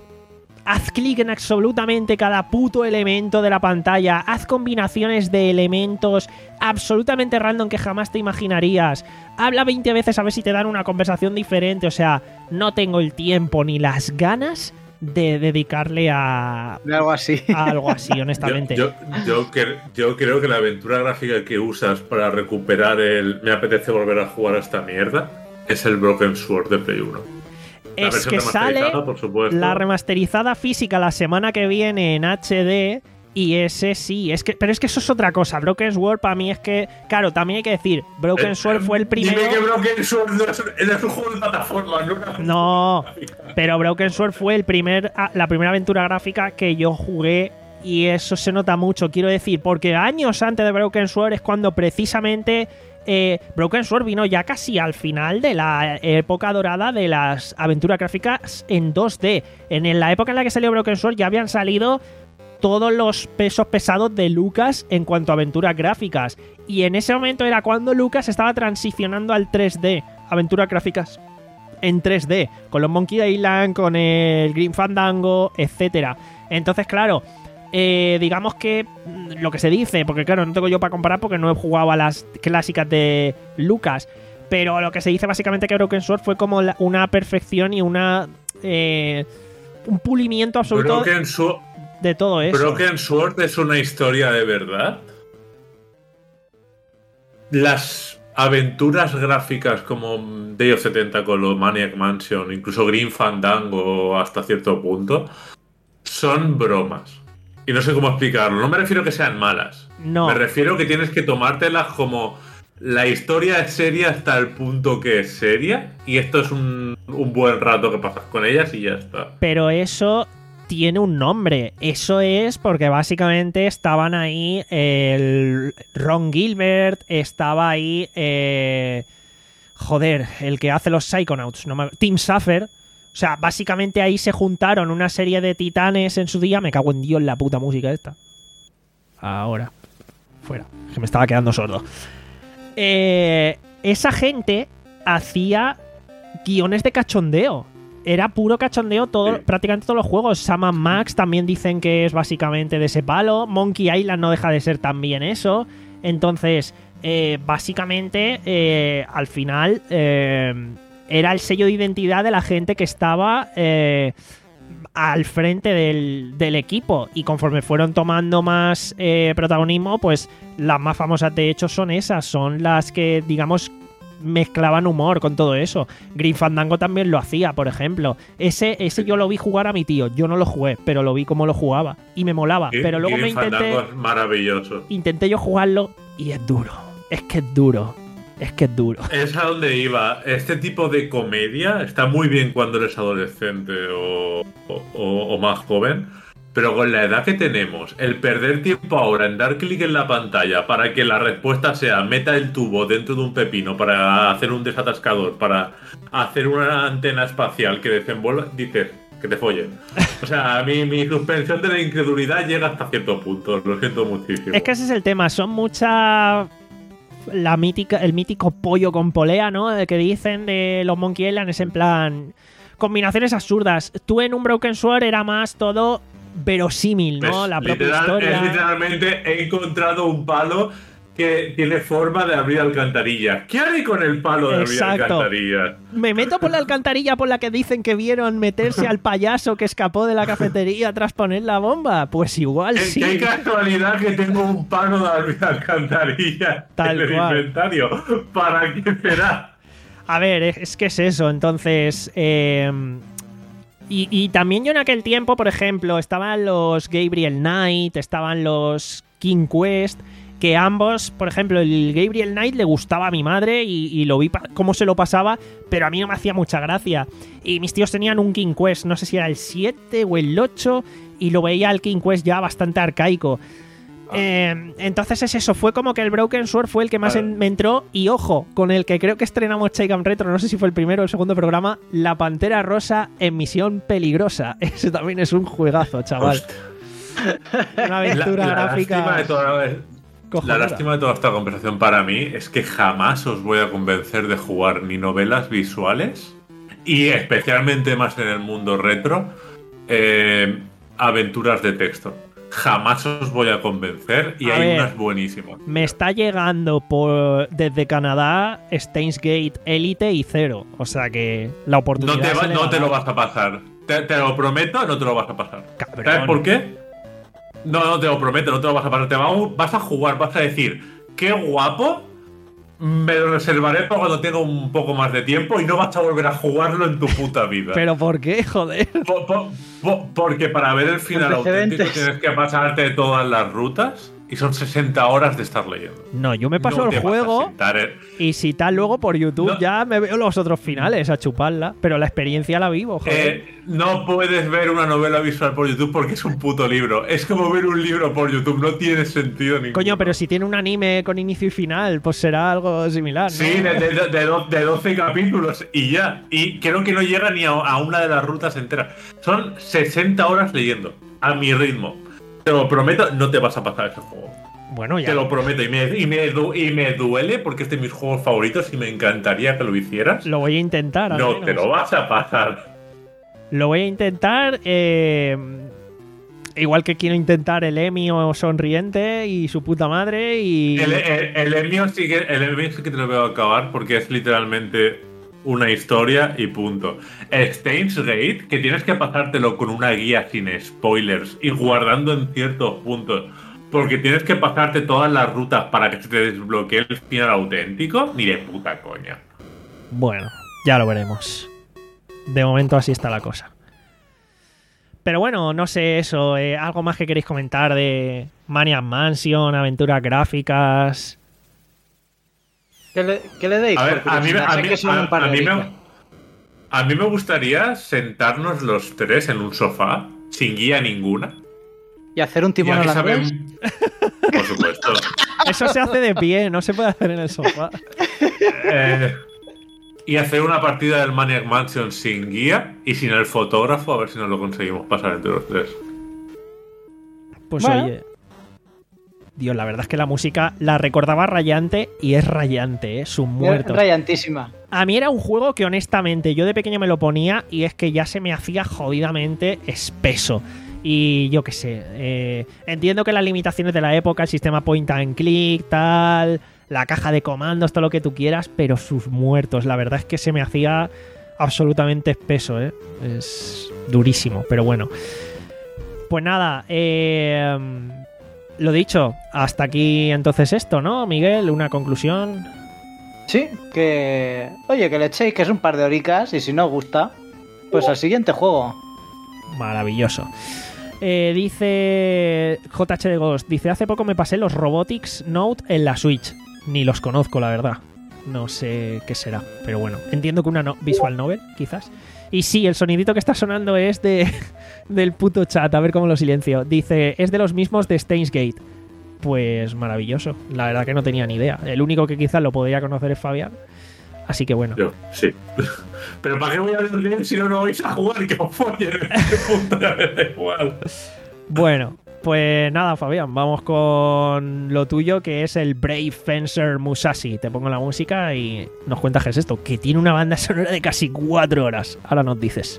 haz clic en absolutamente cada puto elemento de la pantalla, haz combinaciones de elementos absolutamente random que jamás te imaginarías, habla veinte veces a ver si te dan una conversación diferente. O sea, no tengo el tiempo ni las ganas de dedicarle a, de algo así. a algo así, honestamente. Yo, yo, yo, que, yo creo que la aventura gráfica que usas para recuperar el me apetece volver a jugar a esta mierda es el Broken Sword de Play uno. La es que sale por supuesto. La remasterizada física la semana que viene en H D. Y ese sí, es que, pero es que eso es otra cosa. Broken Sword para mí es que, claro, también hay que decir, Broken Sword fue el primero. Dime que Broken Sword no es, es un juego de plataforma, no. No, pero Broken Sword fue el primer, la primera aventura gráfica que yo jugué y eso se nota mucho. Quiero decir, porque años antes de Broken Sword es cuando precisamente eh, Broken Sword vino ya casi al final de la época dorada de las aventuras gráficas en dos D. En la época en la que salió Broken Sword ya habían salido todos los pesos pesados de Lucas en cuanto a aventuras gráficas. Y en ese momento era cuando Lucas estaba transicionando al tres D, aventuras gráficas en tres D, con los Monkey Island, con el Grim Fandango, etcétera. Entonces, claro, eh, digamos que lo que se dice, porque claro, no tengo yo para comparar porque no he jugado a las clásicas de Lucas, pero lo que se dice básicamente que Broken Sword fue como la, una perfección y una eh, un pulimiento absoluto Broken Sword de todo eso. Broken Sword es una historia de verdad. Las aventuras gráficas como Day of the Tentacle o Maniac Mansion, incluso Grim Fandango hasta cierto punto, son bromas. Y no sé cómo explicarlo. No me refiero a que sean malas. No. Me refiero a que tienes que tomártelas como la historia es seria hasta el punto que es seria. Y esto es un, un buen rato que pasas con ellas y ya está. Pero eso tiene un nombre. Eso es porque básicamente estaban ahí el Ron Gilbert, estaba ahí eh, joder, el que hace los Psychonauts, no me... Tim Schafer. O sea, básicamente ahí se juntaron una serie de titanes en su día. Me cago en Dios la puta música esta. Ahora. Fuera. Que me estaba quedando sordo. Eh, esa gente hacía guiones de cachondeo. Era puro cachondeo todo, sí. Prácticamente todos los juegos. Sam and Max también dicen que es básicamente de ese palo. Monkey Island no deja de ser también eso. Entonces, eh, básicamente, eh, al final, eh, era el sello de identidad de la gente que estaba eh, al frente del, del equipo. Y conforme fueron tomando más eh, protagonismo, pues las más famosas de hecho son esas. Son las que, digamos, mezclaban humor con todo eso. Grim Fandango también lo hacía, por ejemplo. Ese, ese yo lo vi jugar a mi tío. Yo no lo jugué, pero lo vi cómo lo jugaba. Y me molaba. Grim, pero luego Grim me intenté... Fandango es maravilloso. Intenté yo jugarlo y es duro. Es que es duro. Es que es duro. Es a donde iba. Este tipo de comedia está muy bien cuando eres adolescente o, o, o más joven. Pero con la edad que tenemos, el perder tiempo ahora en dar clic en la pantalla para que la respuesta sea meta el tubo dentro de un pepino para hacer un desatascador, para hacer una antena espacial que desenvuelva, dices, que te follen. O sea, a mí mi suspensión de la incredulidad llega hasta cierto punto, lo siento muchísimo. Es que ese es el tema, son muchas... La mítica, el mítico pollo con polea, ¿no? Que dicen de los Monkey Island es en plan... Combinaciones absurdas. Tú en un Broken Sword era más todo... verosímil, ¿no? Es la propia literal, historia. Es literalmente he encontrado un palo que tiene forma de abrir alcantarillas. ¿Qué haré con el palo de Exacto. abrir alcantarillas? Me meto por la alcantarilla por la que dicen que vieron meterse al payaso que escapó de la cafetería tras poner la bomba. Pues igual Es sí. que hay casualidad que tengo un palo de abrir alcantarillas Tal en el cual. inventario. ¿Para qué será? A ver, es que es eso. Entonces... Eh... Y, y también yo en aquel tiempo, por ejemplo, estaban los Gabriel Knight, estaban los King Quest, que ambos, por ejemplo, el Gabriel Knight le gustaba a mi madre y, y lo vi pa- cómo se lo pasaba, pero a mí no me hacía mucha gracia. Y mis tíos tenían un King Quest, no sé si era el siete o el ocho, y lo veía el King Quest ya bastante arcaico. Eh, entonces es eso, fue como que el Broken Sword fue el que más en- me entró. Y ojo, con el que creo que estrenamos Cheikam Retro, no sé si fue el primero o el segundo programa, La Pantera Rosa en Misión Peligrosa. Ese también es un juegazo, chaval. Hostia. Una aventura la, la gráfica lástima de toda, la cojonuda. lástima de toda esta conversación para mí es que jamás os voy a convencer de jugar ni novelas visuales y especialmente más en el mundo retro, eh, aventuras de texto. Jamás os voy a convencer y A hay ver, unas buenísimas. Me está llegando por desde Canadá Steins Gate Elite y Zero. O sea que la oportunidad No te, va- se le no va a te lo dar. vas a pasar. Te, te lo prometo, no te lo vas a pasar. Cabrón. ¿Sabes por qué? No, no te lo prometo, no te lo vas a pasar. Te va a- vas a jugar, vas a decir, qué guapo, me lo reservaré para cuando tenga un poco más de tiempo y no vas a volver a jugarlo en tu puta vida. ¿Pero por qué, joder? Po- po- po- porque para ver el final auténtico Antecedentes. tienes que pasarte todas las rutas y son sesenta horas de estar leyendo. No, yo me paso No el te vas a juego sentar en- y si tal luego por YouTube No. ya me veo los otros finales a chuparla. Pero la experiencia la vivo, joder. Eh, no puedes ver una novela visual por YouTube porque es un puto libro. Es como ver un libro por YouTube, no tiene sentido ninguno. Coño, pero si tiene un anime con inicio y final, pues será algo similar, ¿no? Sí, de, de, de, do- de doce capítulos y ya. Y creo que no llega ni a, a una de las rutas enteras. Son sesenta horas leyendo, a mi ritmo. Te lo prometo, no te vas a pasar ese juego. Bueno, ya. Te lo prometo. Y me, y, me, du- y me duele porque es de mis juegos favoritos y me encantaría que lo hicieras. Lo voy a intentar. al No menos. te lo vas a pasar. Lo voy a intentar. eh, igual que quiero intentar el Emio sonriente y su puta madre. Y. El, el, el Emio sí que, el Emio sí que te lo veo acabar porque es literalmente una historia y punto. Steins Gate, que tienes que pasártelo con una guía sin spoilers y guardando en ciertos puntos, porque tienes que pasarte todas las rutas para que se te desbloquee el final auténtico, ni de puta coña. Bueno, ya lo veremos. De momento así está la cosa. Pero bueno, no sé eso. eh, ¿Algo más que queréis comentar de Maniac Mansion, aventuras gráficas? ¿Qué le, qué le deis? A ver, por a mí, me- curiosidad? a Sé mí- que son a- un par a de mí me, horitas. a mí me gustaría sentarnos los tres en un sofá, sin guía ninguna. Y hacer un Y timón aquí holandés. saben- Por supuesto. Eso se hace de pie, no se puede hacer en el sofá. Eh, y hacer una partida del Maniac Mansion sin guía y sin el fotógrafo, a ver si nos lo conseguimos pasar entre los tres. Pues Bueno. oye. Dios, la verdad es que la música la recordaba rayante y es rayante, ¿eh? Sus muertos. Rayantísima. A mí era un juego que honestamente yo de pequeño me lo ponía y es que ya se me hacía jodidamente espeso. Y yo qué sé, eh, entiendo que las limitaciones de la época, el sistema point and click, tal, la caja de comandos, todo lo que tú quieras, pero sus muertos, la verdad es que se me hacía absolutamente espeso, ¿eh? Es durísimo, pero bueno. Pues nada, eh, lo dicho, hasta aquí entonces esto, ¿no, Miguel? Una conclusión. Sí, que. Oye, que le echéis que es un par de horicas y si no os gusta, pues al siguiente juego. Maravilloso. Eh, dice J H de Ghost, dice, hace poco me pasé los Robotics Note en la Switch. Ni los conozco, la verdad. No sé qué será, pero bueno. Entiendo que una no- visual novel, quizás. Y sí, el sonidito que está sonando es de del puto chat, a ver cómo lo silencio. Dice, es de los mismos de Steins Gate. Pues maravilloso. La verdad que no tenía ni idea. El único que quizás lo podría conocer es Fabián. Así que bueno. Yo, sí. Pero ¿para qué voy a ver si no lo vais a jugar? Que os follen en este punto, ya me da igual. Bueno, pues nada, Fabián, vamos con lo tuyo, que es el Brave Fencer Musashi. Te pongo la música y nos cuentas qué es esto, que tiene una banda sonora de casi cuatro horas. Ahora nos dices.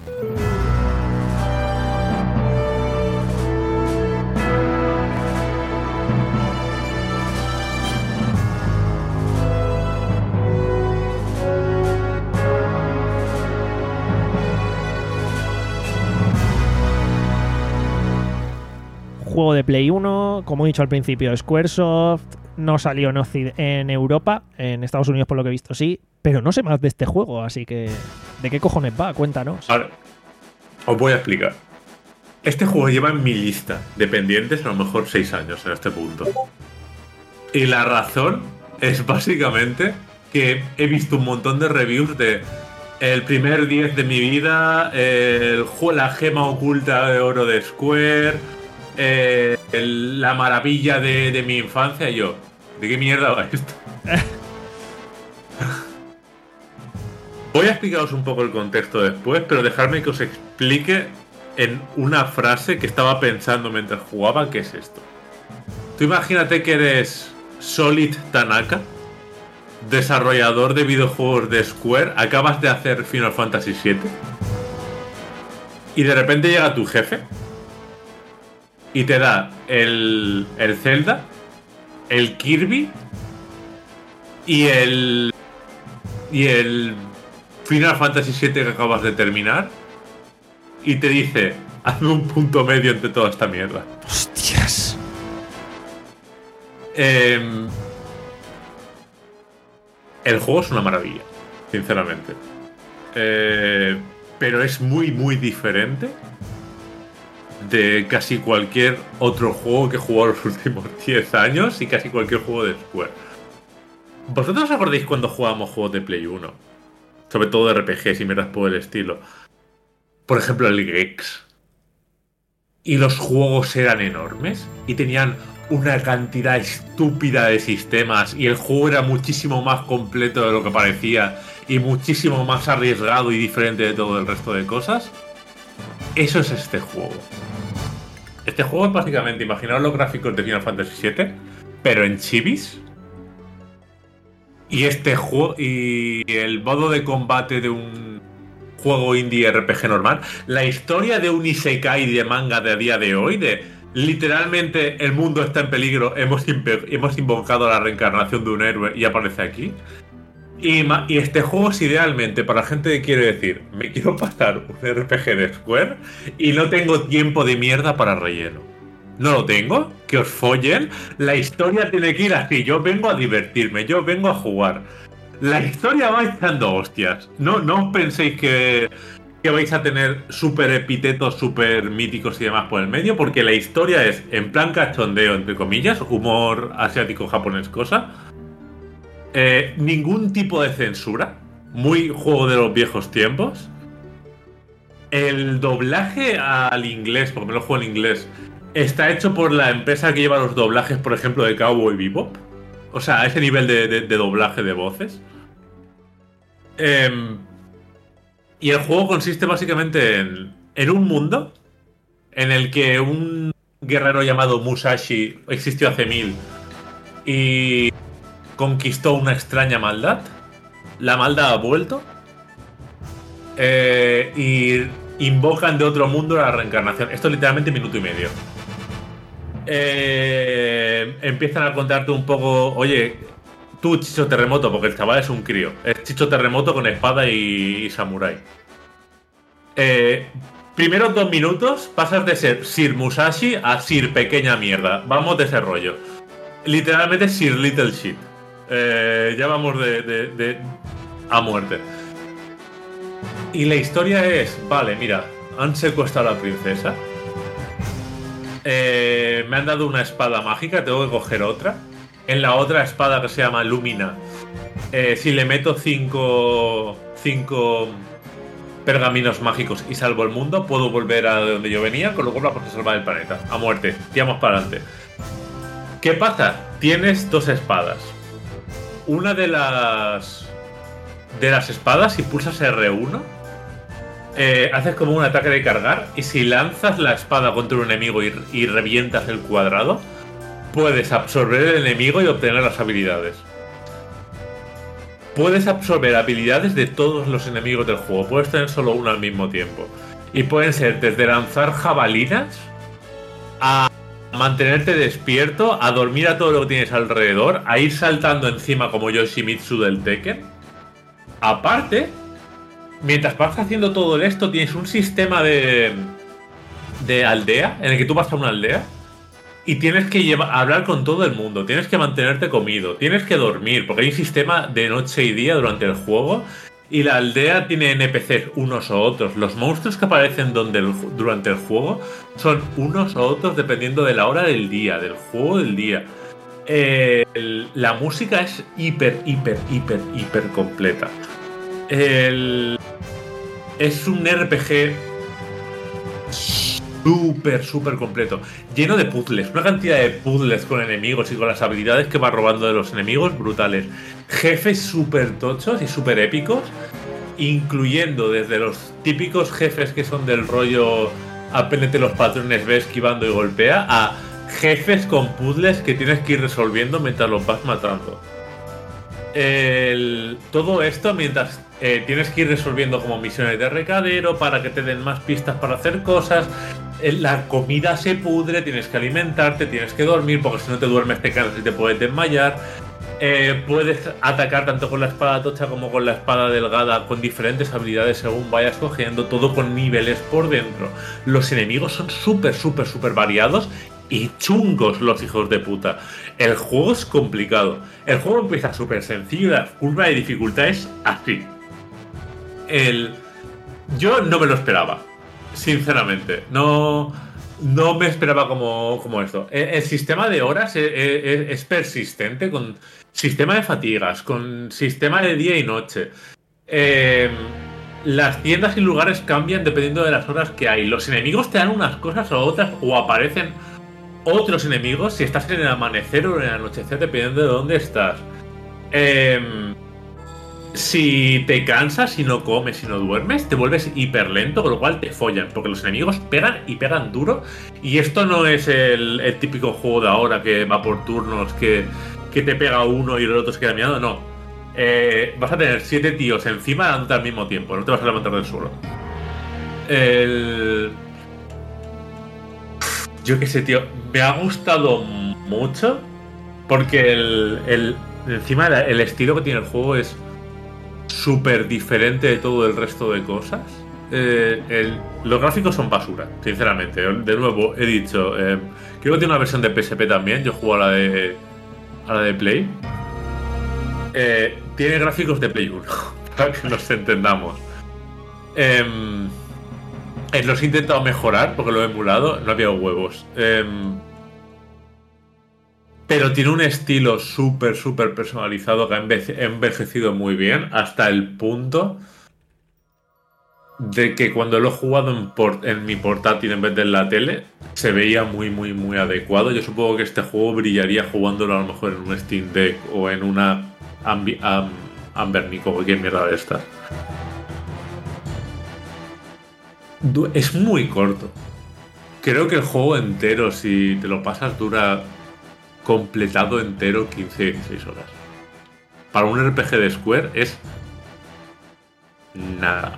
Juego de Play uno, como he dicho al principio, Squaresoft, no salió en, Occid- en Europa, en Estados Unidos por lo que he visto sí, pero no sé más de este juego, así que ¿de qué cojones va? Cuéntanos. Ahora, os voy a explicar. Este juego lleva en mi lista de pendientes a lo mejor seis años en este punto. Y la razón es básicamente que he visto un montón de reviews de el primer diez de mi vida, el, la gema oculta de oro de Square, eh, el, la maravilla de, de mi infancia. Y yo, ¿de qué mierda va esto? Voy a explicaros un poco el contexto después, pero dejadme que os explique en una frase que estaba pensando mientras jugaba, ¿qué es esto? Tú imagínate que eres Solid Tanaka, desarrollador de videojuegos de Square, acabas de hacer Final Fantasy siete y de repente llega tu jefe y te da el, el Zelda, el Kirby y el y el Final Fantasy siete que acabas de terminar y te dice, hazme un punto medio entre toda esta mierda. ¡Hostias! Eh, el juego es una maravilla, sinceramente. Eh, pero es muy, muy diferente de casi cualquier otro juego que he jugado los últimos diez años y casi cualquier juego de Square. ¿Vosotros os acordáis cuando jugábamos juegos de Play uno? Sobre todo de R P Gs y mierdas por el estilo. Por ejemplo, el Gex. Y los juegos eran enormes y tenían una cantidad estúpida de sistemas y el juego era muchísimo más completo de lo que parecía y muchísimo más arriesgado y diferente de todo el resto de cosas. Eso es este juego. Este juego es básicamente, imaginaos los gráficos de Final Fantasy siete, pero en chibis. Y este juego y el modo de combate de un juego indie R P G normal, la historia de un isekai de manga de a día de hoy, de literalmente el mundo está en peligro, hemos, hemos invocado la reencarnación de un héroe y aparece aquí. Y, y este juego es idealmente para gente que quiere decir, me quiero pasar un R P G de Square y no tengo tiempo de mierda para relleno. No lo tengo, que os follen. La historia tiene que ir así, yo vengo a divertirme, yo vengo a jugar. La historia va echando hostias. No, no os penséis que, que vais a tener super epitetos, super míticos y demás por el medio, porque la historia es en plan cachondeo, entre comillas, humor asiático, japonés, cosa. Eh, ningún tipo de censura. Muy juego de los viejos tiempos. El doblaje al inglés, porque me lo juego en inglés, está hecho por la empresa que lleva los doblajes, por ejemplo, de Cowboy Bebop. O sea, a ese nivel de, de, de doblaje de voces. Eh, y el juego consiste básicamente en, en un mundo en el que un guerrero llamado Musashi existió hace mil y conquistó una extraña maldad. La maldad ha vuelto. Eh, y invocan de otro mundo la reencarnación. Esto es literalmente minuto y medio. Eh, empiezan a contarte un poco, oye, tú Chicho Terremoto, porque el chaval es un crío, es Chicho Terremoto con espada y, y samurái. Eh, primeros dos minutos pasas de ser Sir Musashi a Sir Pequeña Mierda. Vamos de ese rollo. Literalmente Sir Little Shit. Eh, ya vamos de, de, de a muerte. Y la historia es, vale, mira, han secuestrado a la princesa. Eh, me han dado una espada mágica, tengo que coger otra. En la otra espada que se llama Lumina, eh, si le meto cinco, cinco pergaminos mágicos y salvo el mundo, puedo volver a donde yo venía, con lo cual vamos a salvar el planeta. A muerte, tiramos para adelante. ¿Qué pasa? Tienes dos espadas. Una de las de las espadas, si pulsas R uno, eh, haces como un ataque de cargar, y si lanzas la espada contra un enemigo y, y revientas el cuadrado, puedes absorber el enemigo y obtener las habilidades. Puedes absorber habilidades de todos los enemigos del juego, puedes tener solo uno al mismo tiempo. Y pueden ser desde lanzar jabalinas a mantenerte despierto, a dormir a todo lo que tienes alrededor, a ir saltando encima como Yoshimitsu del Tekken. Aparte, mientras vas haciendo todo esto, tienes un sistema de, de aldea, en el que tú vas a una aldea y tienes que llevar, hablar con todo el mundo, tienes que mantenerte comido, tienes que dormir, porque hay un sistema de noche y día durante el juego, y la aldea tiene N P Cs unos o otros. Los monstruos que aparecen donde el, durante el juego son unos o otros dependiendo de la hora del día, del juego del día. Eh, el, la música es hiper, hiper, hiper, hiper completa. El, es un R P G súper, súper completo, lleno de puzzles, una cantidad de puzzles con enemigos y con las habilidades que va robando de los enemigos brutales, jefes súper tochos y súper épicos, incluyendo desde los típicos jefes que son del rollo apéndete los patrones, ve esquivando y golpea, a jefes con puzzles que tienes que ir resolviendo mientras los vas matando. El, todo esto mientras eh, tienes que ir resolviendo como misiones de recadero para que te den más pistas para hacer cosas. La comida se pudre, tienes que alimentarte, tienes que dormir, porque si no te duermes te cansas y te puedes desmayar. Eh, puedes atacar tanto con la espada tocha como con la espada delgada, con diferentes habilidades según vayas cogiendo, todo con niveles por dentro. Los enemigos son súper, súper, súper variados y chungos los hijos de puta. El juego es complicado. El juego empieza súper sencillo, la curva de dificultad es así. El... Yo no me lo esperaba. Sinceramente, no, no me esperaba como, como esto. El, el sistema de horas es, es, es persistente, con sistema de fatigas, con sistema de día y noche. Eh, las tiendas y lugares cambian dependiendo de las horas que hay. Los enemigos te dan unas cosas o otras, o aparecen otros enemigos si estás en el amanecer o en el anochecer, dependiendo de dónde estás. Eh, Si te cansas y no comes y no duermes, te vuelves hiper lento, con lo cual te follan, porque los enemigos pegan y pegan duro. Y esto no es el, el típico juego de ahora que va por turnos, que, que te pega uno y el otro se queda mirando. No. Eh, vas a tener siete tíos encima dándote al mismo tiempo, no te vas a levantar del suelo. El... Yo qué sé, tío, me ha gustado mucho, porque el, el, encima el estilo que tiene el juego es súper diferente de todo el resto de cosas. Eh, el, los gráficos son basura, sinceramente. De nuevo, he dicho, eh, creo que tiene una versión de P S P también. Yo juego a la de a la de Play. Eh, tiene gráficos de Play uno, para que nos entendamos. Eh, eh, los he intentado mejorar porque lo he emulado, no había huevos. Eh, Pero tiene un estilo súper, súper personalizado que ha envejecido muy bien, hasta el punto de que cuando lo he jugado en, port en mi portátil en vez de en la tele, se veía muy, muy, muy adecuado. Yo supongo que este juego brillaría jugándolo a lo mejor en un Steam Deck o en una Ambi Am Ambernic o cualquier mierda de estas. Es muy corto. Creo que el juego entero, si te lo pasas, dura... completado entero quince a dieciséis horas. Para un R P G de Square es nada.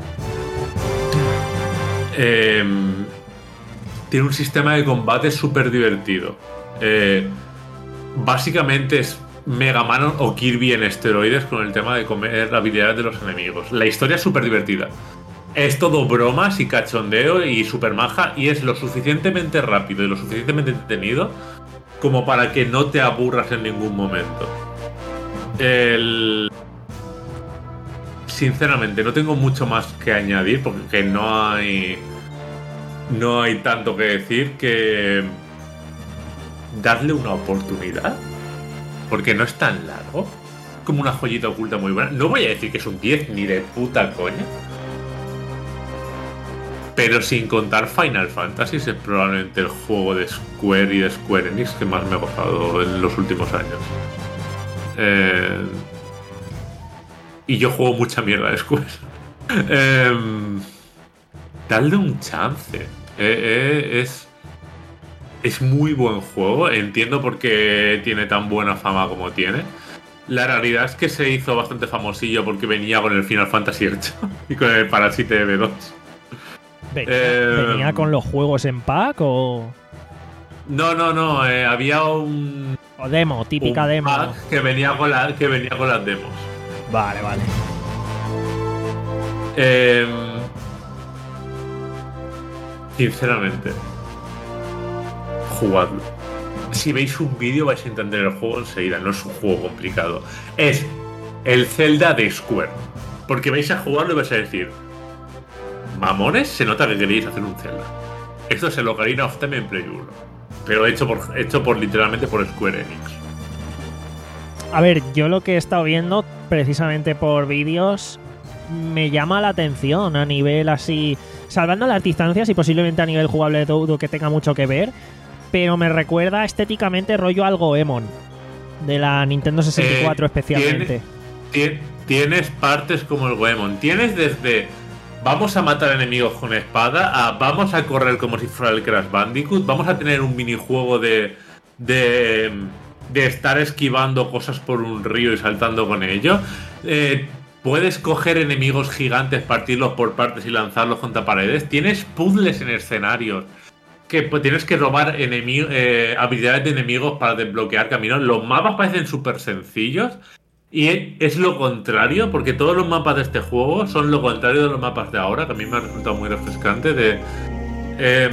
Eh, tiene un sistema de combate súper divertido. Eh, básicamente es Mega Man o Kirby en esteroides con el tema de comer habilidades de los enemigos. La historia es súper divertida. Es todo bromas y cachondeo y súper maja, y es lo suficientemente rápido y lo suficientemente entretenido como para que no te aburras en ningún momento. El... Sinceramente, no tengo mucho más que añadir, porque no hay... No hay tanto que decir que... Darle una oportunidad. Porque no es tan largo. Como una joyita oculta muy buena. No voy a decir que es un diez, ni de puta coña. Pero sin contar Final Fantasy, es probablemente el juego de Square y de Square Enix que más me ha gustado en los últimos años. Eh... Y yo juego mucha mierda de Square. eh... Dadle un chance. Eh, eh, es... Es muy buen juego. Entiendo por qué tiene tan buena fama como tiene. La realidad es que se hizo bastante famosillo porque venía con el Final Fantasy ocho y con el Parasite B dos. ¿Venía, eh, ¿Venía con los juegos en pack o...? No, no, no. Eh, había un... O demo, típica un demo. pack que venía con la, que venía con las demos. Vale, vale. Eh, sinceramente, jugadlo. Si veis un vídeo vais a entender el juego enseguida. No es un juego complicado. Es el Zelda de Square. Porque vais a jugarlo y vais a decir: mamones, se nota que queréis hacer un Zelda. Esto es el Ocarina of Time en Play uno, pero hecho por, hecho por literalmente por Square Enix. A ver, yo lo que he estado viendo precisamente por vídeos me llama la atención a nivel así, salvando las distancias y posiblemente a nivel jugable de todo que tenga mucho que ver, pero me recuerda estéticamente rollo al Goemon de la Nintendo sesenta y cuatro, eh, especialmente. Tiene, tienes partes como el Goemon, tienes desde vamos a matar enemigos con espada a vamos a correr como si fuera el Crash Bandicoot, vamos a tener un minijuego de de de estar esquivando cosas por un río y saltando con ello. Eh, puedes coger enemigos gigantes, partirlos por partes y lanzarlos contra paredes. Tienes puzzles en escenarios que pues, tienes que robar enemi- eh, habilidades de enemigos para desbloquear caminos. Los mapas parecen súper sencillos y es lo contrario, porque todos los mapas de este juego son lo contrario de los mapas de ahora, que a mí me ha resultado muy refrescante. De eh,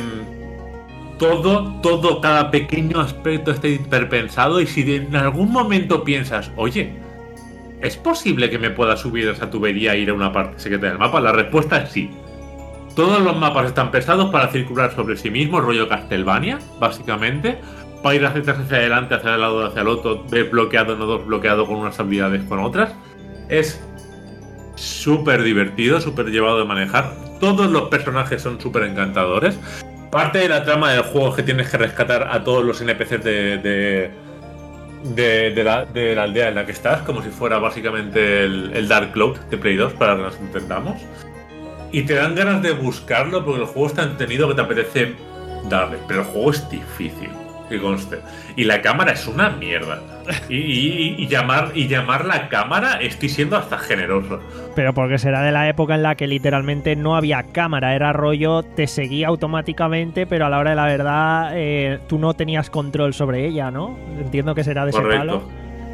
todo, todo, cada pequeño aspecto está hiperpensado, y si en algún momento piensas, oye, ¿es posible que me pueda subir a esa tubería e ir a una parte secreta del mapa? La respuesta es sí. Todos los mapas están pensados para circular sobre sí mismos, rollo Castlevania, básicamente, para ir hacia atrás, hacia adelante, hacia el lado, hacia el otro, desbloqueado, no desbloqueado, con unas habilidades con otras. Es súper divertido, súper llevado de manejar. Todos los personajes son súper encantadores. Parte de la trama del juego es que tienes que rescatar a todos los N P Cs de, de, de, de, la, de la aldea en la que estás, como si fuera básicamente el, el Dark Cloud de Play dos, para que nos entendamos. Y te dan ganas de buscarlo porque el juego es tan entretenido que te apetece darle. Pero el juego es difícil, que conste. Y la cámara es una mierda. Y, y, y, llamar, y llamar la cámara, estoy siendo hasta generoso. Pero porque será de la época en la que literalmente no había cámara, era rollo, te seguía automáticamente, pero a la hora de la verdad eh, tú no tenías control sobre ella, ¿no? Entiendo que será de ese Correcto. palo.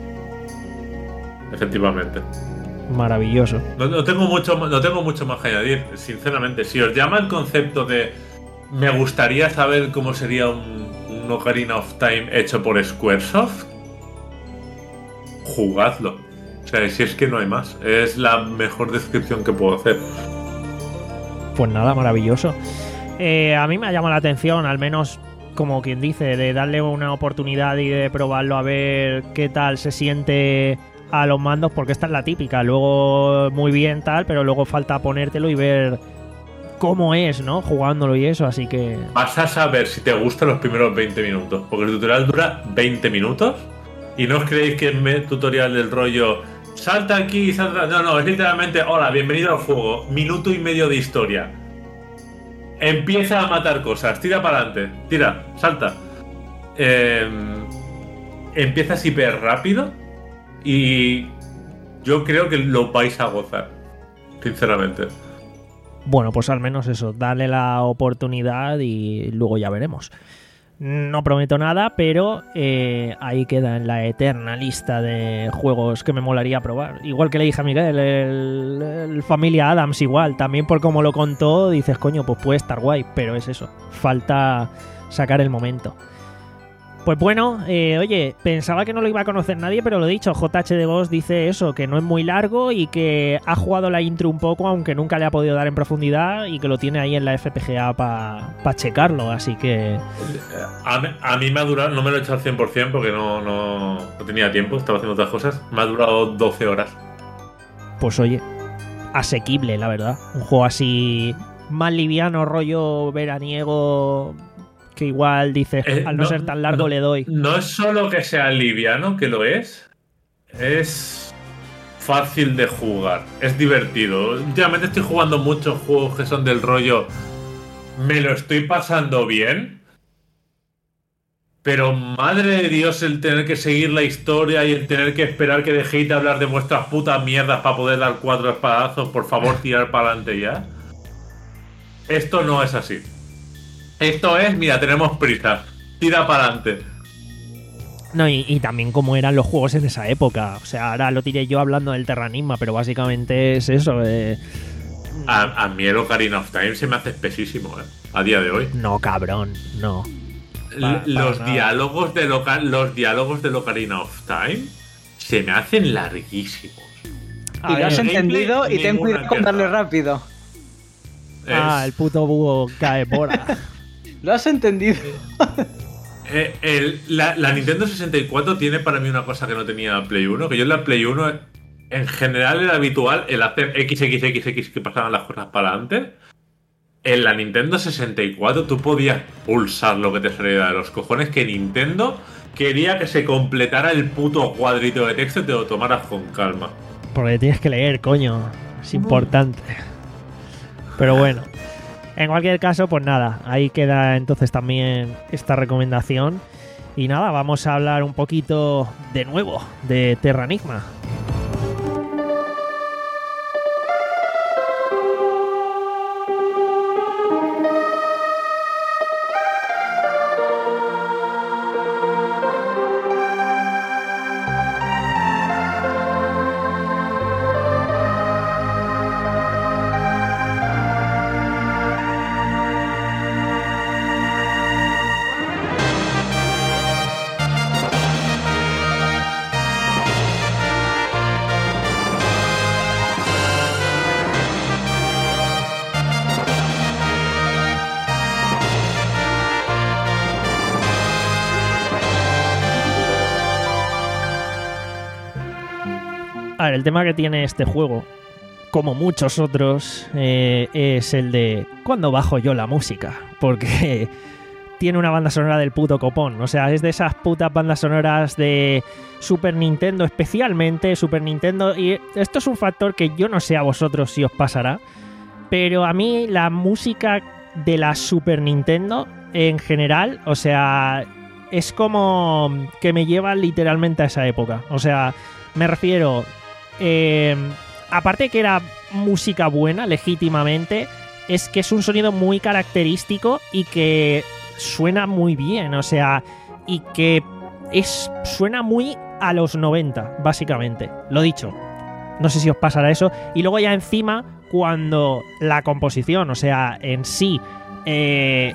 Efectivamente. Maravilloso. No, no, tengo mucho, no tengo mucho más que añadir, sinceramente. Si os llama el concepto de me gustaría saber cómo sería un, un Ocarina of Time hecho por Squaresoft, jugadlo. O sea, si es que no hay más. Es la mejor descripción que puedo hacer. Pues nada, maravilloso. Eh, a mí me ha llamado la atención, al menos como quien dice, de darle una oportunidad y de probarlo a ver qué tal se siente a los mandos, porque esta es la típica. Luego muy bien tal, pero luego falta ponértelo y ver cómo es, ¿no? Jugándolo y eso, así que... Vas a saber si te gustan los primeros veinte minutos, porque el tutorial dura veinte minutos. Y no os creéis que es tutorial del rollo salta aquí, salta... No, no, es literalmente hola, bienvenido al juego, minuto y medio de historia. Empieza a matar cosas, tira para adelante, tira, salta. Eh, empiezas hiper rápido y yo creo que lo vais a gozar, sinceramente. Bueno, pues al menos eso, dale la oportunidad y luego ya veremos. No prometo nada, pero eh, ahí queda en la eterna lista de juegos que me molaría probar. Igual que le dije a Miguel, el, el Familia Adams igual. También por cómo lo contó, dices, coño, pues puede estar guay. Pero es eso, falta sacar el momento. Pues bueno, eh, oye, pensaba que no lo iba a conocer nadie, pero lo dicho, J H de Ghost dice eso, que no es muy largo y que ha jugado la intro un poco, aunque nunca le ha podido dar en profundidad, y que lo tiene ahí en la F P G A para pa checarlo, así que... A mí, a mí me ha durado, no me lo he hecho al cien por cien porque no, no, no tenía tiempo, estaba haciendo otras cosas, me ha durado doce horas. Pues oye, asequible, la verdad. Un juego así más liviano, rollo veraniego... que igual dices, eh, al no, no ser tan largo no, le doy. No es solo que sea liviano, que lo es, es fácil de jugar, es divertido. Últimamente estoy jugando muchos juegos que son del rollo, me lo estoy pasando bien, pero madre de Dios el tener que seguir la historia y el tener que esperar que dejéis de hablar de vuestras putas mierdas para poder dar cuatro espadazos, por favor tirar para adelante ya. Esto no es así. Esto es, mira, tenemos prisa, tira para adelante. No, y, y también cómo eran los juegos en esa época. O sea, ahora lo tiré yo hablando del Terranigma, pero básicamente es eso. Eh... A, a mí el Ocarina of Time se me hace espesísimo, ¿eh? A día de hoy. No, cabrón, no. Para, los, para diálogos de Loca- los diálogos del Ocarina of Time se me hacen larguísimos. Y lo has ver, entendido gameplay, y ten ninguna cuidado con darle queja. rápido. Ah, Es- el puto búho cae bora. Lo has entendido. Eh, el- la, la Nintendo sesenta y cuatro tiene para mí una cosa que no tenía Play uno, que yo en la Play uno en general era habitual el hacer equis equis equis equis que pasaban las cosas para adelante. En la Nintendo sesenta y cuatro tú podías pulsar lo que te saliera de los cojones, que Nintendo quería que se completara el puto cuadrito de texto y te lo tomaras con calma. Porque tienes que leer, coño. Es importante. Pero bueno. En cualquier caso, pues nada. Ahí queda entonces también esta recomendación. Y nada, vamos a hablar un poquito de nuevo de Terranigma. A ver, el tema que tiene este juego, como muchos otros, eh, es el de ¿cuándo bajo yo la música? Porque tiene una banda sonora del puto copón. O sea, es de esas putas bandas sonoras de Super Nintendo, especialmente Super Nintendo. Y esto es un factor que yo no sé a vosotros si os pasará, pero a mí la música de la Super Nintendo en general, o sea, es como que me lleva literalmente a esa época. O sea, me refiero... Eh, aparte que era música buena, legítimamente, es que es un sonido muy característico y que suena muy bien, o sea, y que es suena muy a los noventa, básicamente. Lo dicho, no sé si os pasará eso. Y luego ya encima, cuando la composición, o sea, en sí, eh,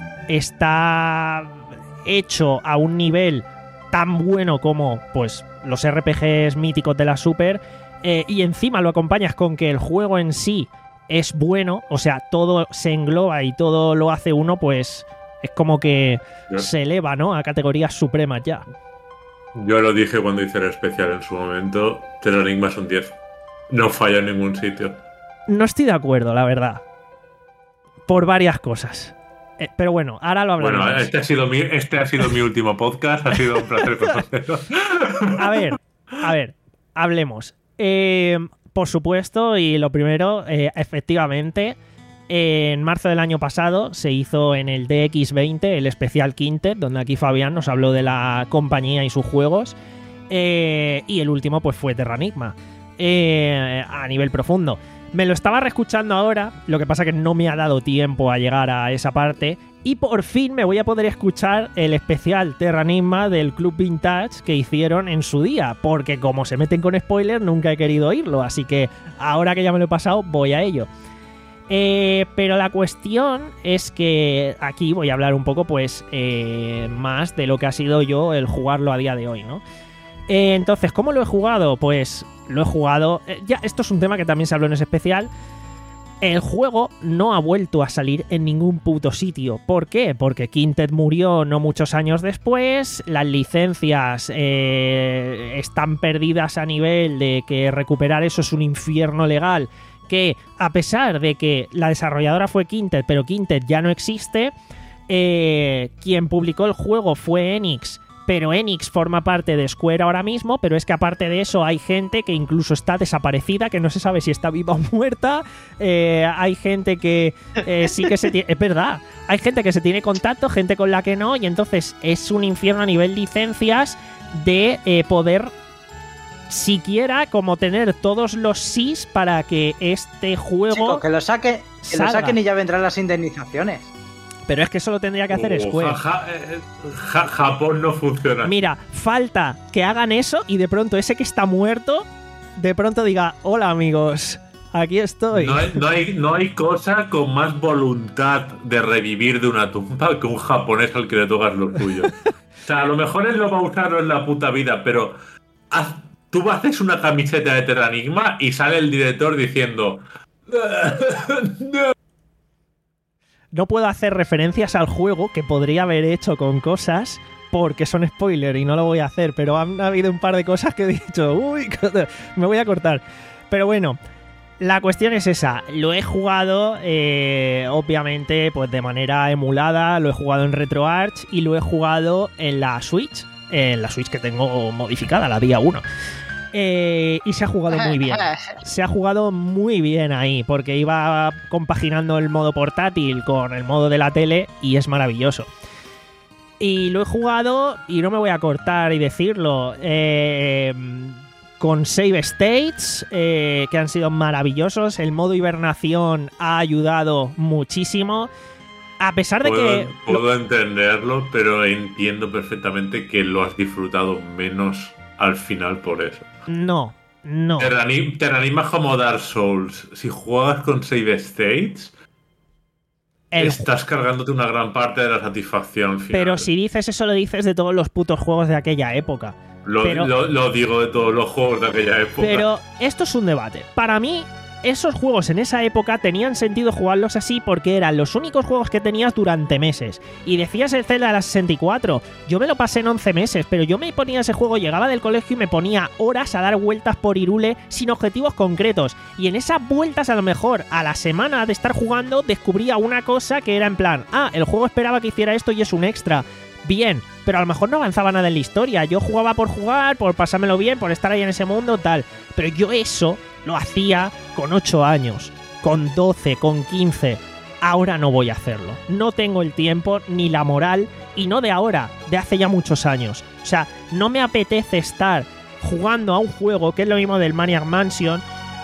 está hecho a un nivel tan bueno como, pues, los R P Gs míticos de la Super, eh, y encima lo acompañas con que el juego en sí es bueno, o sea, todo se engloba y todo lo hace uno, pues es como que Yo- se eleva, ¿no?, a categorías supremas ya. Yo lo dije cuando hice el especial en su momento, Terranigma es un diez. No falla en ningún sitio. No estoy de acuerdo, la verdad. Por varias cosas. Eh, pero bueno, ahora lo hablaremos. Bueno, este ha sido mi, este ha sido mi último podcast, ha sido un placer conoceros. A ver, a ver, hablemos. Eh, por supuesto, y lo primero, eh, efectivamente, en marzo del año pasado se hizo en el D X veinte el especial Quintet, donde aquí Fabián nos habló de la compañía y sus juegos. Eh, y el último, pues, fue Terranigma, eh, a nivel profundo. Me lo estaba reescuchando ahora, lo que pasa que no me ha dado tiempo a llegar a esa parte. Y por fin me voy a poder escuchar el especial Terranigma del Club Vintage que hicieron en su día, porque como se meten con spoilers nunca he querido oírlo, así que ahora que ya me lo he pasado voy a ello. Eh, pero la cuestión es que aquí voy a hablar un poco, pues, eh, más de lo que ha sido yo el jugarlo a día de hoy, ¿no? Eh, entonces, ¿cómo lo he jugado? Pues lo he jugado... eh, ya, esto es un tema que también se habló en ese especial. El juego no ha vuelto a salir en ningún puto sitio. ¿Por qué? Porque Quintet murió no muchos años después, las licencias eh, están perdidas a nivel de que recuperar eso es un infierno legal, que a pesar de que la desarrolladora fue Quintet, pero Quintet ya no existe, eh, quien publicó el juego fue Enix, pero Enix forma parte de Square ahora mismo, pero es que aparte de eso hay gente que incluso está desaparecida, que no se sabe si está viva o muerta, eh, hay gente que eh, sí que se tiene... Es verdad, hay gente que se tiene contacto, gente con la que no, y entonces es un infierno a nivel licencias de eh, poder siquiera como tener todos los sís para que este juego... Chico, que lo saquen, que lo salga. saquen y ya vendrán las indemnizaciones. Pero es que eso lo tendría que hacer Oh, Square. ja- ja- eh, ja- Japón no funciona. Mira, falta que hagan eso y de pronto ese que está muerto, de pronto diga, hola amigos, aquí estoy. No hay, no, hay, no hay cosa con más voluntad de revivir de una tumba que un japonés al que le tocas lo tuyo. O sea, a lo mejor él no va a usarlo en la puta vida, pero haz tú haces una camiseta de Terranigma y sale el director diciendo... No puedo hacer referencias al juego que podría haber hecho con cosas porque son spoiler y no lo voy a hacer, pero han habido un par de cosas que he dicho, uy, me voy a cortar. Pero bueno, la cuestión es esa. Lo he jugado, eh, obviamente, pues de manera emulada, lo he jugado en RetroArch y lo he jugado en la Switch, en la Switch que tengo modificada, la día uno. Eh, y se ha jugado muy bien. Se ha jugado muy bien ahí, porque iba compaginando el modo portátil con el modo de la tele y es maravilloso. Y lo he jugado, y no me voy a cortar y decirlo, eh, con save states, eh, que han sido maravillosos. El modo hibernación ha ayudado muchísimo. A pesar de puedo, que... Puedo entenderlo, pero entiendo perfectamente que lo has disfrutado menos al final por eso. No, no. Terranigma es como Dark Souls. Si juegas con save states, el... estás cargándote una gran parte de la satisfacción al final. Pero si dices eso, lo dices de todos los putos juegos de aquella época. Lo, pero... lo, lo digo de todos los juegos de aquella época. Pero esto es un debate. Para mí, esos juegos en esa época tenían sentido jugarlos así porque eran los únicos juegos que tenías durante meses. Y decías el Zelda de la sesenta y cuatro, yo me lo pasé en once meses, pero yo me ponía ese juego, llegaba del colegio y me ponía horas a dar vueltas por Hyrule sin objetivos concretos. Y en esas vueltas, a lo mejor a la semana de estar jugando, descubría una cosa que era en plan, ah, el juego esperaba que hiciera esto y es un extra. Bien, pero a lo mejor no avanzaba nada en la historia. Yo jugaba por jugar, por pasármelo bien, por estar ahí en ese mundo, tal. Pero yo eso lo hacía con ocho años, con doce, con quince. Ahora no voy a hacerlo. No tengo el tiempo ni la moral, y no de ahora, de hace ya muchos años. O sea, no me apetece estar jugando a un juego, que es lo mismo del Maniac Mansion,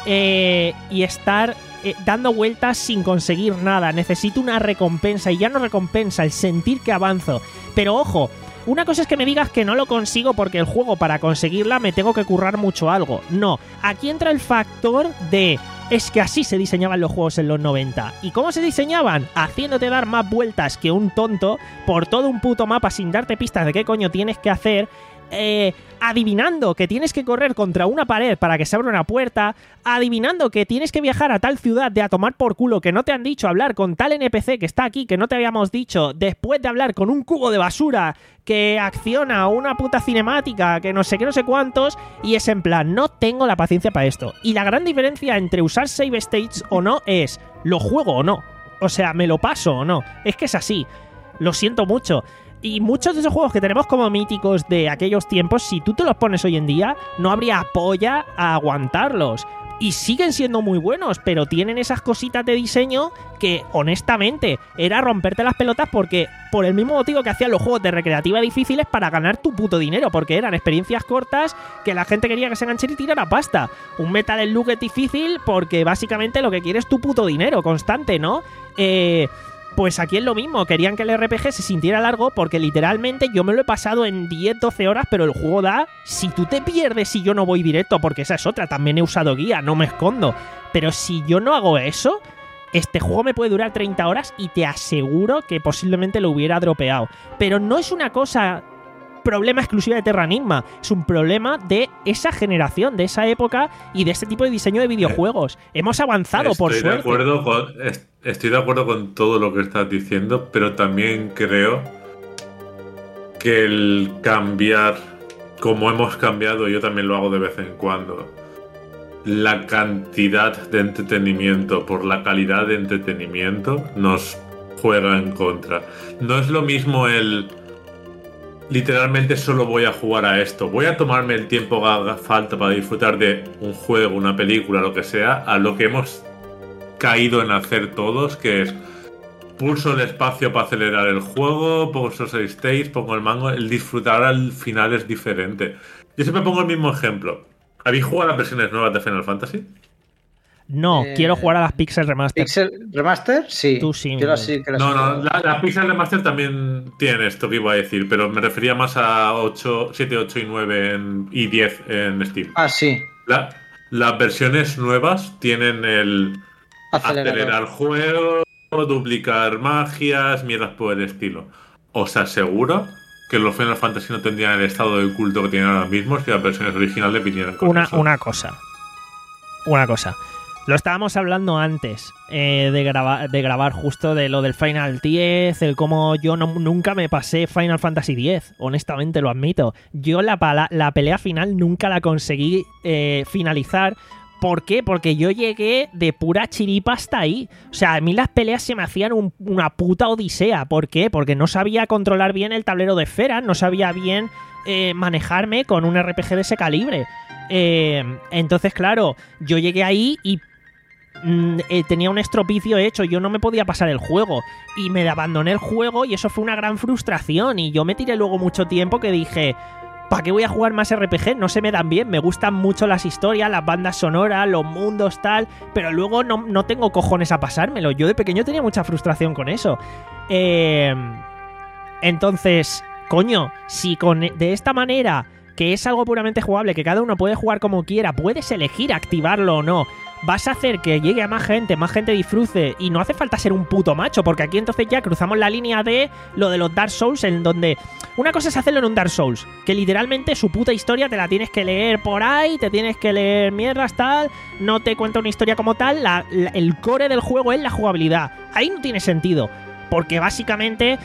eh, y estar eh, dando vueltas sin conseguir nada. Necesito una recompensa, y ya no recompensa, el sentir que avanzo. Pero ojo, una cosa es que me digas que no lo consigo porque el juego, para conseguirla, me tengo que currar mucho algo. No, aquí entra el factor de... Es que así se diseñaban los juegos en los noventa. ¿Y cómo se diseñaban? Haciéndote dar más vueltas que un tonto por todo un puto mapa sin darte pistas de qué coño tienes que hacer. Eh, adivinando que tienes que correr contra una pared para que se abra una puerta, adivinando que tienes que viajar a tal ciudad de a tomar por culo que no te han dicho, hablar con tal N P C que está aquí que no te habíamos dicho, después de hablar con un cubo de basura que acciona una puta cinemática que no sé qué, no sé cuántos, y es en plan, no tengo la paciencia para esto. Y la gran diferencia entre usar save states o no es, ¿lo juego o no? O sea, ¿me lo paso o no? Es que es así, lo siento mucho. Y muchos de esos juegos que tenemos como míticos de aquellos tiempos, si tú te los pones hoy en día, no habría polla a aguantarlos. Y siguen siendo muy buenos, pero tienen esas cositas de diseño que, honestamente, era romperte las pelotas porque, por el mismo motivo que hacían los juegos de recreativa difíciles, para ganar tu puto dinero, porque eran experiencias cortas que la gente quería que se enganchara y tirara pasta. Un Metal Slug es difícil porque básicamente lo que quiere es tu puto dinero constante, ¿no? Eh... Pues aquí es lo mismo, querían que el R P G se sintiera largo porque literalmente yo me lo he pasado en diez doce horas, pero el juego da... Si tú te pierdes y yo no voy directo, porque esa es otra, también he usado guía, no me escondo. Pero si yo no hago eso, este juego me puede durar treinta horas y te aseguro que posiblemente lo hubiera dropeado. Pero no es una cosa... problema exclusivo de Terranigma, es un problema de esa generación, de esa época y de este tipo de diseño de videojuegos. Hemos avanzado, estoy por de suerte. Acuerdo con, estoy de acuerdo con todo lo que estás diciendo, pero también creo que el cambiar, como hemos cambiado, yo también lo hago de vez en cuando, la cantidad de entretenimiento por la calidad de entretenimiento nos juega en contra. No es lo mismo el... literalmente solo voy a jugar a esto, voy a tomarme el tiempo que haga falta para disfrutar de un juego, una película, lo que sea, a lo que hemos caído en hacer todos, que es pulso el espacio para acelerar el juego, pulso seis stages, pongo el mango. El disfrutar al final es diferente. Yo siempre pongo el mismo ejemplo. ¿Habéis jugado a las versiones nuevas de Final Fantasy? No, eh, quiero jugar a las Pixel Remaster. ¿Pixel Remaster? Sí. Tú sí. Yo sí que las no, juego. no, la, la Pixel Remaster también tiene esto que iba a decir, pero me refería más a ocho, siete, ocho y nueve en, y diez en Steam. Ah, sí. La, las versiones nuevas tienen el Acelerador. acelerar juego, duplicar magias, mierdas por el estilo. Os aseguro que los Final Fantasy no tendrían el estado de culto que tienen ahora mismo si las versiones originales vinieran con Una, eso. una cosa. Una cosa. Lo estábamos hablando antes eh, de, graba- de grabar justo de lo del Final diez, el cómo yo no, nunca me pasé Final Fantasy diez, honestamente lo admito. Yo la, pala- la pelea final nunca la conseguí eh, finalizar. ¿Por qué? Porque yo llegué de pura chiripa hasta ahí. O sea, a mí las peleas se me hacían un- una puta odisea. ¿Por qué? Porque no sabía controlar bien el tablero de esferas, no sabía bien eh, manejarme con un R P G de ese calibre. Eh, entonces, claro, yo llegué ahí y mm, eh, tenía un estropicio hecho, yo no me podía pasar el juego y me abandoné el juego y eso fue una gran frustración y yo me tiré luego mucho tiempo que dije, ¿para qué voy a jugar más R P G? No se me dan bien, me gustan mucho las historias, las bandas sonoras, los mundos, tal, pero luego no, no tengo cojones a pasármelo. Yo de pequeño tenía mucha frustración con eso. Eh, entonces, coño, si con de esta manera, que es algo puramente jugable, que cada uno puede jugar como quiera, puedes elegir activarlo o no, vas a hacer que llegue a más gente, más gente disfrute, y no hace falta ser un puto macho, porque aquí entonces ya cruzamos la línea de lo de los Dark Souls, en donde una cosa es hacerlo en un Dark Souls, que literalmente su puta historia te la tienes que leer por ahí, te tienes que leer mierdas, tal, no te cuenta una historia como tal, la, la, el core del juego es la jugabilidad, ahí no tiene sentido. Porque básicamente...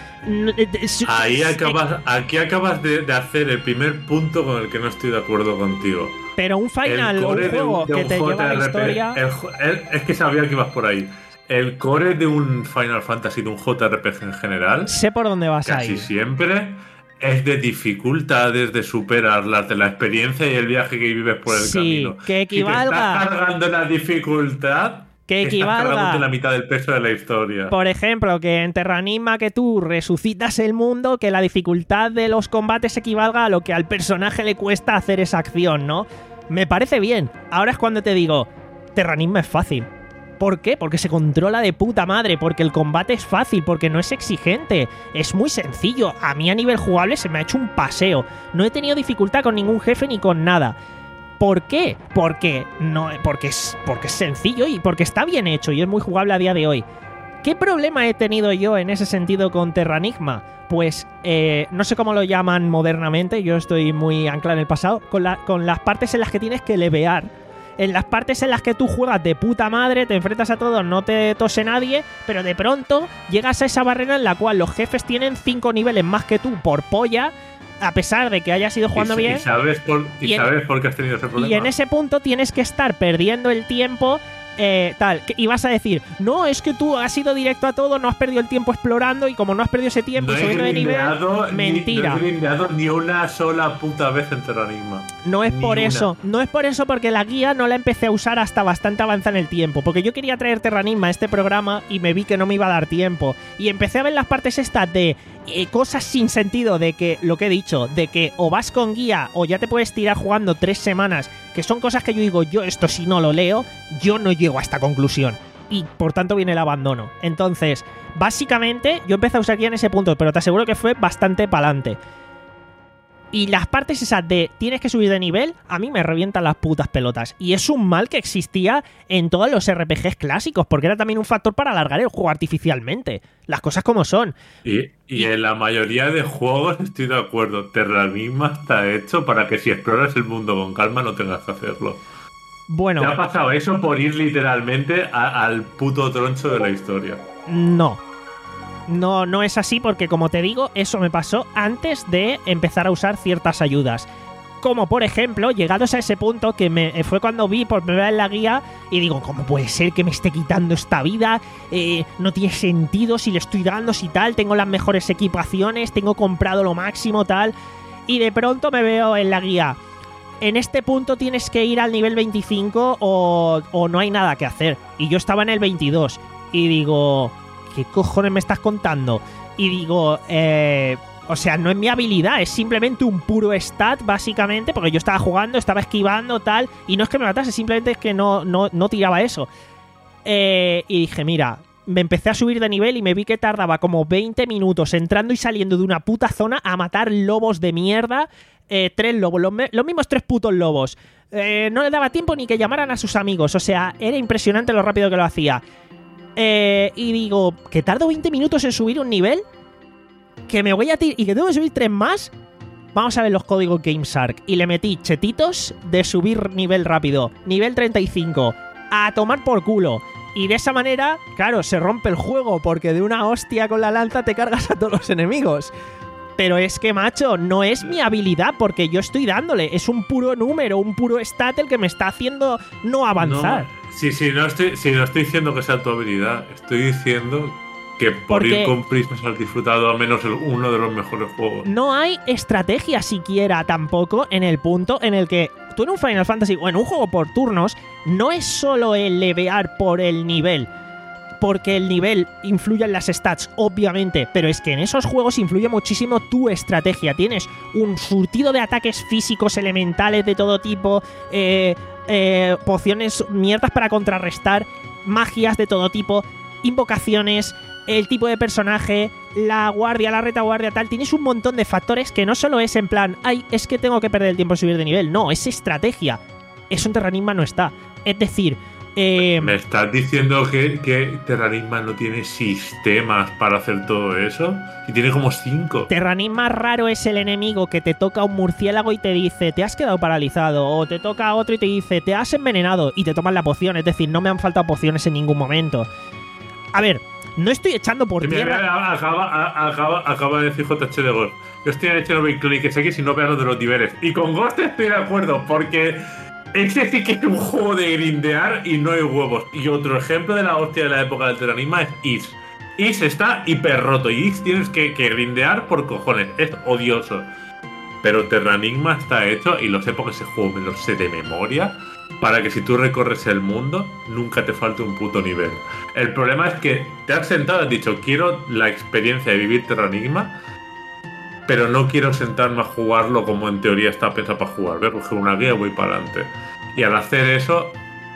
Ahí acabas, aquí acabas de, de hacer el primer punto con el que no estoy de acuerdo contigo. Pero un final o un juego de un, de un que te J R P G, lleva la historia... El, el, es que sabía que ibas por ahí. El core de un Final Fantasy, de un J R P G en general... Sé por dónde vas casi ahí. siempre es de dificultades, de superarlas, de la experiencia y el viaje que vives por el sí, camino. que equivalga... Si te estás cargando la dificultad... Que equivalga la mitad del peso de la historia. Por ejemplo, que en Terranigma que tú resucitas el mundo, que la dificultad de los combates equivalga a lo que al personaje le cuesta hacer esa acción, ¿no? Me parece bien. Ahora es cuando te digo, Terranigma es fácil. ¿Por qué? Porque se controla de puta madre, porque el combate es fácil, porque no es exigente, es muy sencillo. A mí a nivel jugable se me ha hecho un paseo. No he tenido dificultad con ningún jefe ni con nada. ¿Por qué? Porque no, porque es, porque es sencillo y porque está bien hecho y es muy jugable a día de hoy. ¿Qué problema he tenido yo en ese sentido con Terranigma? Pues eh, no sé cómo lo llaman modernamente, yo estoy muy anclado en el pasado, con, la, con las partes en las que tienes que levear. En las partes en las que tú juegas de puta madre, te enfrentas a todos, no te tose nadie, pero de pronto llegas a esa barrera en la cual los jefes tienen cinco niveles más que tú por polla, a pesar de que hayas ido jugando y, bien. Y sabes, por, y y en, sabes por qué has tenido ese problema. Y en ese punto tienes que estar perdiendo el tiempo, eh, tal. Y vas a decir, no, es que tú has ido directo a todo, no has perdido el tiempo explorando y como no has perdido ese tiempo no y subiendo de nivel, mentira. Ni, no he grindeado ni una sola puta vez en Terranigma. No es ni por una. eso, no es por eso porque la guía no la empecé a usar hasta bastante avanzada en el tiempo, porque yo quería traer Terranigma a este programa y me vi que no me iba a dar tiempo. Y empecé a ver las partes estas de eh, cosas sin sentido, de que, lo que he dicho, de que o vas con guía o ya te puedes tirar jugando tres semanas, que son cosas que yo digo, yo esto si no lo leo, yo no llego a esta conclusión. Y por tanto viene el abandono. Entonces, básicamente, yo empecé a usar guía en ese punto, pero te aseguro que fue bastante pa'lante. Y las partes esas de tienes que subir de nivel, a mí me revientan las putas pelotas. Y es un mal que existía en todos los R P Gs clásicos, porque era también un factor para alargar el juego artificialmente. Las cosas como son. Y, y en la mayoría de juegos estoy de acuerdo. Terranigma está hecho para que si exploras el mundo con calma no tengas que hacerlo. Bueno. ¿Te ha pasado eso por ir literalmente a, al puto troncho de la historia? No. No, no es así porque, como te digo, eso me pasó antes de empezar a usar ciertas ayudas. Como, por ejemplo, llegados a ese punto que me fue cuando vi por primera vez la guía y digo, ¿cómo puede ser que me esté quitando esta vida? Eh, no tiene sentido si le estoy dando, si tal, tengo las mejores equipaciones, tengo comprado lo máximo, tal. Y de pronto me veo en la guía, en este punto tienes que ir al nivel veinticinco o, o no hay nada que hacer. Y yo estaba en el veintidós y digo, ¿qué cojones me estás contando? Y digo, eh, o sea, no es mi habilidad, es simplemente un puro stat, básicamente, porque yo estaba jugando, estaba esquivando, tal, y no es que me matase, simplemente es que no, no, no tiraba eso. Eh, y dije, mira, me empecé a subir de nivel y me vi que tardaba como veinte minutos entrando y saliendo de una puta zona a matar lobos de mierda. Eh, tres lobos, los, los mismos tres putos lobos. Eh, no le daba tiempo ni que llamaran a sus amigos, o sea, era impresionante lo rápido que lo hacía. Eh, y digo, ¿que tardo veinte minutos en subir un nivel? que me voy a tirar y que tengo que subir tres más. Vamos a ver los códigos GameShark. Y le metí chetitos de subir nivel rápido. Nivel treinta y cinco. A tomar por culo. Y de esa manera, claro, se rompe el juego porque de una hostia con la lanza te cargas a todos los enemigos. Pero es que, macho, no es mi habilidad porque yo estoy dándole. Es un puro número, un puro stat el que me está haciendo no avanzar. No, sí, sí, no estoy, sí, no estoy diciendo que sea tu habilidad. Estoy diciendo que por Porque ir con prismas has disfrutado al menos el, uno de los mejores juegos. no hay estrategia siquiera tampoco en el punto en el que tú en un Final Fantasy o en un juego por turnos no es solo el levear por el nivel, porque el nivel influye en las stats, obviamente, pero es que en esos juegos influye muchísimo tu estrategia. Tienes un surtido de ataques físicos elementales de todo tipo, eh, eh, pociones, mierdas para contrarrestar, magias de todo tipo, invocaciones, el tipo de personaje, la guardia, la retaguardia, tal. Tienes un montón de factores que no solo es en plan, ay, es que tengo que perder el tiempo en subir de nivel. No, es estrategia. Eso en Terranigma no está. Es decir, eh, ¿me estás diciendo que, que Terranigma no tiene sistemas para hacer todo eso? Y tiene como cinco. Terranigma raro es el enemigo que te toca un murciélago y te dice, te has quedado paralizado. O te toca otro y te dice, te has envenenado. Y te toman la poción. Es decir, no me han faltado pociones en ningún momento. A ver, no estoy echando por Mira, tierra. mira, acaba, acaba, acaba de decir J H de Ghost. Yo estoy en Chernobyl Clinic X y no veo lo de los niveles. Y con Ghost estoy de acuerdo, porque ese sí que es un juego de grindear y no hay huevos. Y otro ejemplo de la hostia de la época del Terranigma es Is. Is está hiper roto y Is tienes que, que grindear por cojones. Es odioso. Pero Terranigma está hecho, y lo sé porque ese juego me lo sé de memoria, para que si tú recorres el mundo, nunca te falte un puto nivel. El problema es que te has sentado y has dicho, quiero la experiencia de vivir Terranigma, pero no quiero sentarme a jugarlo como en teoría está pensado para jugar. Voy a coger una guía y voy para adelante. Y al hacer eso,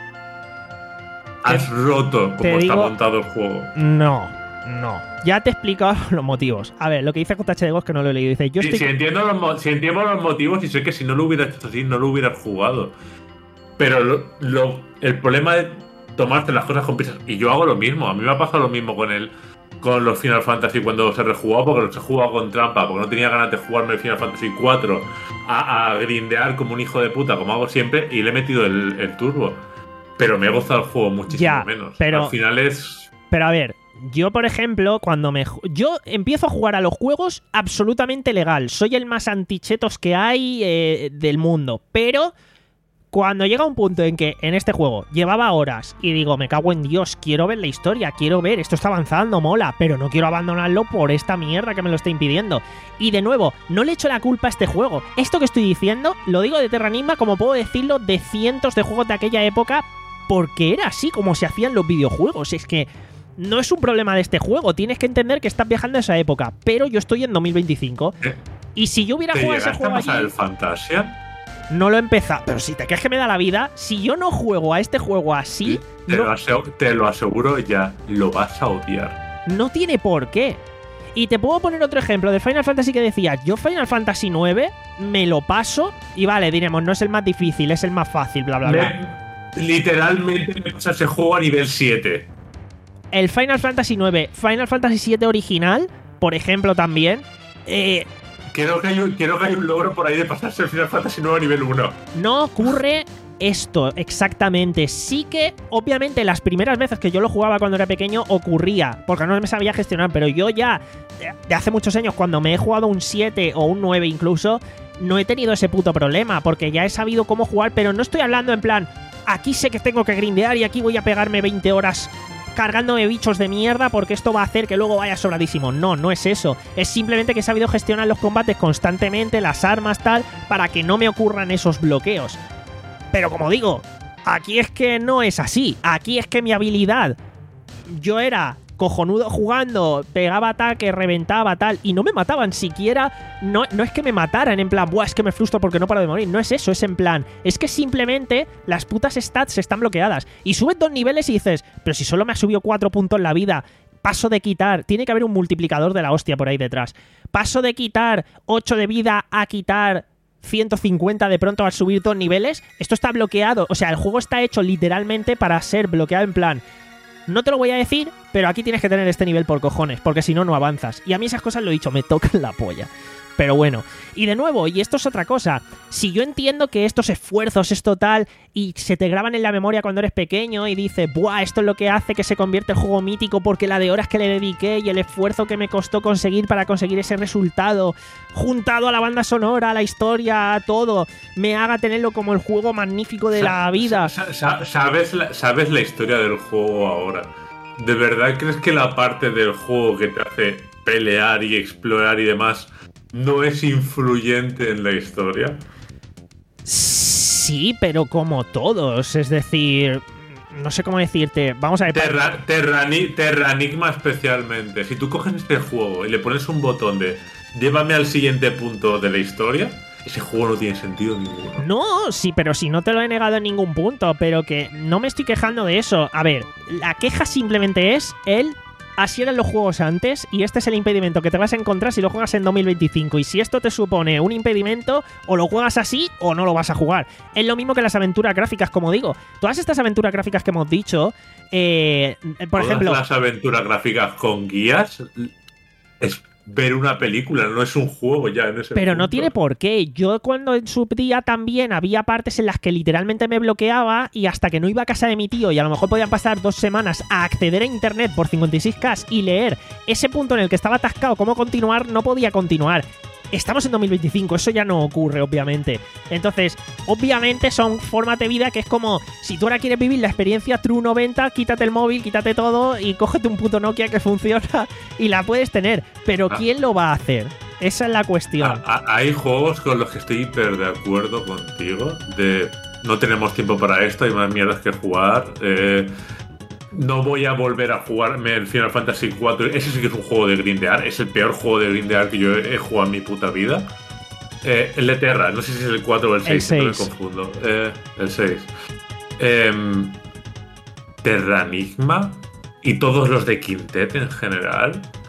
has roto como te está digo- montado el juego. No, no. Ya te he explicado los motivos. A ver, lo que dice J H de Ghost, que no lo he leído. Dice, yo Sí, estoy... si, entiendo los, mo- si entiendo los motivos y sé que si no lo hubieras hecho así, no lo hubieras jugado. Pero lo, lo- el problema de tomarte las cosas con prisas, y yo hago lo mismo, a mí me ha pasado lo mismo con el con los Final Fantasy cuando se rejugaba, porque los he jugado con trampa, porque no tenía ganas de jugarme el Final Fantasy cuatro a, a grindear como un hijo de puta, como hago siempre, y le he metido el, el turbo. Pero me he gozado el juego muchísimo Ya, menos. pero- Al final es... Pero a ver, yo por ejemplo, cuando me... ju- Yo empiezo a jugar a los juegos absolutamente legal. Soy el más antichetos que hay eh, del mundo. Pero cuando llega un punto en que en este juego llevaba horas y digo, me cago en Dios, quiero ver la historia, quiero ver, esto está avanzando, mola, pero no quiero abandonarlo por esta mierda que me lo está impidiendo. Y de nuevo, no le echo la culpa a este juego. Esto que estoy diciendo, lo digo de Terranigma como puedo decirlo de cientos de juegos de aquella época, porque era así como se hacían los videojuegos. Es que no es un problema de este juego, tienes que entender que estás viajando a esa época, pero yo estoy en dos mil veinticinco. ¿Eh? Y si yo hubiera ¿Te jugado ese llegaste a juego pasar allí, el Fantasia? no lo he empezado. Pero si te crees que me da la vida, si yo no juego a este juego así, Te, no, lo aseguro, te lo aseguro ya, lo vas a odiar. no tiene por qué. Y te puedo poner otro ejemplo de Final Fantasy que decías, yo Final Fantasy nueve me lo paso y vale, diremos, no es el más difícil, es el más fácil, bla, bla, bla. Me- literalmente me pasa ese juego a nivel siete. El Final Fantasy nueve, Final Fantasy siete original, por ejemplo, también, eh, Creo que, hay un, creo que hay un logro por ahí de pasarse el Final Fantasy nueve a nivel uno. no ocurre esto exactamente. Sí que, obviamente, las primeras veces que yo lo jugaba cuando era pequeño ocurría, porque no me sabía gestionar, pero yo ya, de- de hace muchos años, cuando me he jugado un siete o un nueve incluso, no he tenido ese puto problema, porque ya he sabido cómo jugar, pero no estoy hablando en plan, aquí sé que tengo que grindear y aquí voy a pegarme veinte horas cargándome bichos de mierda porque esto va a hacer que luego vaya sobradísimo. No, no es eso. Es simplemente que he sabido gestionar los combates constantemente, las armas, tal, para que no me ocurran esos bloqueos. Pero como digo, aquí es que no es así. Aquí es que mi habilidad, yo era cojonudo jugando, pegaba ataque, reventaba, tal, y no me mataban siquiera. No, no es que me mataran en plan, buah, es que me frustro porque no paro de morir. No es eso, es en plan, es que simplemente las putas stats están bloqueadas. Y subes dos niveles y dices, pero si solo me ha subido cuatro puntos la vida, paso de quitar, tiene que haber un multiplicador de la hostia por ahí detrás. Paso de quitar ocho de vida a quitar ciento cincuenta de pronto al subir dos niveles. Esto está bloqueado, o sea, el juego está hecho literalmente para ser bloqueado en plan, no te lo voy a decir, pero aquí tienes que tener este nivel por cojones, porque si no, no avanzas. Y a mí esas cosas, lo he dicho, me tocan la polla. Pero bueno, y de nuevo, y esto es otra cosa, si yo entiendo que estos esfuerzos, esto tal, y se te graban en la memoria cuando eres pequeño y dices, buah, esto es lo que hace que se convierta el juego mítico porque la de horas que le dediqué y el esfuerzo que me costó conseguir para conseguir ese resultado, juntado a la banda sonora, a la historia, a todo, me haga tenerlo como el juego magnífico de la vida. ¿Sabes la, ¿Sabes la historia del juego ahora? ¿De verdad crees que la parte del juego que te hace pelear y explorar y demás no es influyente en la historia? Sí, pero como todos, es decir, no sé cómo decirte, vamos a ver... Terra, Terrani, Terranigma especialmente, si tú coges este juego y le pones un botón de llévame al siguiente punto de la historia, ese juego no tiene sentido ninguno. No, sí, pero si no te lo he negado en ningún punto, pero que no me estoy quejando de eso. A ver, la queja simplemente es el... Así eran los juegos antes y este es el impedimento que te vas a encontrar si lo juegas en dos mil veinticinco. Y si esto te supone un impedimento, o lo juegas así o no lo vas a jugar. Es lo mismo que las aventuras gráficas, como digo. Todas estas aventuras gráficas que hemos dicho, eh, por Todas ejemplo... las aventuras gráficas con guías es ver una película, no es un juego ya en ese Pero punto. no tiene por qué. Yo cuando en su día también había partes en las que literalmente me bloqueaba y hasta que no iba a casa de mi tío y a lo mejor podían pasar dos semanas a acceder a internet por cincuenta y seis K y leer ese punto en el que estaba atascado, cómo continuar, no podía continuar. Estamos en dos mil veinticinco, eso ya no ocurre, obviamente. Entonces, obviamente son formas de vida que es como, si tú ahora quieres vivir la experiencia True noventa, quítate el móvil, quítate todo y cógete un puto Nokia que funciona y la puedes tener. Pero ¿quién lo va a hacer? Esa es la cuestión. Ah, hay juegos con los que estoy hiper de acuerdo contigo, de no tenemos tiempo para esto, hay más mierdas que jugar, eh... no voy a volver a jugarme el Final Fantasy cuatro. Ese sí que es un juego de grindear. Es el peor juego de grindear que yo he jugado en mi puta vida. Eh, el de Terra, no sé si es el cuatro o el seis, el no me confundo. Eh, el seis. Eh, Terranigma y todos los de Quintet en general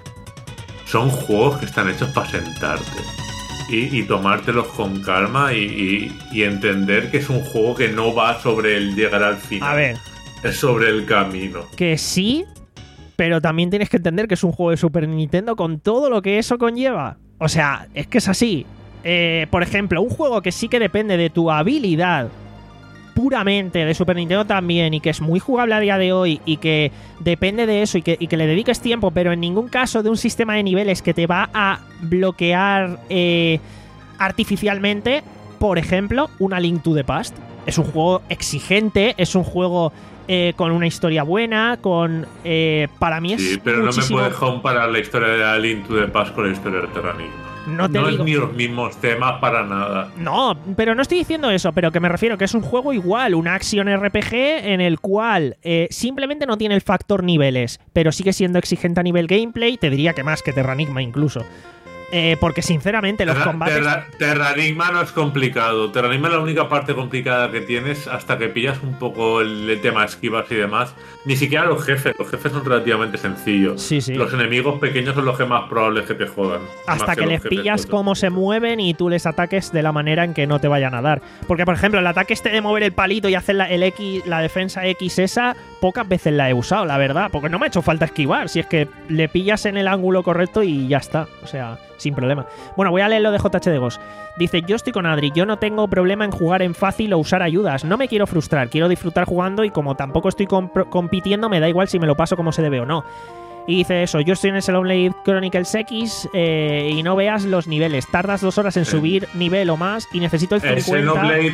son juegos que están hechos para sentarte y, y tomártelos con calma y, y, y entender que es un juego que no va sobre el llegar al final. A ver. Es sobre el camino. Que sí, pero también tienes que entender que es un juego de Super Nintendo con todo lo que eso conlleva. O sea, es que es así. Eh, por ejemplo, un juego que sí que depende de tu habilidad puramente, de Super Nintendo también, y que es muy jugable a día de hoy, y que depende de eso, y que, y que le dediques tiempo, pero en ningún caso de un sistema de niveles que te va a bloquear eh, artificialmente. Por ejemplo, una Link to the Past. Es un juego exigente, es un juego... Eh, con una historia buena, con... Eh, para mí es Sí, pero muchísimo... no me puedes comparar la historia de A Link to the Past con la historia de Terranigma. No te no digo... es ni los mismos temas para nada. No, pero no estoy diciendo eso, pero que me refiero que es un juego igual, un action R P G en el cual eh, simplemente no tiene el factor niveles, pero sigue siendo exigente a nivel gameplay, te diría que más que Terranigma incluso. Eh, porque sinceramente los Terra, combates... Terra, Terranigma no es complicado. Terranigma es la única parte complicada que tienes hasta que pillas un poco el, el tema esquivas y demás. Ni siquiera los jefes. Los jefes son relativamente sencillos. Sí, sí. Los enemigos pequeños son los que más probables que te jodan. Hasta que, que les pillas todos. Cómo se mueven y tú les ataques de la manera en que no te vayan a dar. Porque, por ejemplo, el ataque este de mover el palito y hacer la, el X, la defensa X esa, pocas veces la he usado, la verdad. Porque no me ha hecho falta esquivar. Si es que le pillas en el ángulo correcto y ya está. O sea... sin problema. Bueno, voy a leer lo de J H de Ghost. Dice, yo estoy con Adri, yo no tengo problema en jugar en fácil o usar ayudas. No me quiero frustrar, quiero disfrutar jugando y como tampoco estoy comp- compitiendo, me da igual si me lo paso como se debe o no. Y dice eso, yo estoy en el Xenoblade Chronicles X eh, y no veas los niveles. Tardas dos horas en subir nivel o más y necesito el cincuenta... El Xenoblade...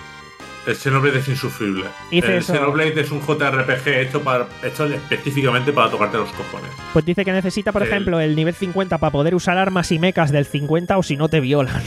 El Xenoblade es insufrible. Dice el eso. Xenoblade es un J R P G hecho, para, hecho específicamente para tocarte los cojones. Pues dice que necesita, por el... ejemplo, el nivel cincuenta para poder usar armas y mechas del cincuenta o si no te violan.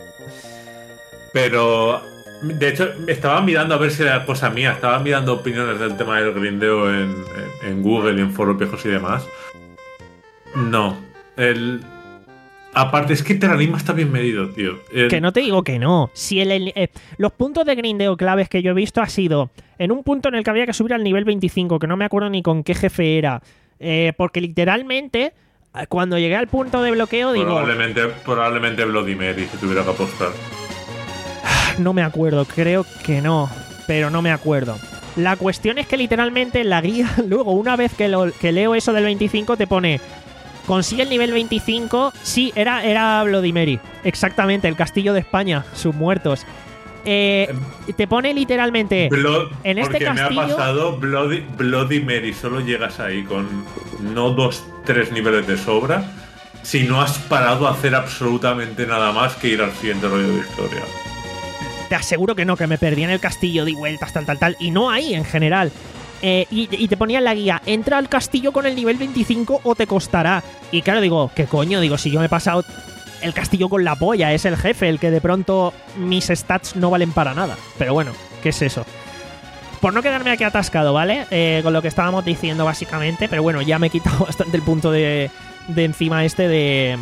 Pero, de hecho, estaba mirando a ver si era cosa mía. Estaba mirando opiniones del tema del grindeo en, en, en Google y en foros viejos y demás. No. El... Aparte, es que Terranigma está bien medido, tío. El... Que no te digo que no. Si el, el, eh, los puntos de grindeo claves que yo he visto ha sido en un punto en el que había que subir al nivel veinticinco, que no me acuerdo ni con qué jefe era. Eh, porque literalmente, cuando llegué al punto de bloqueo, digo... Probablemente, probablemente Bloody Mary, si tuviera que apostar. No me acuerdo, creo que no. Pero no me acuerdo. La cuestión es que literalmente la guía, luego una vez que, lo, que leo eso del veinticinco, te pone... Consigue el nivel veinticinco. Sí, era, era Bloody Mary. Exactamente, el castillo de España. Sus muertos. Eh, te pone literalmente... Blood, en este porque castillo... me ha pasado Bloody, Bloody Mary. Solo llegas ahí con no dos, tres niveles de sobra. Si no has parado a hacer absolutamente nada más que ir al siguiente rollo de historia. Te aseguro que no, que me perdí en el castillo, di vueltas, tal, tal, tal. Y no ahí, en general. Eh, y, y te ponía en la guía, entra al castillo con el nivel veinticinco o te costará. Y claro, digo, ¿qué coño? Digo, si yo me he pasado el castillo con la polla, es el jefe, el que de pronto mis stats no valen para nada. Pero bueno, ¿qué es eso? Por no quedarme aquí atascado, ¿vale? Eh, con lo que estábamos diciendo básicamente, pero bueno, ya me he quitado bastante el punto de, de encima este de...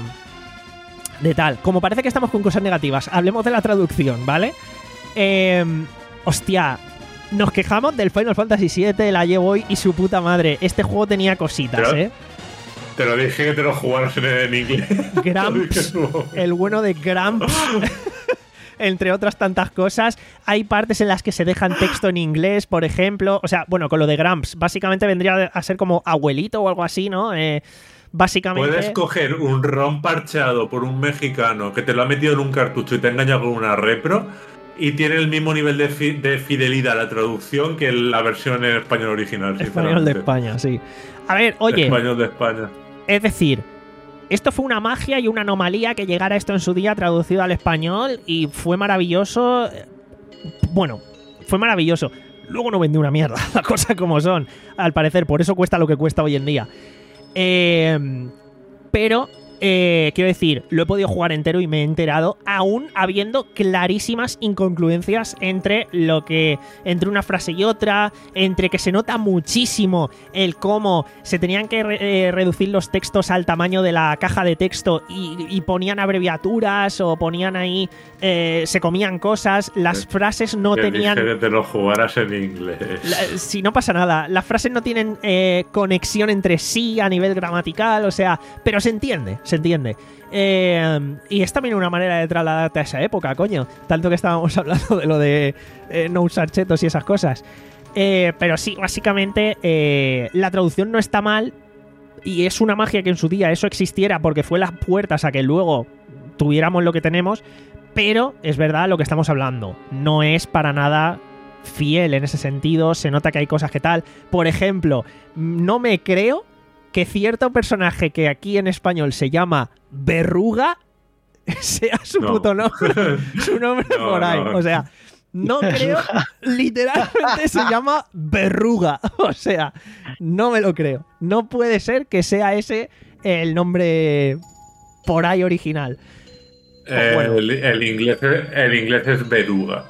De tal. Como parece que estamos con cosas negativas, hablemos de la traducción, ¿vale? Eh, hostia... Nos quejamos del Final Fantasy siete, la Game Boy y su puta madre. Este juego tenía cositas, pero, ¿eh? Te lo dije que te lo jugaras en, en inglés. Gramps, el bueno de Gramps, entre otras tantas cosas. Hay partes en las que se dejan texto en inglés, por ejemplo. O sea, bueno, con lo de Gramps, básicamente vendría a ser como abuelito o algo así, ¿no? Eh, básicamente... Puedes coger un ROM parcheado por un mexicano que te lo ha metido en un cartucho y te ha engañado con una repro... Y tiene el mismo nivel de, fi de fidelidad a la traducción que la versión en español original. Español de España, sí. A ver, oye. Español de España. Es decir, esto fue una magia y una anomalía que llegara esto en su día traducido al español y fue maravilloso. Bueno, fue maravilloso. Luego no vendió una mierda, las cosas como son, al parecer. Por eso cuesta lo que cuesta hoy en día. Eh, pero... Eh, quiero decir, lo he podido jugar entero y me he enterado, aún habiendo clarísimas incongruencias entre lo que entre una frase y otra, entre que se nota muchísimo el cómo se tenían que re eh, reducir los textos al tamaño de la caja de texto y, y ponían abreviaturas o ponían ahí, eh, se comían cosas, las frases no que tenían... Dije que te lo jugaras en inglés. La, si no pasa nada, las frases no tienen eh, conexión entre sí a nivel gramatical, o sea, pero se entiende. Se entiende. Eh, y es también una manera de trasladarte a esa época, coño. Tanto que estábamos hablando de lo de eh, no usar chetos y esas cosas. Eh, pero sí, básicamente eh, la traducción no está mal. Y es una magia que en su día eso existiera porque fue las puertas a que luego tuviéramos lo que tenemos. Pero es verdad lo que estamos hablando. No es para nada fiel en ese sentido. Se nota que hay cosas que tal. Por ejemplo, no me creo que cierto personaje que aquí en español se llama Verruga sea su no. puto nombre, su nombre no, por ahí. No. O sea, no creo, literalmente se llama Verruga. O sea, no me lo creo. No puede ser que sea ese el nombre por ahí original. Eh, bueno. el, el, inglés, el inglés es Veruga.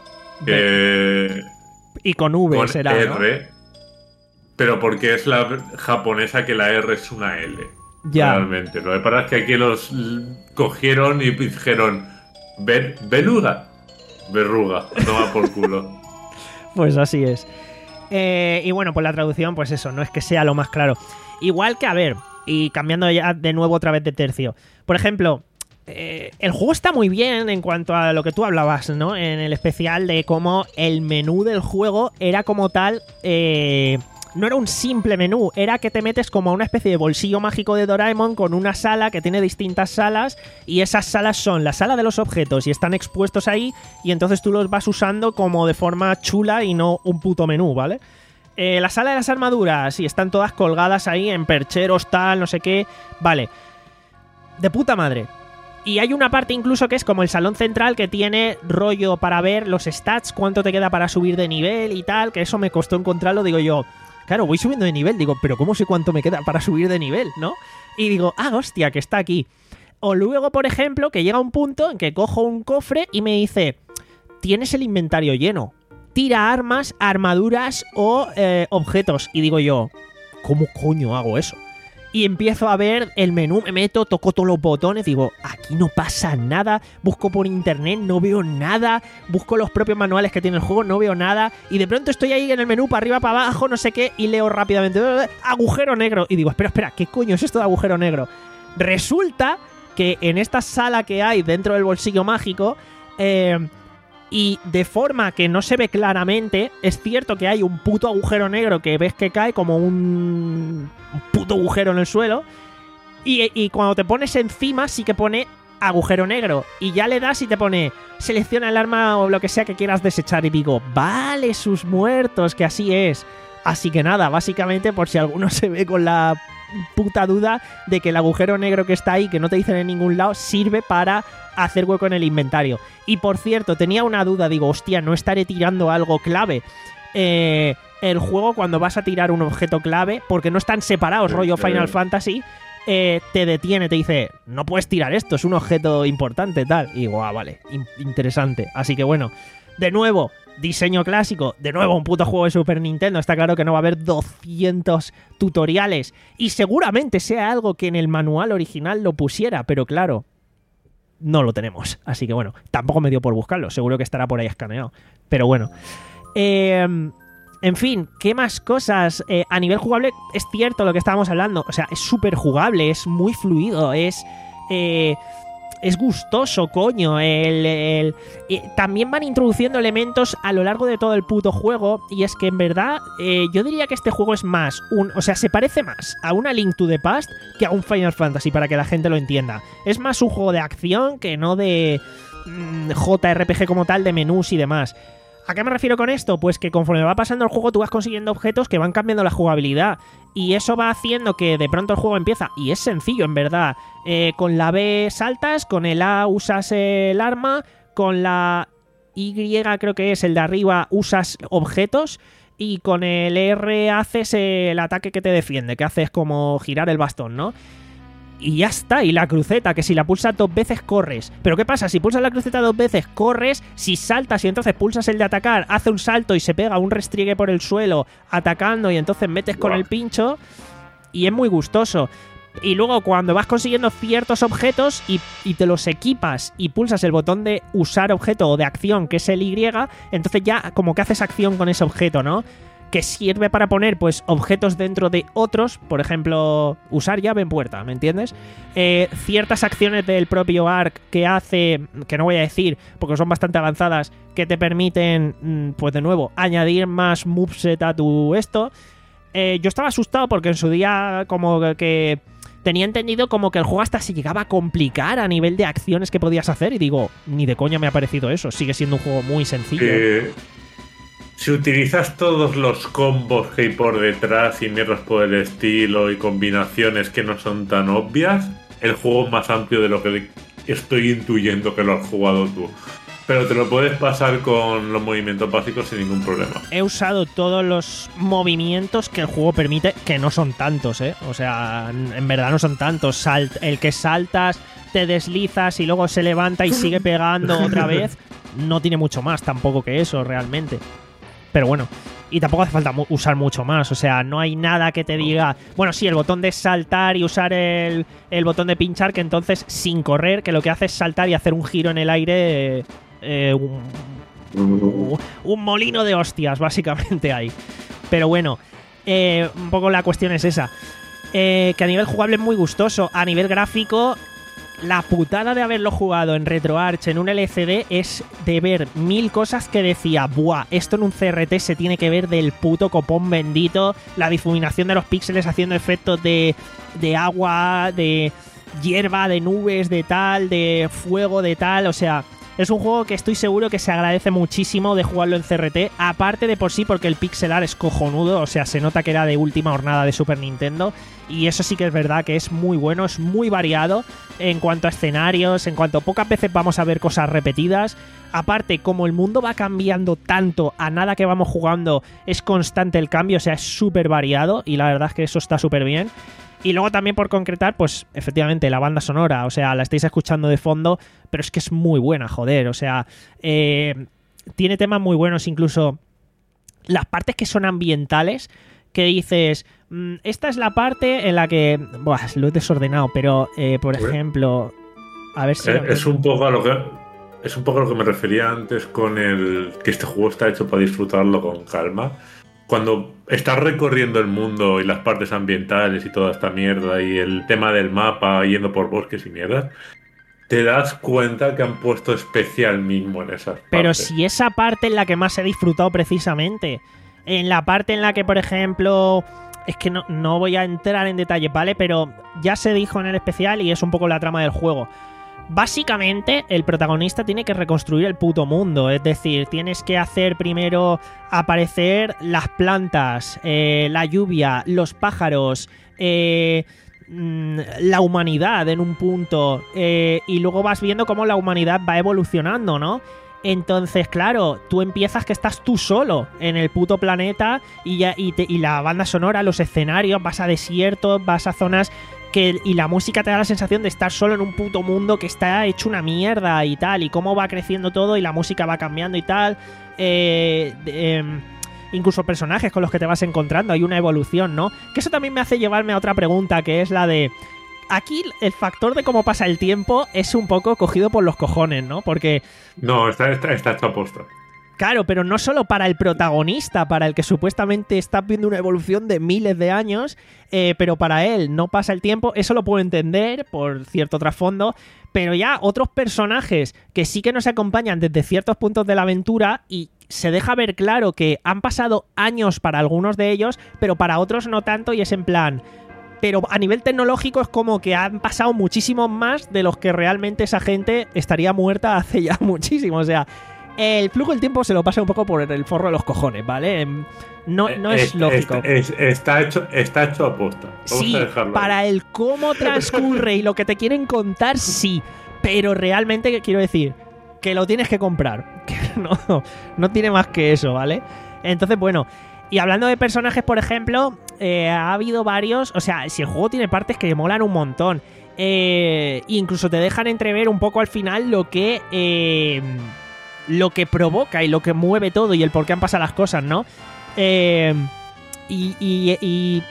Que... Y con V con será, R. ¿no? Pero porque es la japonesa que la R es una L. Ya. Realmente. Lo que pasa es que aquí los cogieron y dijeron Ver, Veluga. Verruga. Toma por culo. Pues así es. Eh, y bueno, pues la traducción, pues eso, no es que sea lo más claro. Igual que, a ver, y cambiando ya de nuevo otra vez de tercio. Por ejemplo, eh, el juego está muy bien en cuanto a lo que tú hablabas, ¿no? En el especial de cómo el menú del juego era como tal... Eh, no era un simple menú, era que te metes como a una especie de bolsillo mágico de Doraemon con una sala que tiene distintas salas y esas salas son la sala de los objetos y están expuestos ahí y entonces tú los vas usando como de forma chula y no un puto menú, ¿vale? Eh, la sala de las armaduras y están todas colgadas ahí en percheros, tal, no sé qué, vale. De puta madre. Y hay una parte incluso que es como el salón central que tiene rollo para ver los stats, cuánto te queda para subir de nivel y tal, que eso me costó encontrarlo, digo yo... Claro, voy subiendo de nivel, digo, pero ¿cómo sé cuánto me queda para subir de nivel, no? Y digo, ah, hostia, que está aquí. O luego, por ejemplo, que llega un punto en que cojo un cofre y me dice, tienes el inventario lleno. Tira armas, armaduras o eh, objetos. Y digo yo, ¿cómo coño hago eso? Y empiezo a ver el menú, me meto, toco todos los botones, digo, aquí no pasa nada, busco por internet, no veo nada, busco los propios manuales que tiene el juego, no veo nada, y de pronto estoy ahí en el menú, para arriba, para abajo, no sé qué, y leo rápidamente, agujero negro, y digo, espera, espera, ¿qué coño es esto de agujero negro? Resulta que en esta sala que hay dentro del bolsillo mágico, eh, y de forma que no se ve claramente. Es cierto que hay un puto agujero negro que ves que cae como un, un puto agujero en el suelo, y, y cuando te pones encima sí que pone agujero negro, y ya le das y te pone selecciona el arma o lo que sea que quieras desechar, y digo, vale, sus muertos, que así es. Así que nada, básicamente, por si alguno se ve con la puta duda de que el agujero negro que está ahí, que no te dicen en ningún lado, sirve para hacer hueco en el inventario. Y por cierto, tenía una duda, digo, hostia, no estaré tirando algo clave. Eh, el juego, cuando vas a tirar un objeto clave, porque no están separados, rollo Final Fantasy, eh, te detiene, te dice, no puedes tirar esto, es un objeto importante, tal. Y guau, vale, in- interesante. Así que bueno, de nuevo, diseño clásico, de nuevo un puto juego de Super Nintendo. Está claro que no va a haber doscientos tutoriales, y seguramente sea algo que en el manual original lo pusiera, pero claro, no lo tenemos. Así que bueno, tampoco me dio por buscarlo, seguro que estará por ahí escaneado. Pero bueno, eh, en fin, ¿qué más cosas? Eh, a nivel jugable, es cierto lo que estábamos hablando, o sea, es súper jugable, es muy fluido, es... Eh, Es gustoso, coño. El, el, eh, también van introduciendo elementos a lo largo de todo el puto juego. Y es que en verdad, eh, yo diría que este juego es más un, o sea, se parece más a una Link to the Past que a un Final Fantasy, para que la gente lo entienda. Es más un juego de acción que no de mmm, J R P G como tal, de menús y demás. ¿A qué me refiero con esto? Pues que conforme va pasando el juego tú vas consiguiendo objetos que van cambiando la jugabilidad, y eso va haciendo que de pronto el juego empieza, y es sencillo en verdad, eh, con la B saltas, con el A usas el arma, con la Y creo que es el de arriba usas objetos, y con el R haces el ataque que te defiende, que haces como girar el bastón, ¿no? Y ya está, y la cruceta, que si la pulsas dos veces corres. Pero ¿qué pasa? Si pulsas la cruceta dos veces corres, si saltas y entonces pulsas el de atacar, hace un salto y se pega un restriegue por el suelo atacando, y entonces metes con el pincho, y es muy gustoso. Y luego cuando vas consiguiendo ciertos objetos y, y te los equipas y pulsas el botón de usar objeto o de acción, que es el Y, entonces ya como que haces acción con ese objeto, ¿no? Que sirve para poner pues objetos dentro de otros, por ejemplo, usar llave en puerta, ¿me entiendes? Eh, ciertas acciones del propio Arc que hace, que no voy a decir porque son bastante avanzadas, que te permiten, pues de nuevo, añadir más moveset a tu esto. Eh, yo estaba asustado porque en su día como que tenía entendido como que el juego hasta se llegaba a complicar a nivel de acciones que podías hacer, y digo, ni de coña me ha parecido eso, sigue siendo un juego muy sencillo. Eh... Si utilizas todos los combos que hay por detrás y mierdas por el estilo y combinaciones que no son tan obvias, el juego es más amplio de lo que estoy intuyendo que lo has jugado tú. Pero te lo puedes pasar con los movimientos básicos sin ningún problema. He usado todos los movimientos que el juego permite, que no son tantos, ¿eh? O sea, en verdad no son tantos. Salt, el que saltas, te deslizas y luego se levanta y sigue pegando otra vez, no tiene mucho más tampoco que eso realmente. Pero bueno, y tampoco hace falta mu- usar mucho más. O sea, no hay nada que te diga... Bueno, sí, el botón de saltar y usar el, el botón de pinchar, que entonces sin correr, que lo que hace es saltar y hacer un giro en el aire... Eh, un, un molino de hostias, básicamente hay. Pero bueno, eh, un poco la cuestión es esa. Eh, que a nivel jugable es muy gustoso. A nivel gráfico... La putada de haberlo jugado en RetroArch en un L C D es de ver mil cosas que decía, buah, esto en un C R T se tiene que ver del puto copón bendito, la difuminación de los píxeles haciendo efectos de, de agua, de hierba, de nubes, de tal, de fuego, de tal, o sea... Es un juego que estoy seguro que se agradece muchísimo de jugarlo en C R T, aparte de por sí porque el pixel art es cojonudo, o sea, se nota que era de última hornada de Super Nintendo, y eso sí que es verdad que es muy bueno, es muy variado en cuanto a escenarios, en cuanto pocas veces vamos a ver cosas repetidas. Aparte, como el mundo va cambiando tanto a nada que vamos jugando, es constante el cambio, o sea, es súper variado, y la verdad es que eso está súper bien. Y luego también por concretar, pues efectivamente la banda sonora, o sea, la estáis escuchando de fondo, pero es que es muy buena, joder, o sea, eh, tiene temas muy buenos, incluso las partes que son ambientales, que dices, mmm, esta es la parte en la que, buah, lo he desordenado, pero eh, por ejemplo, a ver si... Eh, es un poco a lo que... Es un poco a lo que me refería antes con el que este juego está hecho para disfrutarlo con calma. Cuando estás recorriendo el mundo y las partes ambientales y toda esta mierda y el tema del mapa yendo por bosques y mierda, te das cuenta que han puesto especial mimo en esas partes. Pero si esa parte es la que más he disfrutado precisamente. En la parte en la que, por ejemplo... Es que no, no voy a entrar en detalles, ¿vale? Pero ya se dijo en el especial y es un poco la trama del juego. Básicamente, el protagonista tiene que reconstruir el puto mundo. Es decir, tienes que hacer primero aparecer las plantas, eh, la lluvia, los pájaros, eh, la humanidad en un punto. Eh, y luego vas viendo cómo la humanidad va evolucionando, ¿no? Entonces, claro, tú empiezas que estás tú solo en el puto planeta y, ya, y, te, y la banda sonora, los escenarios, vas a desiertos, vas a zonas que y la música te da la sensación de estar solo en un puto mundo que está hecho una mierda y tal, y cómo va creciendo todo y la música va cambiando y tal. Eh, eh, incluso personajes con los que te vas encontrando, hay una evolución, ¿no? Que eso también me hace llevarme a otra pregunta, que es la de... Aquí el factor de cómo pasa el tiempo es un poco cogido por los cojones, ¿no? Porque... No, está, está, está hecho aposta. Claro, pero no solo para el protagonista, para el que supuestamente está viendo una evolución de miles de años, eh, pero para él no pasa el tiempo. Eso lo puedo entender por cierto trasfondo, pero ya otros personajes que sí que nos acompañan desde ciertos puntos de la aventura y se deja ver claro que han pasado años para algunos de ellos, pero para otros no tanto, y es en plan... Pero a nivel tecnológico es como que han pasado muchísimos más de los que realmente esa gente estaría muerta hace ya muchísimo. O sea, el flujo del tiempo se lo pasa un poco por el forro de los cojones, ¿vale? No, no es, es lógico. Es, es, está, hecho, está hecho a posta. Vamos sí, a dejarlo para ahí. el cómo transcurre y lo que te quieren contar, sí. Pero realmente, quiero decir, que lo tienes que comprar. Que no, no tiene más que eso, ¿vale? Entonces, bueno... Y hablando de personajes, por ejemplo, eh, ha habido varios... O sea, si el juego tiene partes que molan un montón. Eh, incluso te dejan entrever un poco al final lo que... Eh, lo que provoca y lo que mueve todo y el por qué han pasado las cosas, ¿no? Eh, y, y, y...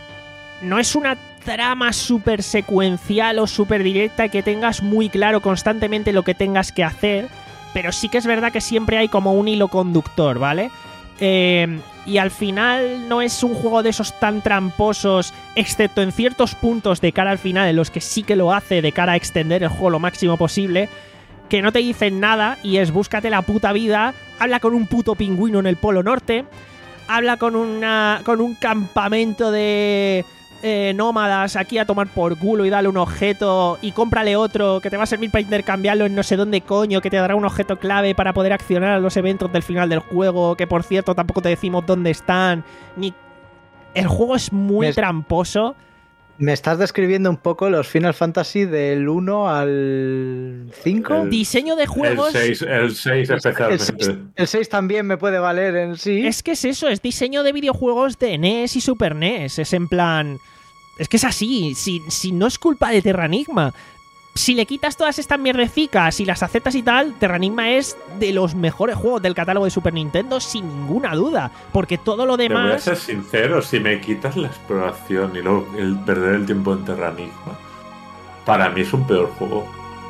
No es una trama súper secuencial o súper directa que tengas muy claro constantemente lo que tengas que hacer. Pero sí que es verdad que siempre hay como un hilo conductor, ¿vale? Eh, y al final no es un juego de esos tan tramposos, excepto en ciertos puntos de cara al final en los que sí que lo hace de cara a extender el juego lo máximo posible, que no te dicen nada y es búscate la puta vida, habla con un puto pingüino en el Polo Norte, habla con una con un campamento de eh, nómadas aquí a tomar por culo y dale un objeto y cómprale otro que te va a servir para intercambiarlo en no sé dónde coño, que te dará un objeto clave para poder accionar a los eventos del final del juego, que por cierto tampoco te decimos dónde están, ni... El juego es muy me, tramposo. Me estás describiendo un poco los Final Fantasy del uno al cinco. El, Diseño de juegos... El seis, el seis especialmente. El seis, el seis también me puede valer en sí. Es que es eso, es diseño de videojuegos de N E S y Super N E S. Es en plan... Es que es así, si, si no es culpa de Terranigma. Si le quitas todas estas mierdecicas y las aceptas y tal, Terranigma es de los mejores juegos del catálogo de Super Nintendo sin ninguna duda. Porque todo lo demás... Te voy a ser sincero, si me quitas la exploración y luego el perder el tiempo en Terranigma, para mí es un peor juego.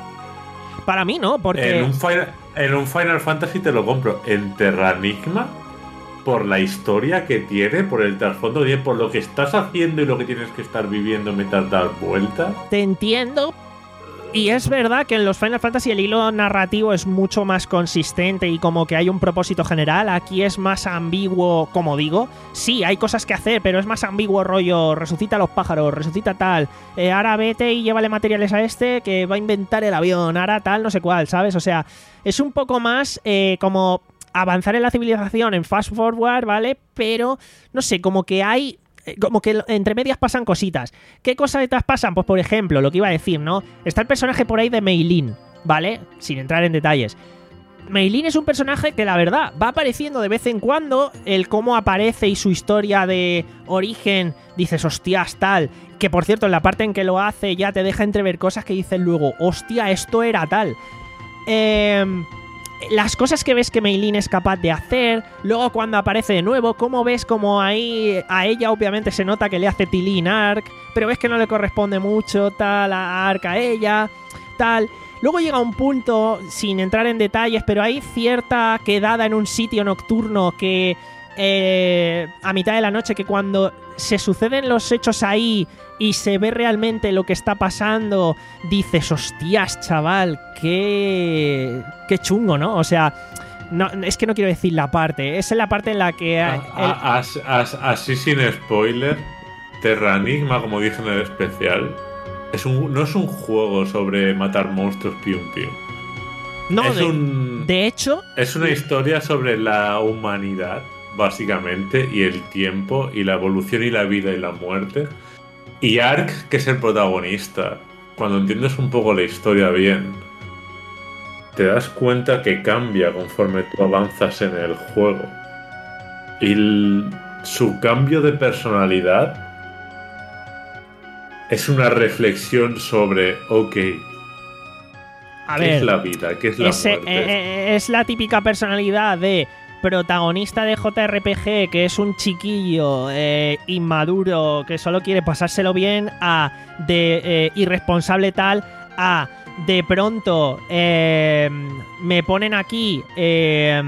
Para mí no, porque... En un Final, en un Final Fantasy te lo compro. En Terranigma... por la historia que tiene, por el trasfondo que tiene, por lo que estás haciendo y lo que tienes que estar viviendo mientras das vueltas. Te entiendo, y es verdad que en los Final Fantasy el hilo narrativo es mucho más consistente y como que hay un propósito general. Aquí es más ambiguo, como digo. Sí, hay cosas que hacer, pero es más ambiguo rollo, resucita a los pájaros, resucita tal, eh, ahora vete y llévale materiales a este que va a inventar el avión, ahora tal, no sé cuál, ¿sabes? O sea, es un poco más eh, como... avanzar en la civilización en fast forward, ¿vale? Pero, no sé, como que hay... Como que entre medias pasan cositas. ¿Qué cosas pasan? Pues, por ejemplo, lo que iba a decir, ¿no? Está el personaje por ahí de Mei Lin, ¿vale? Sin entrar en detalles. Mei Lin es un personaje que, la verdad, va apareciendo de vez en cuando. El cómo aparece y su historia de origen, dices, hostias, tal. Que, por cierto, en la parte en que lo hace ya te deja entrever cosas que dices luego, hostia, esto era tal. Eh... Las cosas que ves que Mei Lin es capaz de hacer, luego cuando aparece de nuevo, cómo ves como ahí a ella obviamente se nota que le hace tilín Ark, pero ves que no le corresponde mucho tal a Ark a ella, tal. Luego llega un punto, sin entrar en detalles, pero hay cierta quedada en un sitio nocturno que eh, a mitad de la noche, que cuando se suceden los hechos ahí y se ve realmente lo que está pasando, dices, hostias, chaval, qué, qué chungo, ¿no? O sea, no, es que no quiero decir la parte, es la parte en la que... A- el- a- as- as- así sin spoiler, Terranigma, como dije en el especial, es un, no es un juego sobre matar monstruos pium pium. no, es de, un- de hecho, Es una historia sobre la humanidad, básicamente, y el tiempo, y la evolución, y la vida, y la muerte. Y Ark, que es el protagonista, cuando entiendes un poco la historia bien, te das cuenta que cambia conforme tú avanzas en el juego. Y el- su cambio de personalidad es una reflexión sobre, ok, a ¿qué ver, es la vida? ¿Qué es la ese- muerte? eh, eh, es la típica personalidad de protagonista de J R P G, que es un chiquillo eh, inmaduro, que solo quiere pasárselo bien, a de eh, irresponsable tal, a de pronto eh, me ponen aquí eh,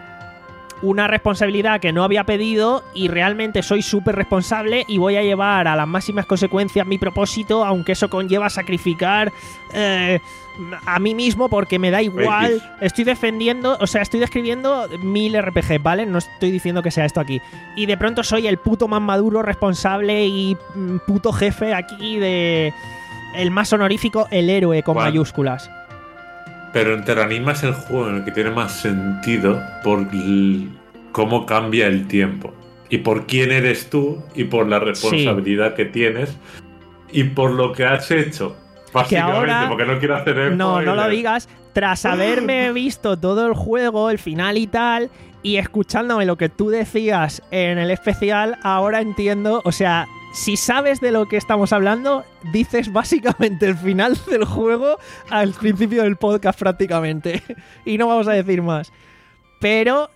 una responsabilidad que no había pedido y realmente soy súper responsable y voy a llevar a las máximas consecuencias mi propósito, aunque eso conlleva sacrificar eh, a mí mismo porque me da igual. X. Estoy defendiendo, o sea, estoy describiendo mil R P G, ¿vale? No estoy diciendo que sea esto aquí. Y de pronto soy el puto más maduro, responsable y mm, puto jefe aquí de... El más honorífico, el héroe con ¿Cuál? mayúsculas. Pero en Terranigma es el juego en el que tiene más sentido por l- cómo cambia el tiempo. Y por quién eres tú, y por la responsabilidad que tienes, y por lo que has hecho. Básicamente, ahora- porque no quiero hacer el No, no lo digas. Tras haberme visto todo el juego, el final y tal, y escuchándome lo que tú decías en el especial, ahora entiendo, o sea, si sabes de lo que estamos hablando, dices básicamente el final del juego al principio del podcast prácticamente. Y no vamos a decir más. Pero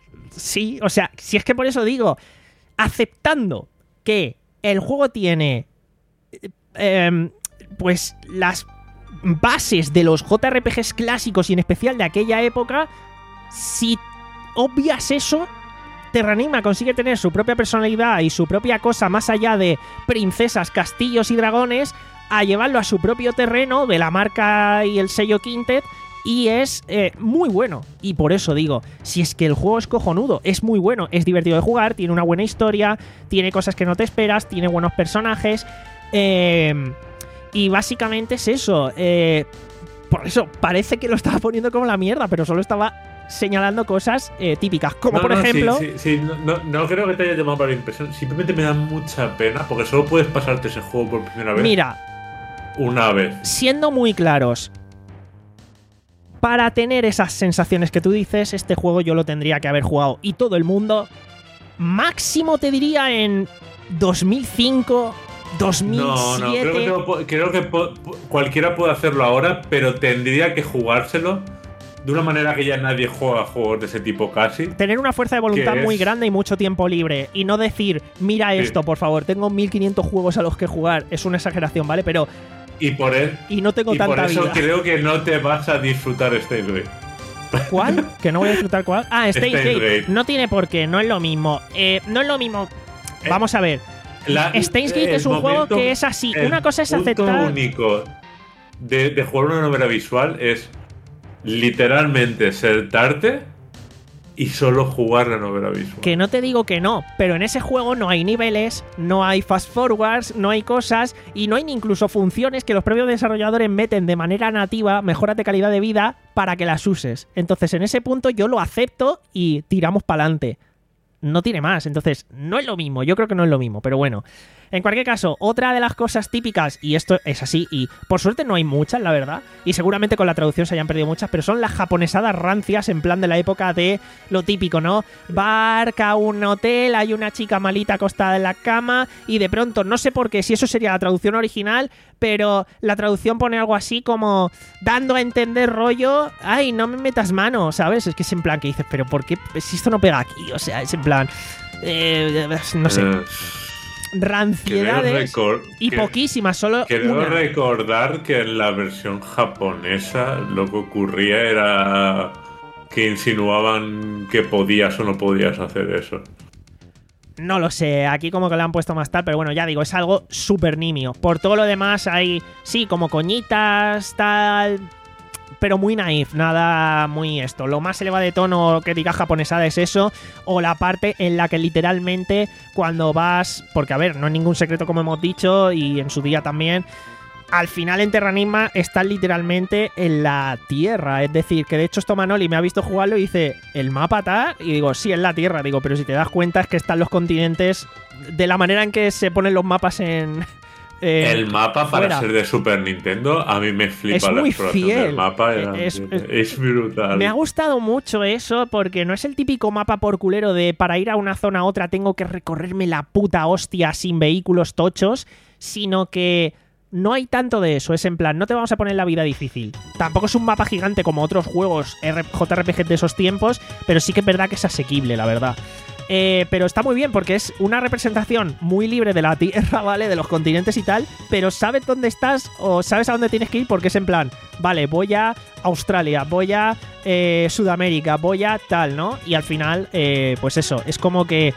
sí, o sea, si es que por eso digo, aceptando que el juego tiene eh, em, pues las bases de los J R P Gs clásicos y en especial de aquella época, si obvias eso, Terranigma consigue tener su propia personalidad y su propia cosa más allá de princesas, castillos y dragones, a llevarlo a su propio terreno de la marca y el sello Quintet, y es eh, muy bueno. Y por eso digo, si es que el juego es cojonudo, es muy bueno, es divertido de jugar, tiene una buena historia, tiene cosas que no te esperas, tiene buenos personajes, eh, y básicamente es eso. Eh, por eso parece que lo estaba poniendo como la mierda, pero solo estaba señalando cosas eh, típicas, como No, por no, ejemplo... Sí, sí, sí, no, no- no creo que te haya llamado para la impresión. Simplemente me da mucha pena, porque solo puedes pasarte ese juego por primera vez Mira, una vez. siendo muy claros, para tener esas sensaciones que tú dices, este juego yo lo tendría que haber jugado, y todo el mundo, máximo te diría en dos mil cinco, dos mil siete... No, no, creo que, te lo po- creo que po- po- cualquiera puede hacerlo ahora, pero tendría que jugárselo de una manera que ya nadie juega juegos de ese tipo casi. Tener una fuerza de voluntad ¿Qué muy es? grande y mucho tiempo libre. Y no decir, mira Sí. esto, por favor, tengo mil quinientos juegos a los que jugar. Es una exageración, ¿vale? Pero... Y por, e- Y no tengo y por tanta eso vida. creo que no te vas a disfrutar este Gate. ¿Cuál? ¿Que no voy a disfrutar cuál? Ah, Steins Steins Gate. Gate. No tiene por qué, no es lo mismo. Eh, no es lo mismo... Eh, Vamos a ver. La- Steins Gate el es un juego momento- que es así. el Una cosa es punto aceptar... único de, de jugar una novela visual es literalmente sentarte y solo jugar la novela visual. Que no te digo que no, pero en ese juego no hay niveles, no hay fast forwards, no hay cosas y no hay ni incluso funciones que los propios desarrolladores meten de manera nativa, mejoras de calidad de vida, para que las uses. Entonces en ese punto yo lo acepto y tiramos para adelante. No tiene más, entonces no es lo mismo, yo creo que no es lo mismo, pero bueno. En cualquier caso, otra de las cosas típicas, y esto es así, y por suerte no hay muchas, la verdad, y seguramente con la traducción se hayan perdido muchas, pero son las japonesadas rancias en plan de la época de lo típico, ¿no? Barca, un hotel, hay una chica malita acostada en la cama, y de pronto, no sé por qué, si eso sería la traducción original, pero la traducción pone algo así como dando a entender rollo, ay, no me metas mano, ¿sabes? Es que es en plan que dices, pero ¿por qué? Si esto no pega aquí, o sea, es en plan... Eh, no sé... Eh, ranciedades creo recor- y que- poquísimas, solo Creo una. recordar que en la versión japonesa lo que ocurría era que insinuaban que podías o no podías hacer eso. No lo sé, aquí como que le han puesto más tal, pero bueno, ya digo, es algo súper nimio. Por todo lo demás hay, sí, como coñitas, tal, pero muy naif, nada muy esto. Lo más elevado de tono que diga japonesada es eso, o la parte en la que literalmente cuando vas, porque a ver, no es ningún secreto como hemos dicho, y en su día también, al final en Terranigma estás literalmente en la Tierra. Es decir, que de hecho esto Manoli me ha visto jugarlo y dice, ¿el mapa tal? Y digo, sí, es la Tierra. Digo, pero si te das cuenta es que están los continentes de la manera en que se ponen los mapas en... Eh, el mapa fuera. Para ser de Super Nintendo a mí me flipa es la muy exploración fiel. del mapa. Es, es, es brutal. Me ha gustado mucho eso porque no es el típico mapa por culero de para ir a una zona a otra tengo que recorrerme la puta hostia sin vehículos tochos, sino que no hay tanto de eso. Es en plan, no te vamos a poner la vida difícil. Tampoco es un mapa gigante como otros juegos J R P G de esos tiempos, pero sí que es verdad que es asequible, la verdad. Eh, pero está muy bien porque es una representación muy libre de la Tierra, ¿vale? De los continentes y tal, pero sabes dónde estás o sabes a dónde tienes que ir porque es en plan, vale, voy a Australia, voy a eh, Sudamérica, voy a tal, ¿no? Y al final, eh, pues eso, es como que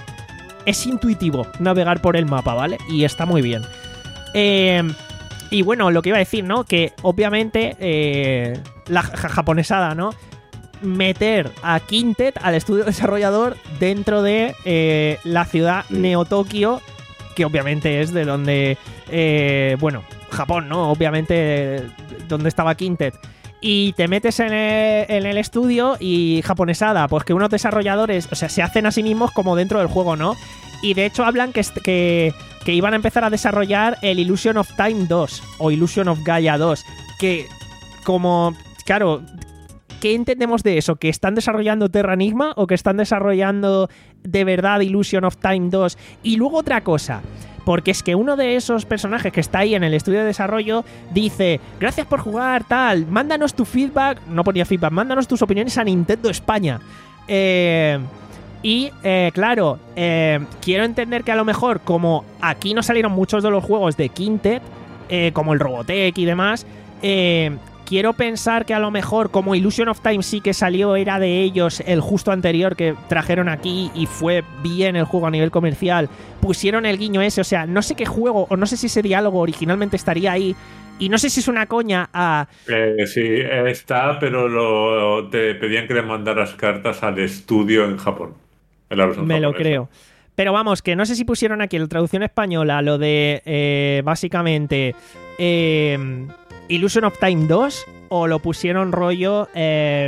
es intuitivo navegar por el mapa, ¿vale? Y está muy bien. Eh, y bueno, lo que iba a decir, ¿no? Que obviamente eh, la japonesada, ¿no? Meter a Quintet, al estudio desarrollador, dentro de eh, la ciudad Neo-Tokio, que obviamente es de donde, eh, bueno, Japón, ¿no? Obviamente donde estaba Quintet. Y te metes en el, en el estudio y japonesada, pues que unos desarrolladores, o sea, se hacen a sí mismos como dentro del juego, ¿no? Y de hecho hablan que, que, que iban a empezar a desarrollar el Illusion of Time dos o Illusion of Gaia dos, que como, claro, ¿qué entendemos de eso? ¿Que están desarrollando Terranigma o que están desarrollando de verdad Illusion of Time dos? Y luego otra cosa, porque es que uno de esos personajes que está ahí en el estudio de desarrollo dice, gracias por jugar, tal, mándanos tu feedback, no ponía feedback, mándanos tus opiniones a Nintendo España. Eh... Y, eh, claro, eh, quiero entender que a lo mejor, como aquí no salieron muchos de los juegos de Quintet, eh, como el Robotech y demás, eh, quiero pensar que a lo mejor, como Illusion of Time sí que salió, era de ellos el justo anterior que trajeron aquí y fue bien el juego a nivel comercial, pusieron el guiño ese, o sea, no sé qué juego, o no sé si ese diálogo originalmente estaría ahí, y no sé si es una coña a... Eh, sí, está, pero lo, te pedían que le mandaras cartas al estudio en Japón. Me lo creo. Pero vamos, que no sé si pusieron aquí en la traducción española lo de, eh, básicamente, eh, Illusion of Time dos, o lo pusieron rollo eh,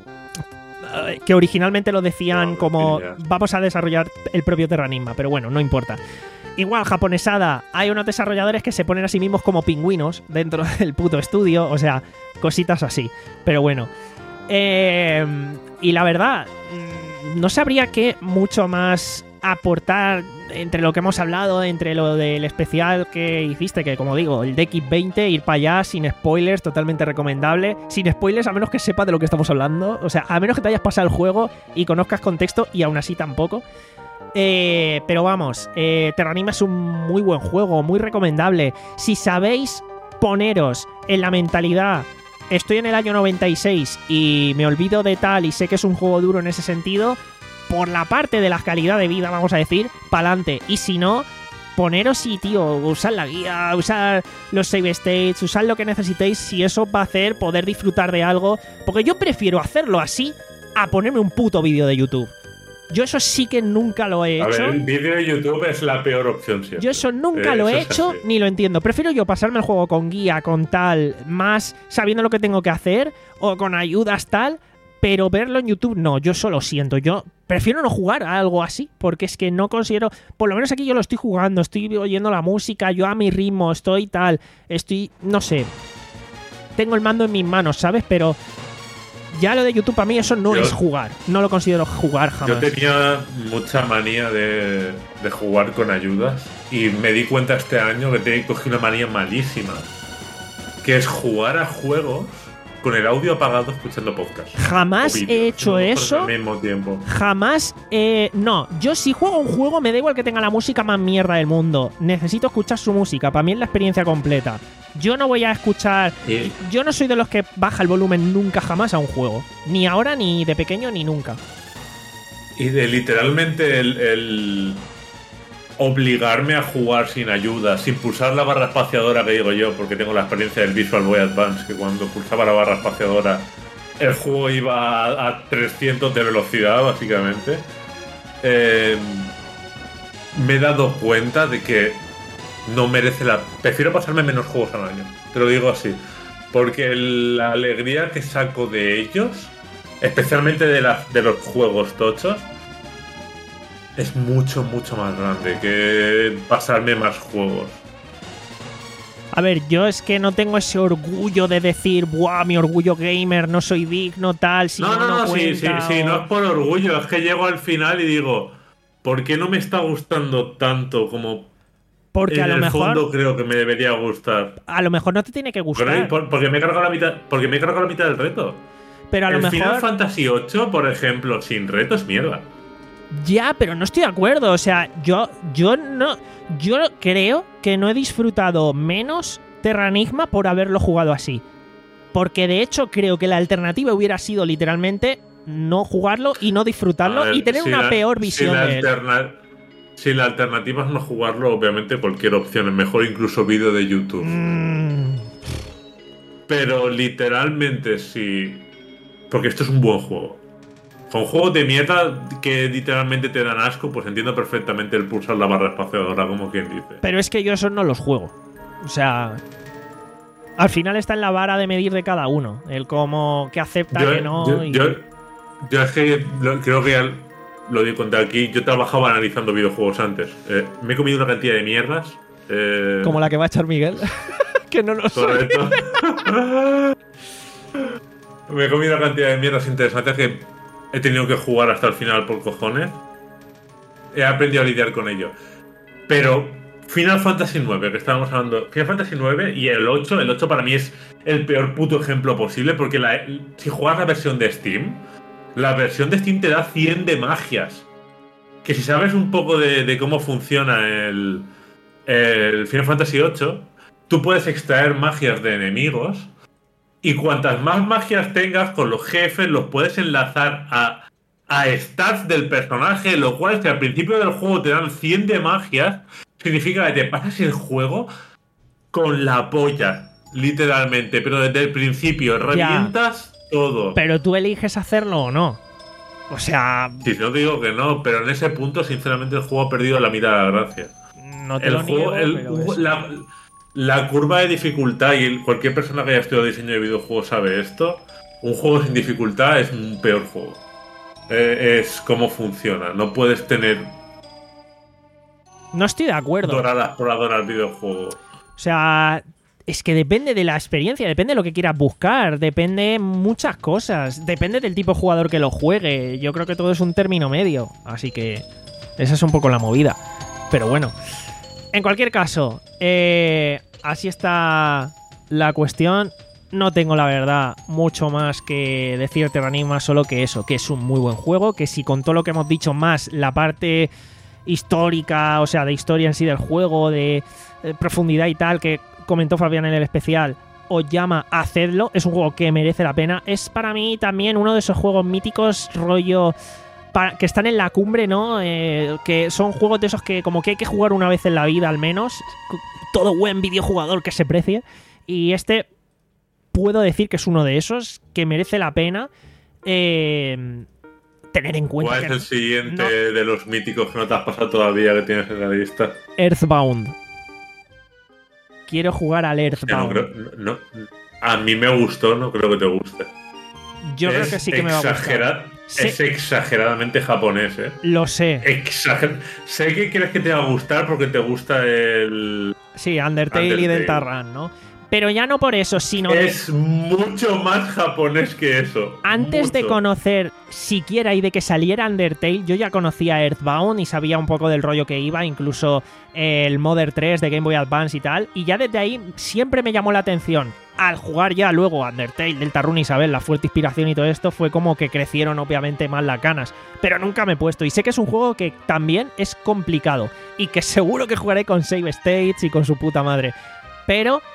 que originalmente lo decían no, como ya. Vamos a desarrollar el propio Terranigma, pero bueno, no importa. Igual, japonesada, hay unos desarrolladores que se ponen a sí mismos como pingüinos dentro del puto estudio, o sea, cositas así. Pero bueno. Eh, y la verdad... No sabría qué mucho más aportar entre lo que hemos hablado, entre lo del especial que hiciste, que como digo, el D X veinte, ir para allá sin spoilers, totalmente recomendable. Sin spoilers, a menos que sepas de lo que estamos hablando. O sea, a menos que te hayas pasado el juego y conozcas contexto, y aún así tampoco. Eh, pero vamos, eh, Terranigma es un muy buen juego, muy recomendable. Si sabéis poneros en la mentalidad... Estoy en el año noventa y seis y me olvido de tal y sé que es un juego duro en ese sentido, por la parte de la calidad de vida, vamos a decir, pa'lante. Y si no, poneros y, tío, usad la guía, usad los save states, usad lo que necesitéis, si eso va a hacer poder disfrutar de algo. Porque yo prefiero hacerlo así a ponerme un puto vídeo de YouTube. Yo eso sí que nunca lo he hecho. A ver, el vídeo de YouTube es la peor opción siempre. Yo eso nunca eh, lo he hecho ni lo entiendo. Prefiero yo pasarme el juego con guía, con tal, más sabiendo lo que tengo que hacer, o con ayudas tal, pero verlo en YouTube no, yo eso lo siento. Yo prefiero no jugar a algo así, porque es que no considero... Por lo menos aquí yo lo estoy jugando, estoy oyendo la música, yo a mi ritmo, estoy tal, estoy... no sé. Tengo el mando en mis manos, ¿sabes? Pero... Ya lo de YouTube para mí eso no yo, es jugar. No lo considero jugar jamás. Yo tenía mucha manía de, de jugar con ayudas y me di cuenta este año que te cogí una manía malísima, que es jugar a juegos con el audio apagado escuchando podcast. Jamás vídeos, he hecho eso. Al mismo tiempo. Jamás. Eh, no, yo si juego un juego me da igual que tenga la música más mierda del mundo. Necesito escuchar su música. Para mí es la experiencia completa. Yo no voy a escuchar... Sí. Yo no soy de los que baja el volumen nunca jamás a un juego. Ni ahora, ni de pequeño, ni nunca. Y de literalmente el, el obligarme a jugar sin ayuda, sin pulsar la barra espaciadora, que digo yo, porque tengo la experiencia del Visual Boy Advance, que cuando pulsaba la barra espaciadora el juego iba a, a trescientos de velocidad, básicamente. Eh, me he dado cuenta de que no merece la... Prefiero pasarme menos juegos al año, te lo digo así. Porque la alegría que saco de ellos, especialmente de, la, de los juegos tochos, es mucho, mucho más grande que pasarme más juegos. A ver, yo es que no tengo ese orgullo de decir, buah, mi orgullo gamer, no soy digno, tal, si no, no, no, no, no sí, sí, cuenta, sí, o... no es por orgullo, es que llego al final y digo, ¿por qué no me está gustando tanto como Porque en a lo el mejor fondo creo que me debería gustar? a lo mejor no te tiene que gustar. Porque, por- porque me he cargado la mitad, porque me he cargado la mitad del reto. Pero a lo el mejor Final Fantasy ocho, por ejemplo, sin reto es mierda. ya, pero no estoy de acuerdo. O sea, yo, yo no, yo creo que no he disfrutado menos Terranigma por haberlo jugado así. Porque de hecho creo que la alternativa hubiera sido literalmente no jugarlo y no disfrutarlo A ver, y tener si una la- peor visión si la de él. alterna- Si la alternativa es no jugarlo, obviamente cualquier opción es mejor, incluso vídeo de YouTube. Mm, Pero literalmente sí. Porque esto es un buen juego. Con juegos de mierda que literalmente te dan asco, pues entiendo perfectamente el pulsar la barra espaciadora, como quien dice. pero es que yo esos no los juego. O sea, al final está en la vara de medir de cada uno. El cómo, que acepta, Yo, que no. yo, y- yo- yo es que lo- creo que ya lo digo conté aquí. Yo trabajaba analizando videojuegos antes. Eh, me he comido una cantidad de mierdas. eh, Como la que va a echar Miguel. que no lo soy. Correcto. Me he comido una cantidad de mierdas interesantes que he tenido que jugar hasta el final por cojones. He aprendido a lidiar con ello. Pero Final Fantasy nueve, que estábamos hablando, Final Fantasy nueve y el ocho, el ocho para mí es el peor puto ejemplo posible, porque la- si juegas la versión de Steam, la versión de Steam te da cien de magias. Que si sabes un poco de, de cómo funciona el, el Final Fantasy ocho, tú puedes extraer magias de enemigos y cuantas más magias tengas con los jefes, los puedes enlazar a, a stats del personaje, lo cual es que al principio del juego te dan cien de magias, significa que te pasas el juego con la polla, literalmente, pero desde el principio revientas todo. Pero tú eliges hacerlo o no. O sea, Si no te digo que no, pero en ese punto, sinceramente, el juego ha perdido la mitad de la gracia. no te El lo juego, niego, el- pero un- eso. la, la curva de dificultad, y el- cualquier persona que haya estudiado diseño de videojuegos sabe esto, un juego sin dificultad es un peor juego. Eh, es cómo funciona. No puedes tener No estoy de acuerdo. doradas por adorar videojuego. O sea, es que depende de la experiencia, depende de lo que quieras buscar, depende muchas cosas, depende del tipo de jugador que lo juegue. Yo creo que todo es un término medio, así que esa es un poco la movida. Pero bueno, en cualquier caso, eh, así está la cuestión. No tengo, la verdad, mucho más que decir Terranigma, solo que eso, que es un muy buen juego, que si con todo lo que hemos dicho más, la parte histórica, o sea, de historia en sí del juego, de, de profundidad y tal, que comentó Fabián en el especial, os llama a hacerlo, es un juego que merece la pena. Es para mí también uno de esos juegos míticos, rollo, pa- que están en la cumbre, ¿no? Eh, que son juegos de esos que como que hay que jugar una vez en la vida al menos, todo buen videojugador que se precie, y este puedo decir que es uno de esos que merece la pena eh, tener en cuenta. ¿Cuál es que el siguiente no- de los míticos que no te has pasado todavía que tienes en la lista? Earthbound. Quiero jugar al Que no Earthbound. creo- no- no- a mí me gustó, no creo que te guste. Yo creo Es que sí que me va a exagera- gustar. Sí. Es exageradamente japonés, ¿eh? Lo sé. Exager- sé que crees que te va a gustar porque te gusta el... Sí, Undertale, y Undertale. Deltarune, ¿no? Pero ya no por eso, sino de- Es mucho más japonés que eso. antes de Mucho. conocer siquiera y de que saliera Undertale, yo ya conocía Earthbound y sabía un poco del rollo que iba, incluso el Mother tres de Game Boy Advance y tal, y ya desde ahí siempre me llamó la atención. Al jugar ya luego Undertale, Deltarune y Isabel, la fuerte inspiración y todo esto, fue como que crecieron obviamente más las ganas, pero nunca me he puesto, y sé que es un juego que también es complicado, y que seguro que jugaré con save states y con su puta madre, pero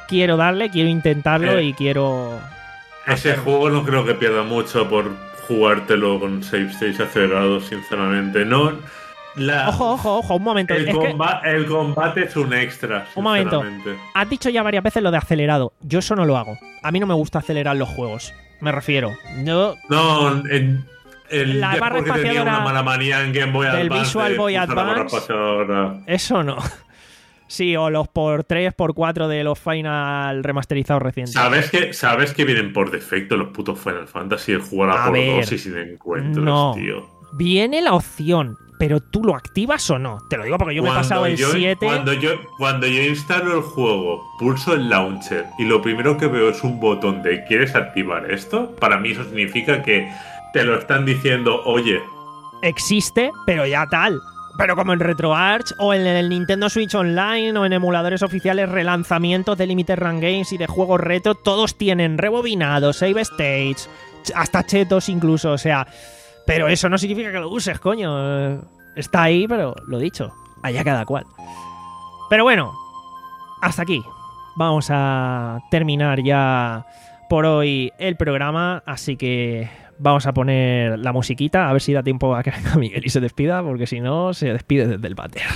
quiero darle, quiero intentarlo eh, y quiero... Ese hacerlo. juego no creo que pierda mucho por jugártelo con save states acelerados, sinceramente. No... La, Ojo, ojo, ojo, un momento. el, es que, comba el combate es un extra, un momento. sinceramente. Has dicho ya varias veces lo de acelerado. Yo eso no lo hago. A mí no me gusta acelerar los juegos. Me refiero. Yo... No, en, el, La es barra porque tenía espaciadora una mala manía en Game Boy del Advance. Visual de Boy usar la barra Advance. espaciadora. Eso no. Sí, o los por tres, por cuatro de los Final remasterizados recientes. ¿Sabes que, ¿Sabes que vienen por defecto los putos Final Fantasy el jugar a, A por ver, dos y sin encuentros, no. tío? Viene la opción, pero ¿tú lo activas o no? Te lo digo porque yo me he Cuando pasado el yo- siete. Cuando yo, cuando yo instalo el juego, pulso el launcher y lo primero que veo es un botón de ¿quieres activar esto? Para mí eso significa que te lo están diciendo, oye, Existe, pero ya tal. Pero como en RetroArch o en el Nintendo Switch Online o en emuladores oficiales, relanzamientos de Limited Run Games y de juegos retro, todos tienen rebobinados, save states, ch- hasta chetos incluso, o sea... Pero eso no significa que lo uses, coño. Eh, Está ahí, pero lo dicho, allá cada cual. Pero bueno, hasta aquí. Vamos a terminar ya por hoy el programa, así que vamos a poner la musiquita, a ver si da tiempo a que venga Miguel y se despida, porque si no, se despide desde el váter.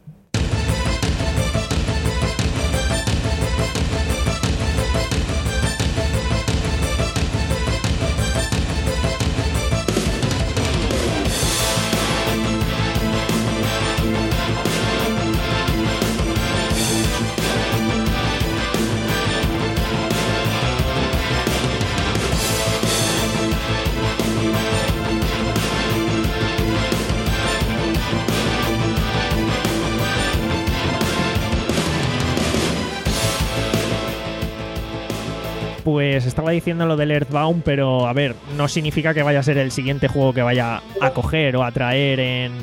Pues estaba diciendo lo del Earthbound, pero a ver, no significa que vaya a ser el siguiente juego que vaya a coger o a traer en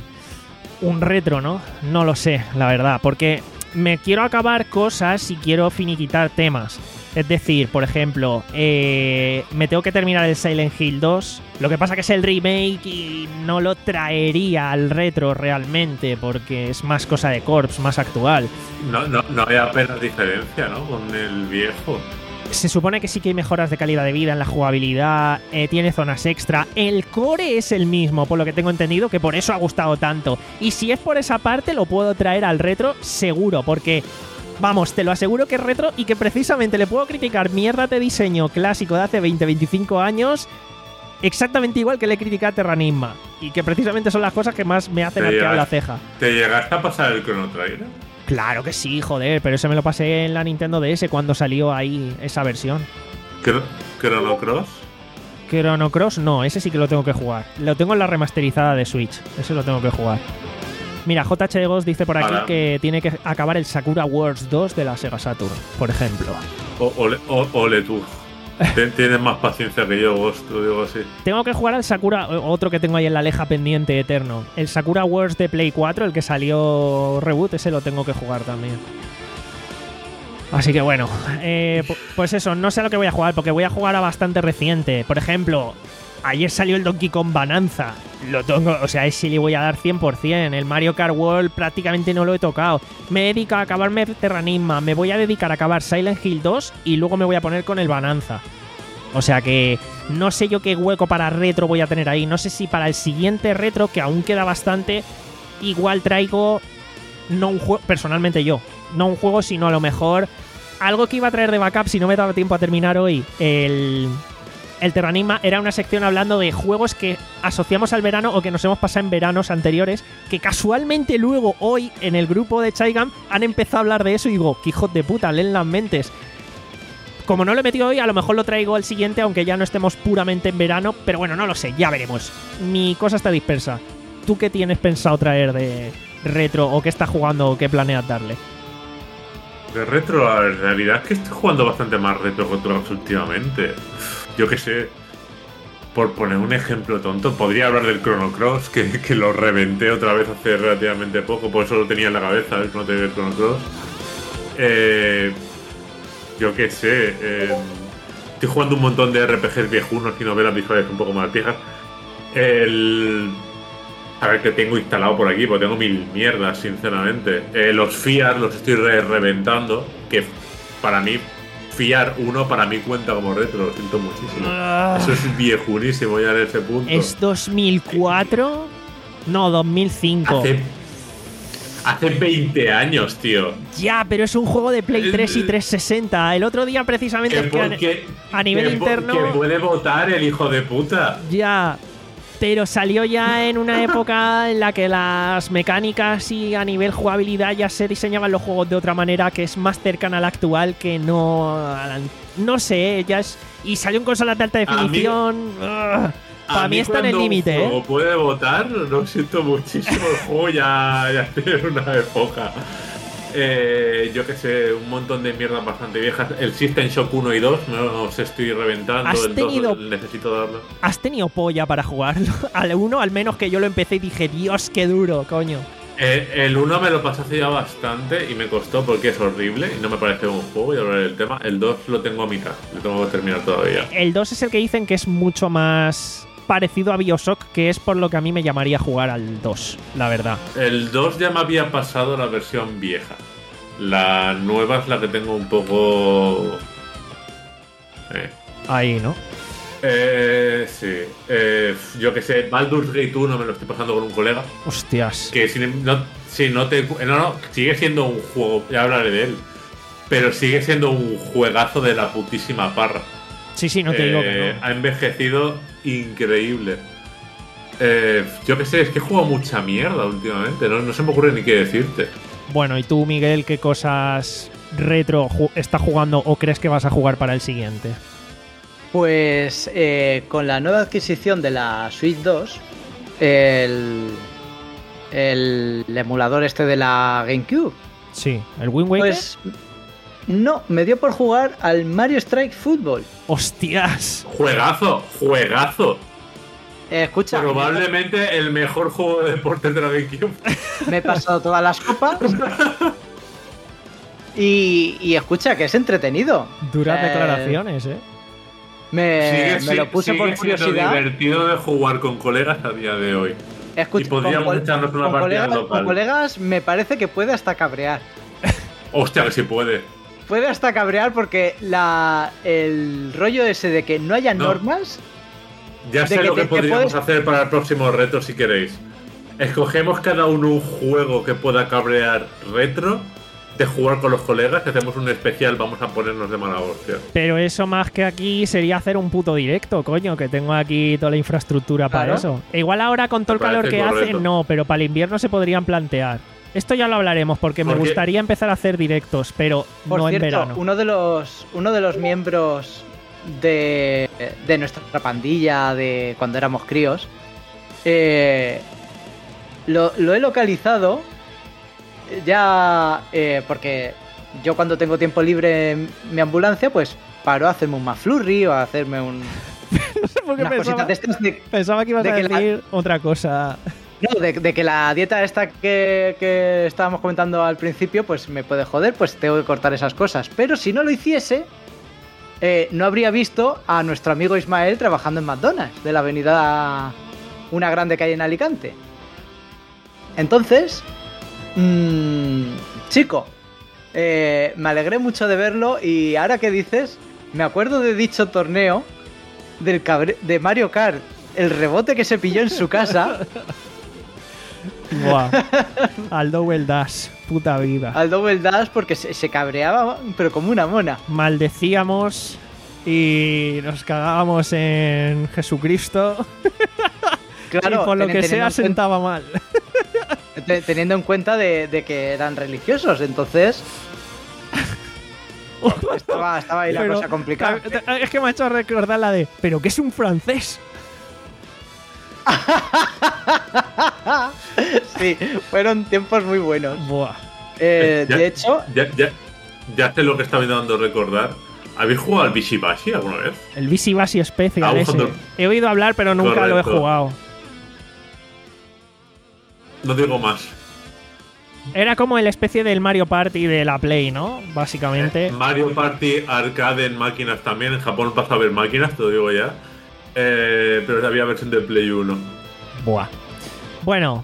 un retro, ¿no? No lo sé, la verdad, porque me quiero acabar cosas y quiero finiquitar temas. Es decir, por ejemplo, eh, me tengo que terminar el Silent Hill dos. Lo que pasa que es el remake y no lo traería al retro realmente, porque es más cosa de Corps, más actual. no, no, no hay apenas diferencia, ¿no? Con el viejo. Se supone que sí que hay mejoras de calidad de vida en la jugabilidad, eh, tiene zonas extra, el core es el mismo, por lo que tengo entendido, que por eso ha gustado tanto. Y si es por esa parte, lo puedo traer al retro seguro, porque, vamos, te lo aseguro que es retro y que precisamente le puedo criticar mierdas de diseño clásico de hace veinte, veinticinco años, exactamente igual que le critiqué a Terranigma, y que precisamente son las cosas que más me hacen Te arquear llegas- la ceja. ¿Te llegaste a pasar el Chrono Trigger? Claro que sí, joder, pero eso me lo pasé en la Nintendo D S cuando salió ahí esa versión. Cro- ¿Chrono Cross? Chrono Cross, no, ese sí que lo tengo que jugar. Lo tengo en la remasterizada de Switch. Ese lo tengo que jugar. Mira, J H Ghost dice por aquí Ahora. que tiene que acabar el Sakura Wars dos de la Sega Saturn, por ejemplo. O, ole, o- ole tú. Te- Tienes más paciencia que yo, vos, te lo digo así. Tengo que jugar al Sakura, otro que tengo ahí en la leja pendiente eterno. El Sakura Wars de Play cuatro, el que salió reboot, ese lo tengo que jugar también. Así que bueno, eh, pu- pues eso, no sé a lo que voy a jugar, porque voy a jugar a bastante reciente. Por ejemplo, ayer salió el Donkey Kong Bonanza. Lo tengo, o sea, ese le voy a dar cien por cien. El Mario Kart World prácticamente no lo he tocado. Me he dedicado a acabarme Terranigma, me voy a dedicar a acabar Silent Hill dos y luego me voy a poner con el Bonanza. O sea que no sé yo qué hueco para retro voy a tener ahí. No sé si para el siguiente retro, que aún queda bastante, igual traigo, no un juego, personalmente yo, no un juego, sino a lo mejor algo que iba a traer de backup si no me daba tiempo a terminar hoy. El, el Terranigma era una sección hablando de juegos que asociamos al verano o que nos hemos pasado en veranos anteriores, que casualmente luego hoy en el grupo de Chaigam han empezado a hablar de eso y digo, qué hijos de puta, leen las mentes. Como no lo he metido hoy, a lo mejor lo traigo al siguiente, aunque ya no estemos puramente en verano. Pero bueno, no lo sé, ya veremos. Mi cosa está dispersa. ¿Tú qué tienes pensado traer de retro o qué estás jugando o qué planeas darle? De retro, la realidad es que estoy jugando bastante más retro que otros últimamente. Yo qué sé. Por poner un ejemplo tonto, podría hablar del Chrono Cross, que, que lo reventé otra vez hace relativamente poco, por eso lo tenía en la cabeza, el Chrono Trigger Chrono Cross. Eh, yo qué sé. Eh, estoy jugando un montón de R P Gs viejunos y novelas visuales un poco más viejas. El. A ver qué tengo instalado por aquí, porque tengo mil mierdas, sinceramente. Eh, los F I A R los estoy re reventando, que para mí Fiar uno para mí cuenta como retro, lo siento muchísimo. Ah. Eso es viejunísimo ya en ese punto. ¿Es dos mil cuatro? No, dos mil cinco. Hace, hace veinte años, tío. Ya, pero es un juego de Play El- tres y trescientos sesenta. El otro día precisamente Que es que a- porque- a nivel que po- interno... Que puede votar el hijo de puta. Ya, pero salió ya en una época en la que las mecánicas y a nivel jugabilidad ya se diseñaban los juegos de otra manera que es más cercana a la actual que no... a la- No sé, ya es... Y salió en consolas de alta mí- definición... ugh, para A mí está en el cuando límite, un juego ¿eh? puede votar, lo siento muchísimo. El juego ya, ya tiene una época. Eh, yo que sé, un montón de mierdas bastante viejas. El System Shock uno y dos me los estoy reventando. ¿Has el tenido- dos necesito darlo. ¿Has tenido polla para jugarlo? Al uno, al menos que yo lo empecé y dije, Dios, qué duro, coño. Eh, el uno me lo pasé hace ya bastante y me costó porque es horrible y no me parece un juego y hablaré del tema. El dos lo tengo a mitad, lo tengo que terminar todavía. El dos es el que dicen que es mucho más parecido a Bioshock, que es por lo que a mí me llamaría jugar al dos, la verdad. El dos ya me había pasado la versión vieja. La nueva es la que tengo un poco... Eh. Ahí, ¿no? Eh, sí. Eh, yo que sé, Baldur's Gate uno me lo estoy pasando con un colega. Hostias. Que si no, si no te. No, no, sigue siendo un juego, ya hablaré de él. Pero sigue siendo un juegazo de la putísima parra. Sí, sí, no te digo que Eh, no. Ha envejecido increíble. Eh, yo que sé, es que he jugado mucha mierda últimamente. No, no se me ocurre ni qué decirte. Bueno, ¿y tú, Miguel, qué cosas retro ju- estás jugando o crees que vas a jugar para el siguiente? Pues eh, con la nueva adquisición de la Switch dos, el, el emulador este de la GameCube, Sí, ¿el Wind Waker? pues no, me dio por jugar al Mario Strike Football. ¡Hostias! Juegazo, juegazo. Eh, escucha, Probablemente el mejor juego de deportes de la GameCube. me he pasado todas las copas. Y, y escucha, que es entretenido. Duras Eh, declaraciones, ¿eh? Me, Sigue me si- lo puse sigue por siendo curiosidad. divertido de jugar con colegas a día de hoy. Escucha, y podríamos con, col- echarnos una con partida colegas, local. con colegas me parece que puede hasta cabrear. Hostia, que sí puede. Puede hasta cabrear porque la, el rollo ese de que no haya No. normas. Ya De sé que lo que te- te podríamos puedes- hacer para el próximo reto si queréis. Escogemos cada uno un juego que pueda cabrear retro de jugar con los colegas. Si hacemos un especial, vamos a ponernos de mala hostia. Pero eso más que aquí sería hacer un puto directo, coño, que tengo aquí toda la infraestructura para Claro. eso. E igual ahora con todo el Me calor parece que hace, correcto. no, pero para el invierno se podrían plantear. Esto ya lo hablaremos porque me Porque- gustaría empezar a hacer directos, pero Por no cierto, en verano. uno de los uno de los miembros de, de nuestra pandilla de cuando éramos críos, eh, lo, lo he localizado ya eh, porque yo cuando tengo tiempo libre en mi ambulancia, pues paro a hacerme un McFlurry o a hacerme un, No sé por qué unas pensaba, cositas de estas de, pensaba que ibas de a que la- decir otra cosa. no, de, de que la dieta esta que, que estábamos comentando al principio, pues me puede joder, pues tengo que cortar esas cosas. Pero si no lo hiciese, eh, no habría visto a nuestro amigo Ismael trabajando en McDonald's, de la avenida Una Grande que hay en Alicante. Entonces, mmm, chico, eh, me alegré mucho de verlo y ahora que dices, me acuerdo de dicho torneo del cabre- de Mario Kart, el rebote que se pilló en su casa. Buah. Al Double Dash, puta vida. Al Double Dash porque se, se cabreaba, pero como una mona. Maldecíamos y nos cagábamos en Jesucristo. Claro, y por lo ten- que teniendo sea en cuen- sentaba mal. te- teniendo en cuenta de, de que eran religiosos, entonces estaba, estaba ahí la Pero- cosa complicada. Es que me ha hecho recordar la de, pero que es un francés. Sí, fueron tiempos muy buenos. Buah. Eh, Ya- de hecho, Ya, ya, ya sé lo que estaba intentando recordar. ¿Habéis jugado al Bishibashi alguna vez? El Bisi Basi Special Ah, ese. Thunder. He oído hablar, pero nunca lo he Correcto. jugado. No digo más. Era como el especie del Mario Party de la Play, ¿no? Básicamente. Mario Party arcade en máquinas también. En Japón pasa a ver máquinas, te lo digo ya. Eh, pero había versión de Play uno. Buah. Bueno,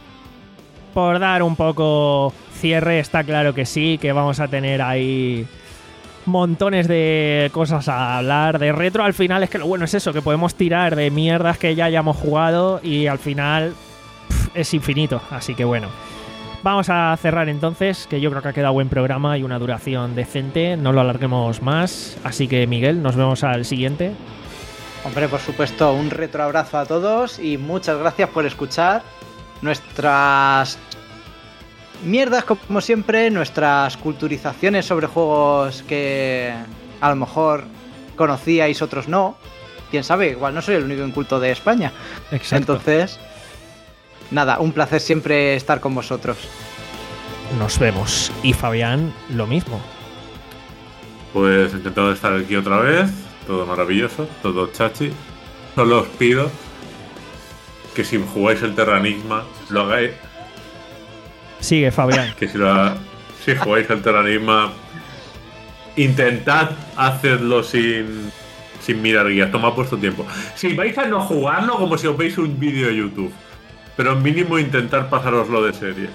por dar un poco cierre, está claro que sí, que vamos a tener ahí montones de cosas a hablar de retro. Al final es que lo bueno es eso, que podemos tirar de mierdas que ya hayamos jugado y al final pff, es infinito. Así que bueno, vamos a cerrar entonces, que yo creo que ha quedado buen programa y una duración decente. No lo alarguemos más. Así que Miguel, nos vemos al siguiente. Hombre, por supuesto, un retro abrazo a todos y muchas gracias por escuchar nuestras mierdas, como siempre, nuestras culturizaciones sobre juegos que a lo mejor conocíais, otros no. Quién sabe, igual no soy el único inculto de España. Exacto. Entonces, nada, un placer siempre estar con vosotros. Nos vemos. Y Fabián, lo mismo. Pues encantado de estar aquí otra vez. Todo maravilloso, todo chachi. Solo os pido que si jugáis el Terranigma, lo hagáis. Sigue, Fabián. Que si, lo, si jugáis el Terranigma, intentad hacerlo sin, sin mirar guías. Tomad vuestro tiempo. Si vais a no jugarlo, como si os veis un vídeo de YouTube. Pero mínimo intentar pasaroslo de serie.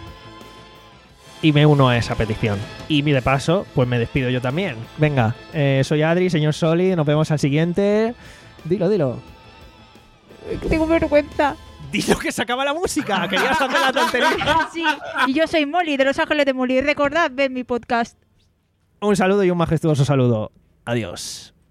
Y me uno a esa petición. Y de paso, pues me despido yo también. Venga, eh, soy Adri, señor Soli. Nos vemos al siguiente. Dilo, dilo. Tengo vergüenza. Dilo que se acaba la música. Querías hacer la tontería. Sí, y yo soy Molly, de Los Ángeles de Molly. Recordad ver mi podcast. Un saludo y un majestuoso saludo. Adiós.